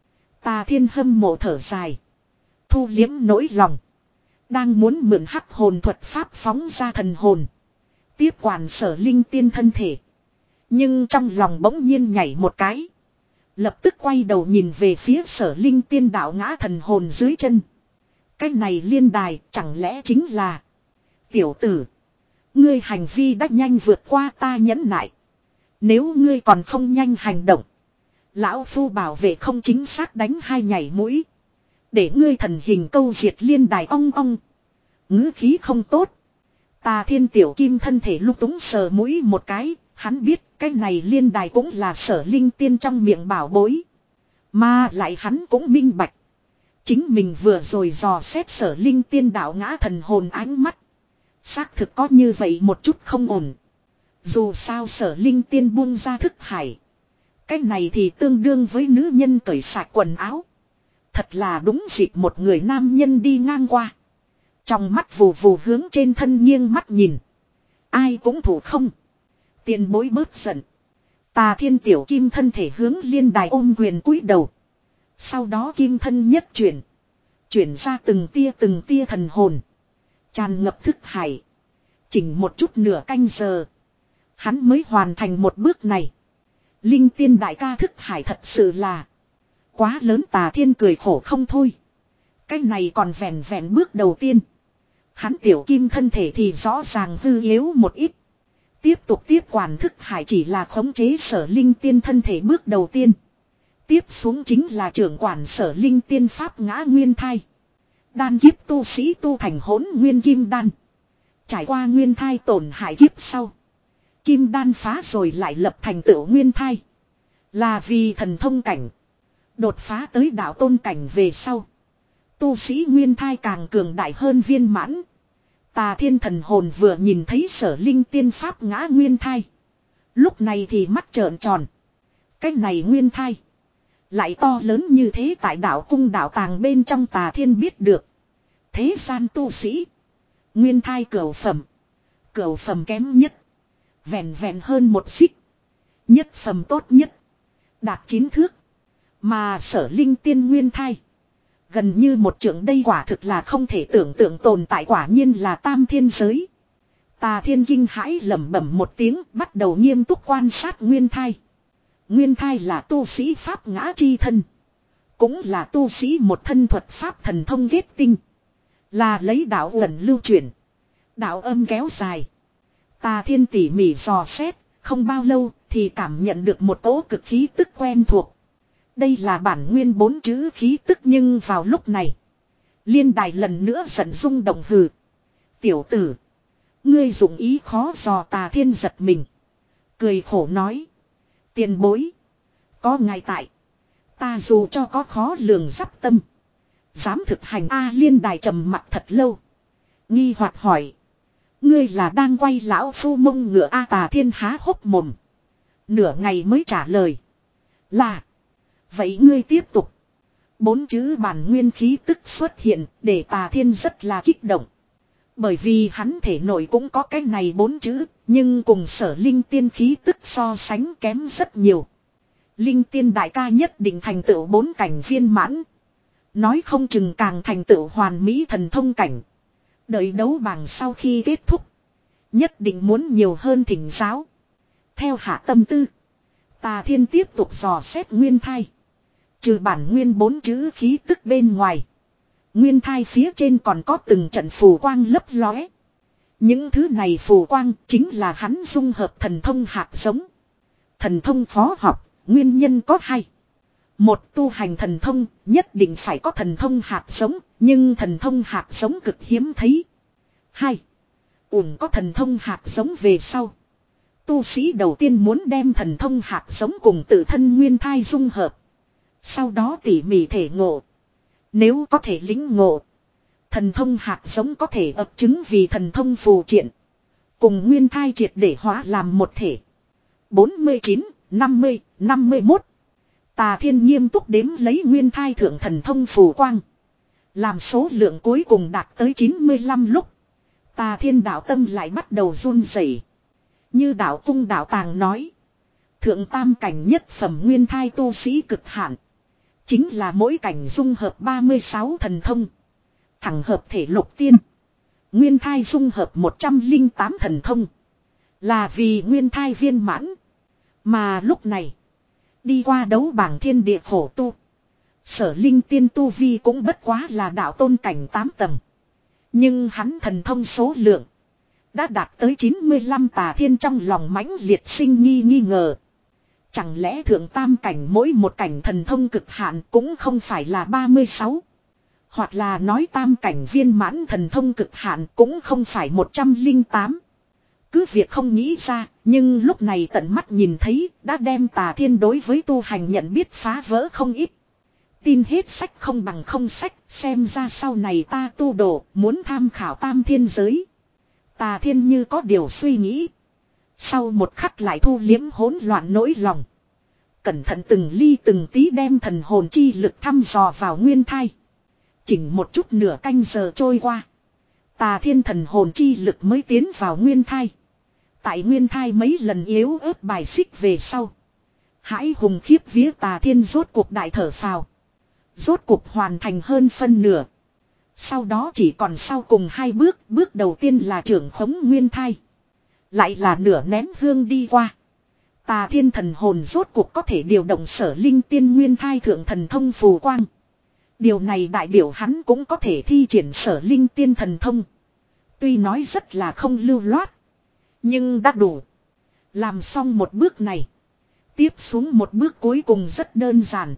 Tà Thiên hâm mộ thở dài. Thu liếm nỗi lòng. Đang muốn mượn hắc hồn thuật pháp phóng ra thần hồn. Tiếp quản Sở Linh Tiên thân thể. Nhưng trong lòng bỗng nhiên nhảy một cái. Lập tức quay đầu nhìn về phía Sở Linh Tiên đạo ngã thần hồn dưới chân. Cái này liên đài chẳng lẽ chính là. Tiểu tử. Ngươi hành vi đã nhanh vượt qua ta nhẫn nại. Nếu ngươi còn không nhanh hành động. Lão Phu bảo vệ không chính xác đánh hai nhảy mũi. Để ngươi thần hình câu diệt liên đài ong ong. Ngữ khí không tốt. Tà Thiên tiểu kim thân thể lúc túng sờ mũi một cái. Hắn biết cái này liên đài cũng là Sở Linh Tiên trong miệng bảo bối. Mà lại hắn cũng minh bạch. Chính mình vừa rồi dò xét Sở Linh Tiên đạo ngã thần hồn ánh mắt. Xác thực có như vậy một chút không ổn. Dù sao Sở Linh Tiên buông ra thức hải. Cái này thì tương đương với nữ nhân cởi sạch quần áo. Thật là đúng dịp một người nam nhân đi ngang qua. Trong mắt vù vù hướng trên thân nghiêng mắt nhìn. Ai cũng thủ không. Tiền bối bớt giận. Tà Thiên tiểu kim thân thể hướng liên đài ôm quyền cúi đầu. Sau đó kim thân nhất chuyển. Chuyển ra từng tia từng tia thần hồn. Tràn ngập thức hải. Chỉnh một chút nửa canh giờ. Hắn mới hoàn thành một bước này. Linh Tiên đại ca thức hải thật sự là. Quá lớn. Tà Thiên cười khổ không thôi. Cái này còn vẹn vẹn bước đầu tiên. Hắn tiểu kim thân thể thì rõ ràng hư yếu một ít. Tiếp tục tiếp quản thức hải chỉ là khống chế Sở Linh Tiên thân thể bước đầu tiên. Tiếp xuống chính là trưởng quản Sở Linh Tiên pháp ngã nguyên thai. Đan kiếp tu sĩ tu thành hỗn nguyên kim đan. Trải qua nguyên thai tổn hại kiếp sau. Kim đan phá rồi lại lập thành tựu nguyên thai. Là vì thần thông cảnh. Đột phá tới đạo tôn cảnh về sau. Tu sĩ nguyên thai càng cường đại hơn viên mãn. Tà Thiên thần hồn vừa nhìn thấy Sở Linh Tiên pháp ngã nguyên thai. Lúc này thì mắt trợn tròn. Cái này nguyên thai. Lại to lớn như thế tại đạo cung đạo tàng bên trong. Tà Thiên biết được. Thế gian tu sĩ. Nguyên thai cửu phẩm. Cửu phẩm kém nhất. Vẹn vẹn hơn một xích. Nhất phẩm tốt nhất. Đạt chín thước. Mà Sở Linh Tiên nguyên thai. Gần như một trượng, đây quả thực là không thể tưởng tượng tồn tại, quả nhiên là tam thiên giới. Tà Thiên kinh hãi lẩm bẩm một tiếng, bắt đầu nghiêm túc quan sát nguyên thai. Nguyên thai là tu sĩ pháp ngã chi thân. Cũng là tu sĩ một thân thuật pháp thần thông kết tinh. Là lấy đạo ẩn lưu chuyển. Đạo âm kéo dài. Tà Thiên tỉ mỉ dò xét, không bao lâu thì cảm nhận được một cỗ cực khí tức quen thuộc. Đây là bản nguyên bốn chữ khí tức, nhưng vào lúc này. Liên đài lần nữa giận rung động hừ. Tiểu tử. Ngươi dụng ý khó dò. Tà Thiên giật mình. Cười khổ nói. Tiền bối. Có ngài tại. Ta dù cho có khó lường giáp tâm. Dám thực hành A. Liên đài trầm mặt thật lâu. Nghi hoặc hỏi. Ngươi là đang quay lão phu mông ngựa A. Tà Thiên há hốc mồm. Nửa ngày mới trả lời. Là. Vậy ngươi tiếp tục. Bốn chữ bản nguyên khí tức xuất hiện để Tà Thiên rất là kích động. Bởi vì hắn thể nội cũng có cái này bốn chữ, nhưng cùng Sở Linh Tiên khí tức so sánh kém rất nhiều. Linh Tiên đại ca nhất định thành tựu bốn cảnh viên mãn. Nói không chừng càng thành tựu hoàn mỹ thần thông cảnh. Đợi đấu bảng sau khi kết thúc. Nhất định muốn nhiều hơn thỉnh giáo. Theo hạ tâm tư. Tà Thiên tiếp tục dò xét nguyên thai. Trừ bản nguyên bốn chữ khí tức bên ngoài. Nguyên thai phía trên còn có từng trận phù quang lấp lóe. Những thứ này phù quang chính là hắn dung hợp thần thông hạt giống. Thần thông phó học, nguyên nhân có hai. Một, tu hành thần thông nhất định phải có thần thông hạt giống, nhưng thần thông hạt giống cực hiếm thấy. Hai, ủng có thần thông hạt giống về sau. Tu sĩ đầu tiên muốn đem thần thông hạt giống cùng tự thân nguyên thai dung hợp. Sau đó tỉ mỉ thể ngộ. Nếu có thể lĩnh ngộ. Thần thông hạt giống có thể ấp chứng vì thần thông phù triện. Cùng nguyên thai triệt để hóa làm một thể. bốn mươi chín, năm mươi, năm mươi mốt. Tà Thiên nghiêm túc đếm lấy nguyên thai thượng thần thông phù quang. Làm số lượng cuối cùng đạt tới chín mươi lăm lúc. Tà Thiên đạo tâm lại bắt đầu run rẩy. Như đạo cung đạo tàng nói. Thượng tam cảnh nhất phẩm nguyên thai tu sĩ cực hạn. Chính là mỗi cảnh dung hợp ba mươi sáu thần thông. Thẳng hợp thể lục tiên. Nguyên thai dung hợp một trăm lẻ tám thần thông. Là vì nguyên thai viên mãn. Mà lúc này. Đi qua đấu bảng thiên địa khổ tu. Sở Linh Tiên tu vi cũng bất quá là đạo tôn cảnh tám tầng. Nhưng hắn thần thông số lượng. Đã đạt tới chín mươi lăm. Tà Thiên trong lòng mãnh liệt sinh nghi nghi ngờ. Chẳng lẽ thượng tam cảnh mỗi một cảnh thần thông cực hạn cũng không phải là ba mươi sáu. Hoặc là nói tam cảnh viên mãn thần thông cực hạn cũng không phải một trăm lẻ tám. Cứ việc không nghĩ ra, nhưng lúc này tận mắt nhìn thấy đã đem Tà Thiên đối với tu hành nhận biết phá vỡ không ít. Tin hết sách không bằng không sách, xem ra sau này ta tu đồ muốn tham khảo tam thiên giới. Tà Thiên như có điều suy nghĩ. Sau một khắc lại thu liếm hỗn loạn nỗi lòng. Cẩn thận từng ly từng tí đem thần hồn chi lực thăm dò vào nguyên thai. Chỉnh một chút nửa canh giờ trôi qua. Tà Thiên thần hồn chi lực mới tiến vào nguyên thai. Tại nguyên thai mấy lần yếu ớt bài xích về sau. Hãi hùng khiếp vía Tà Thiên rốt cuộc đại thở phào. Rốt cuộc hoàn thành hơn phân nửa. Sau đó chỉ còn sau cùng hai bước. Bước đầu tiên là trưởng khống nguyên thai. Lại là nửa nén hương đi qua. Tà Thiên thần hồn rốt cuộc có thể điều động Sở Linh Tiên nguyên thai thượng thần thông phù quang. Điều này đại biểu hắn cũng có thể thi triển Sở Linh Tiên thần thông. Tuy nói rất là không lưu loát. Nhưng đã đủ. Làm xong một bước này. Tiếp xuống một bước cuối cùng rất đơn giản.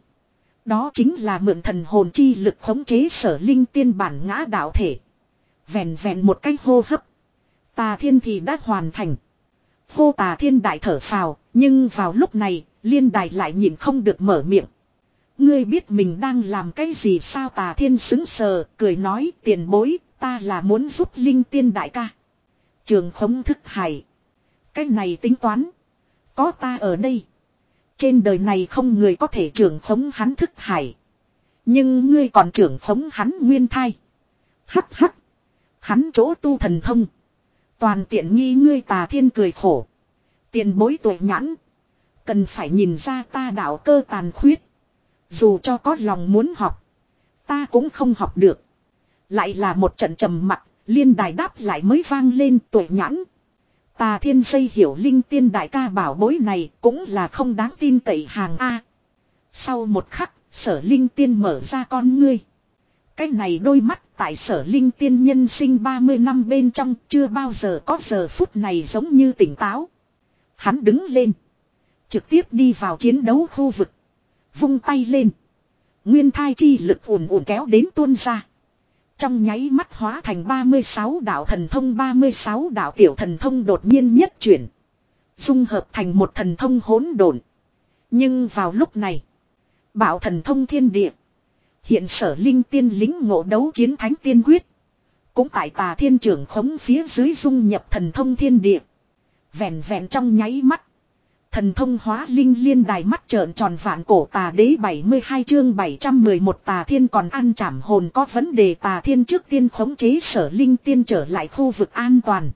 Đó chính là mượn thần hồn chi lực khống chế Sở Linh Tiên bản ngã đạo thể. Vẹn vẹn một cái hô hấp. Tà Thiên thì đã hoàn thành. Hô Tà Thiên đại thở phào. Nhưng vào lúc này liên đài lại nhịn không được mở miệng. Ngươi biết mình đang làm cái gì sao? Tà Thiên sững sờ cười nói tiền bối ta là muốn giúp Linh Tiên đại ca. Trường khống thức hải. Cái này tính toán. Có ta ở đây. Trên đời này không người có thể trưởng khống hắn thức hải. Nhưng ngươi còn trưởng khống hắn nguyên thai. Hắc hắc. Hắn chỗ tu thần thông. Toàn tiện nghi ngươi. Tà Thiên cười khổ. Tiền bối tuổi nhãn. Cần phải nhìn ra ta đạo cơ tàn khuyết. Dù cho có lòng muốn học. Ta cũng không học được. Lại là một trận trầm mặc. Liên đài đáp lại mới vang lên tuổi nhãn. Tà Thiên xây hiểu Linh Tiên đại ca bảo bối này cũng là không đáng tin cậy hàng A. Sau một khắc, Sở Linh Tiên mở ra con ngươi. Cái này đôi mắt tại Sở Linh Tiên nhân sinh ba mươi năm bên trong chưa bao giờ có giờ phút này giống như tỉnh táo. Hắn đứng lên. Trực tiếp đi vào chiến đấu khu vực. Vung tay lên. Nguyên thai chi lực ùn ùn kéo đến tuôn ra. Trong nháy mắt hóa thành ba mươi sáu đạo thần thông, ba mươi sáu đạo tiểu thần thông đột nhiên nhất chuyển. Dung hợp thành một thần thông hỗn độn. Nhưng vào lúc này, Bạo thần thông thiên địa. Hiện Sở Linh tiên lính ngộ đấu chiến thánh tiên quyết. Cũng tại Tà Thiên trưởng khống phía dưới dung nhập thần thông thiên địa. Vẹn vẹn trong nháy mắt. Thần thông hóa linh liên đài mắt trợn tròn vạn cổ tà đế bảy mươi hai chương bảy trăm mười một Tà Thiên còn ăn trảm hồn có vấn đề. Tà Thiên trước tiên khống chế Sở Linh tiên trở lại khu vực an toàn.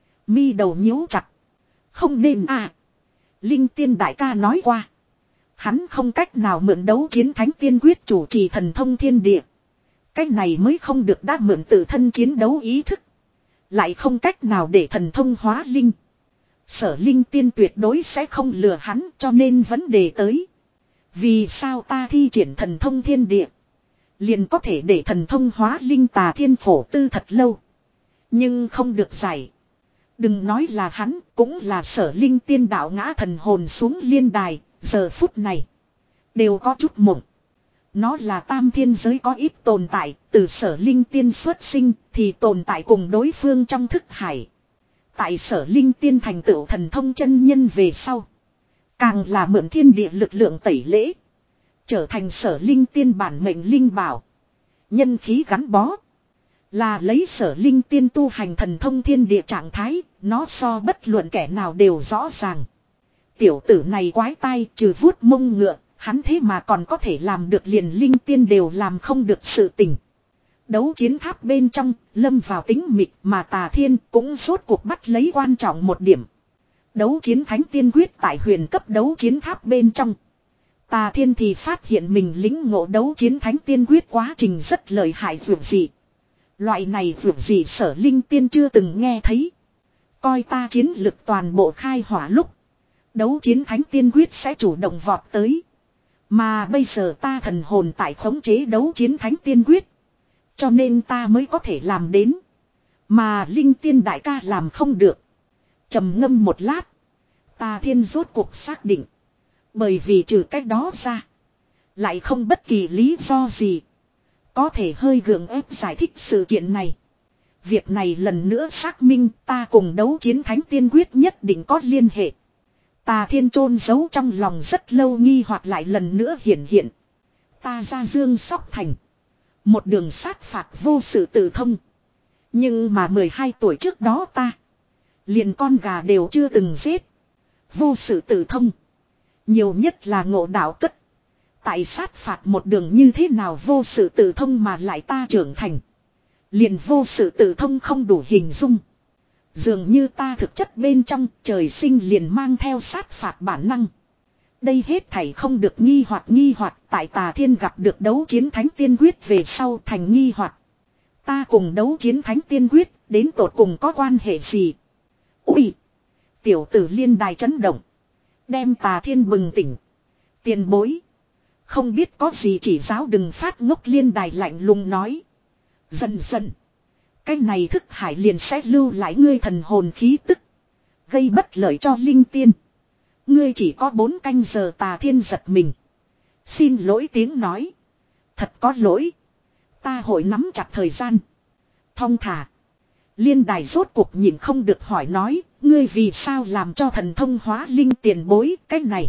Mi đầu nhíu chặt. Không nên à. Linh tiên đại ca nói qua. Hắn không cách nào mượn đấu chiến thánh tiên quyết chủ trì thần thông thiên địa. Cách này mới không được đã mượn tự thân chiến đấu ý thức. Lại không cách nào để thần thông hóa linh. Sở Linh tiên tuyệt đối sẽ không lừa hắn, cho nên vấn đề tới. Vì sao ta thi triển thần thông thiên địa liền có thể để thần thông hóa linh? Tà Thiên phổ tư thật lâu. Nhưng không được giải. Đừng nói là hắn, cũng là Sở Linh tiên đạo ngã thần hồn xuống liên đài. Giờ phút này đều có chút mộng. Nó là tam thiên giới có ít tồn tại. Từ Sở Linh tiên xuất sinh thì tồn tại cùng đối phương trong thức hải. Tại Sở Linh tiên thành tựu thần thông chân nhân về sau, càng là mượn thiên địa lực lượng tẩy lễ, trở thành Sở Linh tiên bản mệnh linh bảo. Nhân khí gắn bó. Là lấy Sở Linh tiên tu hành thần thông thiên địa trạng thái. Nó so bất luận kẻ nào đều rõ ràng. Tiểu tử này quái tai, trừ vuốt mông ngựa, hắn thế mà còn có thể làm được liền linh tiên đều làm không được sự tình. Đấu chiến tháp bên trong, lâm vào tính mịt mà Tà Thiên cũng rốt cuộc bắt lấy quan trọng một điểm. Đấu chiến thánh tiên quyết tại huyền cấp đấu chiến tháp bên trong. Tà Thiên thì phát hiện mình lĩnh ngộ đấu chiến thánh tiên quyết quá trình rất lợi hại vượt dị. Loại này vượt dị Sở Linh tiên chưa từng nghe thấy. Coi ta chiến lực toàn bộ khai hỏa lúc, đấu chiến thánh tiên quyết sẽ chủ động vọt tới. Mà bây giờ ta thần hồn tại khống chế đấu chiến thánh tiên quyết. Cho nên ta mới có thể làm đến. Mà Linh tiên đại ca làm không được. Trầm ngâm một lát, Tà Thiên rốt cuộc xác định. Bởi vì trừ cách đó ra, lại không bất kỳ lý do gì có thể hơi gượng ép giải thích sự kiện này. Việc này lần nữa xác minh ta cùng đấu chiến thánh tiên quyết nhất định có liên hệ. Tà Thiên chôn giấu trong lòng rất lâu nghi hoặc lại lần nữa hiện hiện. Ta ra Dương Sóc Thành, một đường sát phạt vô sự tự thông. Nhưng mà mười hai tuổi trước đó ta liền con gà đều chưa từng giết. Vô sự tự thông, nhiều nhất là ngộ đạo cất. Tại sát phạt một đường như thế nào vô sự tự thông mà lại ta trưởng thành. Liền vô sự tự thông không đủ hình dung. Dường như ta thực chất bên trong trời sinh liền mang theo sát phạt bản năng. Đây hết thảy không được nghi hoặc nghi hoặc tại Tà Thiên gặp được đấu chiến thánh tiên quyết về sau thành nghi hoặc. Ta cùng đấu chiến thánh tiên quyết đến tột cùng có quan hệ gì? Ui! Tiểu tử liên đài chấn động. Đem Tà Thiên bừng tỉnh. Tiền bối. Không biết có gì chỉ giáo đừng phát ngốc. Liên đài lạnh lùng nói. Dần dần. Cái này thức hải liền sẽ lưu lại ngươi thần hồn khí tức. Gây bất lợi cho linh tiên. Ngươi chỉ có bốn canh giờ. Tà Thiên giật mình. Xin lỗi tiếng nói. Thật có lỗi. Ta hội nắm chặt thời gian. Thong thả. Liên đài rốt cuộc nhìn không được hỏi nói. Ngươi vì sao làm cho thần thông hóa linh tiền bối cái này?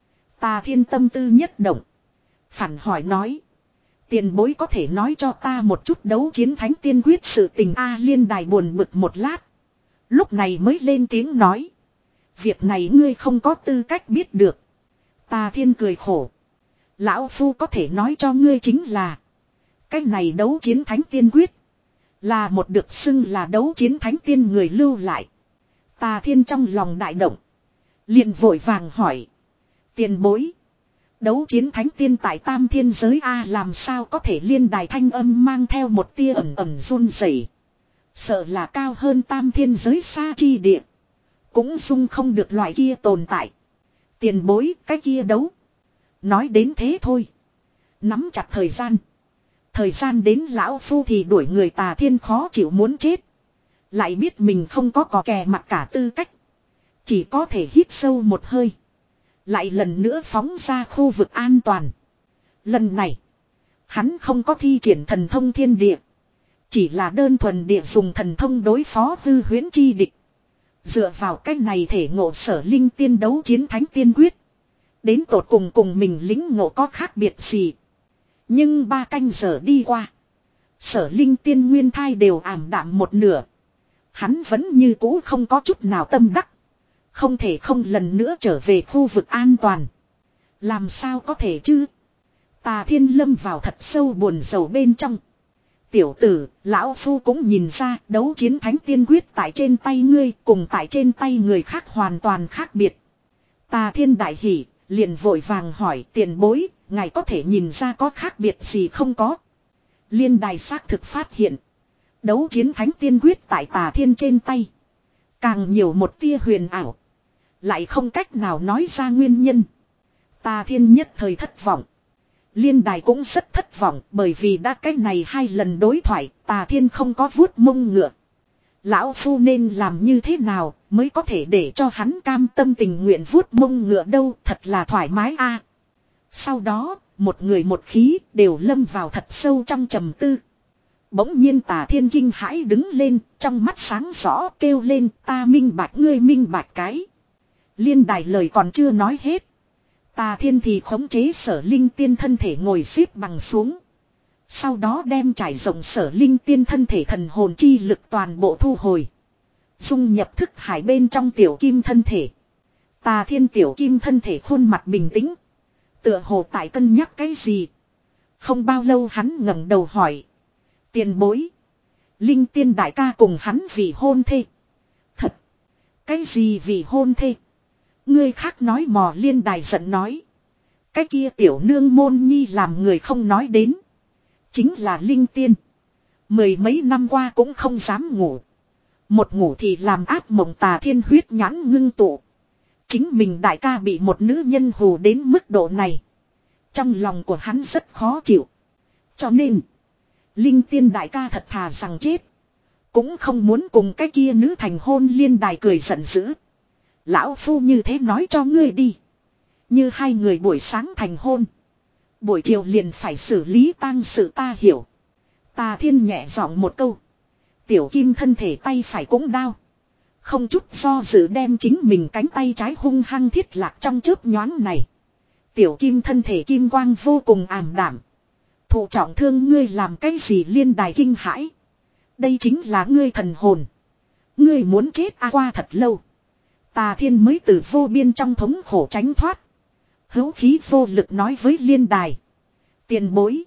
Tà Thiên tâm tư nhất động. Phản hỏi nói. Tiền bối có thể nói cho ta một chút đấu chiến thánh tiên quyết sự tình a? Liên đài buồn bực một lát. Lúc này mới lên tiếng nói. Việc này ngươi không có tư cách biết được. Tà Thiên cười khổ. Lão Phu có thể nói cho ngươi chính là. Cái này đấu chiến thánh tiên quyết. Là một được xưng là đấu chiến thánh tiên người lưu lại. Tà Thiên trong lòng đại động. Liền vội vàng hỏi. Tiền bối. Đấu chiến thánh tiên tại tam thiên giới A làm sao có thể? Liên đài thanh âm mang theo một tia ẩm ẩm run rẩy. Sợ là cao hơn tam thiên giới xa chi địa. Cũng dung không được loại kia tồn tại. Tiền bối cái kia đấu. Nói đến thế thôi. Nắm chặt thời gian. Thời gian đến lão Phu thì đuổi người. Tà Thiên khó chịu muốn chết. Lại biết mình không có cò kè mặt cả tư cách. Chỉ có thể hít sâu một hơi. Lại lần nữa phóng ra khu vực an toàn. Lần này, hắn không có thi triển thần thông thiên địa. Chỉ là đơn thuần địa dùng thần thông đối phó hư huyễn chi địch. Dựa vào cách này thể ngộ sở linh tiên đấu chiến thánh tiên quyết. Đến tột cùng cùng mình lính ngộ có khác biệt gì. Nhưng ba canh giờ đi qua. Sở linh tiên nguyên thai đều ảm đạm một nửa. Hắn vẫn như cũ không có chút nào tâm đắc. Không thể không lần nữa trở về khu vực an toàn. Làm sao có thể chứ? Tà Thiên lâm vào thật sâu buồn rầu bên trong. Tiểu tử, lão phu cũng nhìn ra đấu chiến thánh tiên quyết tại trên tay ngươi cùng tại trên tay người khác hoàn toàn khác biệt. Tà Thiên đại hỉ, liền vội vàng hỏi tiền bối, ngài có thể nhìn ra có khác biệt gì không có? Liên đài xác thực phát hiện. Đấu chiến thánh tiên quyết tại Tà Thiên trên tay. Càng nhiều một tia huyền ảo. Lại không cách nào nói ra nguyên nhân. Tà Thiên nhất thời thất vọng. Liên đài cũng rất thất vọng bởi vì đã cách này hai lần đối thoại, Tà Thiên không có vuốt mông ngựa. Lão phu nên làm như thế nào mới có thể để cho hắn cam tâm tình nguyện vuốt mông ngựa đâu, thật là thoải mái a. Sau đó, một người một khí đều lâm vào thật sâu trong trầm tư. Bỗng nhiên Tà Thiên kinh hãi đứng lên, trong mắt sáng rõ kêu lên ta minh bạch ngươi minh bạch cái. Liên đài lời còn chưa nói hết. Tà Thiên thì khống chế sở linh tiên thân thể ngồi xếp bằng xuống. Sau đó đem trải rộng sở linh tiên thân thể thần hồn chi lực toàn bộ thu hồi. Dung nhập thức hải bên trong tiểu kim thân thể. Tà Thiên tiểu kim thân thể khuôn mặt bình tĩnh. Tựa hồ tại cân nhắc cái gì. Không bao lâu hắn ngẩng đầu hỏi. Tiền bối. Linh tiên đại ca cùng hắn vì hôn thê. Thật. Cái gì vì hôn thê? Ngươi khác nói mò liên đài giận nói. Cái kia tiểu nương môn nhi làm người không nói đến. Chính là linh tiên. Mười mấy năm qua cũng không dám ngủ. Một ngủ thì làm ác mộng. Tà Thiên huyết nhãn ngưng tụ. Chính mình đại ca bị một nữ nhân hù đến mức độ này. Trong lòng của hắn rất khó chịu. Cho nên. Linh tiên đại ca thật thà rằng chết. Cũng không muốn cùng cái kia nữ thành hôn. Liên đài cười giận dữ. Lão phu như thế nói cho ngươi đi. Như hai người buổi sáng thành hôn. Buổi chiều liền phải xử lý tang sự ta hiểu. Tà Thiên nhẹ giọng một câu. Tiểu kim thân thể tay phải cũng đau. Không chút do dự đem chính mình cánh tay trái hung hăng thiết lạc trong chớp nhoáng này. Tiểu kim thân thể kim quang vô cùng ảm đảm. Thụ trọng thương ngươi làm cái gì liên đài kinh hãi. Đây chính là ngươi thần hồn. Ngươi muốn chết à qua thật lâu. Tà Thiên mới từ vô biên trong thống khổ tránh thoát. Hữu khí vô lực nói với liên đài. Tiền bối.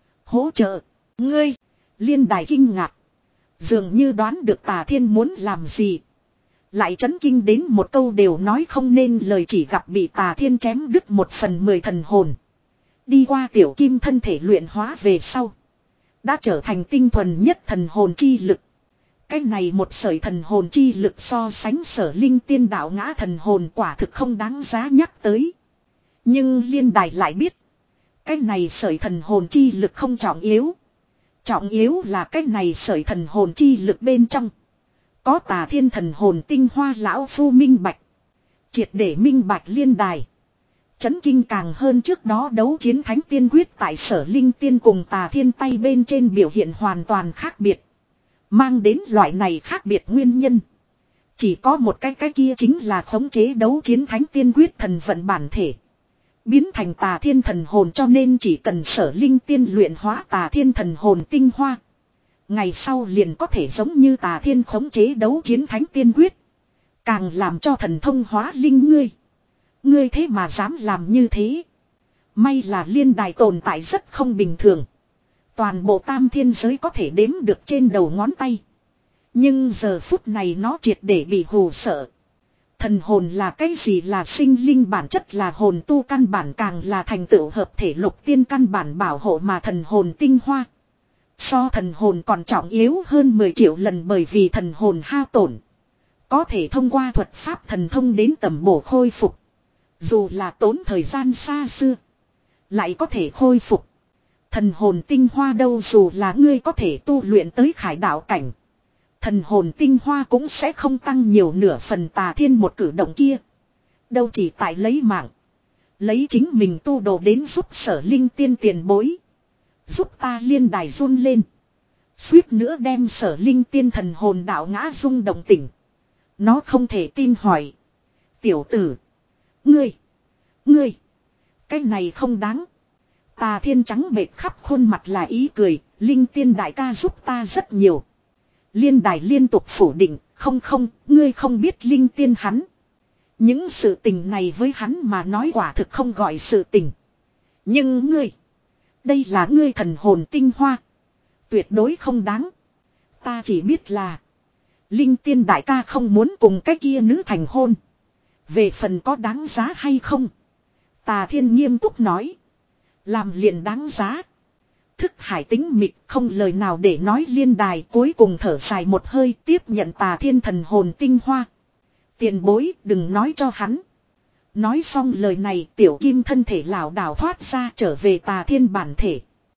Hỗ trợ. Ngươi. Liên đài kinh ngạc. Dường như đoán được Tà Thiên muốn làm gì. Lại chấn kinh đến một câu đều nói không nên lời, chỉ gặp bị Tà Thiên chém đứt một phần mười thần hồn. Đi qua tiểu kim thân thể luyện hóa về sau. Đã trở thành tinh thuần nhất thần hồn chi lực. Cái này một sợi thần hồn chi lực so sánh sở linh tiên đạo ngã thần hồn quả thực không đáng giá nhắc tới. Nhưng liên đài lại biết. Cái này sợi thần hồn chi lực không trọng yếu. Trọng yếu là cái này sợi thần hồn chi lực bên trong. Có Tà Thiên thần hồn tinh hoa lão phu minh bạch. Triệt để minh bạch liên đài. Chấn kinh càng hơn trước đó đấu chiến thánh tiên quyết tại sở linh tiên cùng Tà Thiên tay bên trên biểu hiện hoàn toàn khác biệt. Mang đến loại này khác biệt nguyên nhân. Chỉ có một cái cái kia chính là khống chế đấu chiến thánh tiên quyết thần vận bản thể. Biến thành Tà Thiên thần hồn, cho nên chỉ cần sở linh tiên luyện hóa Tà Thiên thần hồn tinh hoa. Ngày sau liền có thể giống như Tà Thiên khống chế đấu chiến thánh tiên quyết. Càng làm cho thần thông hóa linh ngươi. Ngươi thế mà dám làm như thế. May là liên đài tồn tại rất không bình thường. Toàn bộ tam thiên giới có thể đếm được trên đầu ngón tay. Nhưng giờ phút này nó triệt để bị hù sợ. Thần hồn là cái gì, là sinh linh bản chất, là hồn tu căn bản, càng là thành tựu hợp thể lục tiên căn bản bảo hộ mà thần hồn tinh hoa. So thần hồn còn trọng yếu hơn mười triệu lần, bởi vì thần hồn hao tổn. Có thể thông qua thuật pháp thần thông đến tầm bổ khôi phục. Dù là tốn thời gian xa xưa. Lại có thể khôi phục. Thần hồn tinh hoa đâu, dù là ngươi có thể tu luyện tới khải đạo cảnh. Thần hồn tinh hoa cũng sẽ không tăng nhiều nửa phần. Tà Thiên một cử động kia. Đâu chỉ tại lấy mạng. Lấy chính mình tu đồ đến giúp Sở Linh tiên tiền bối. Giúp ta liên đài run lên. Suýt nữa đem Sở Linh tiên thần hồn đạo ngã rung động tỉnh. Nó không thể tin hỏi. Tiểu tử. Ngươi. Ngươi. Cái này không đáng. Tà Thiên trắng bệch khắp khuôn mặt là ý cười. Linh tiên đại ca giúp ta rất nhiều. Liên đài liên tục phủ định. Không không, ngươi không biết linh tiên hắn. Những sự tình này với hắn mà nói quả thực không gọi sự tình. Nhưng ngươi. Đây là ngươi thần hồn tinh hoa. Tuyệt đối không đáng. Ta chỉ biết là. Linh tiên đại ca không muốn cùng cái kia nữ thành hôn. Về phần có đáng giá hay không. Tà Thiên nghiêm túc nói. Làm liền đáng giá. Thức hải tính mịt không lời nào để nói liên đài cuối cùng thở dài một hơi tiếp nhận Tà Thiên thần hồn tinh hoa. Tiền bối đừng nói cho hắn. Nói xong lời này tiểu kim thân thể lảo đảo thoát ra trở về Tà Thiên bản thể.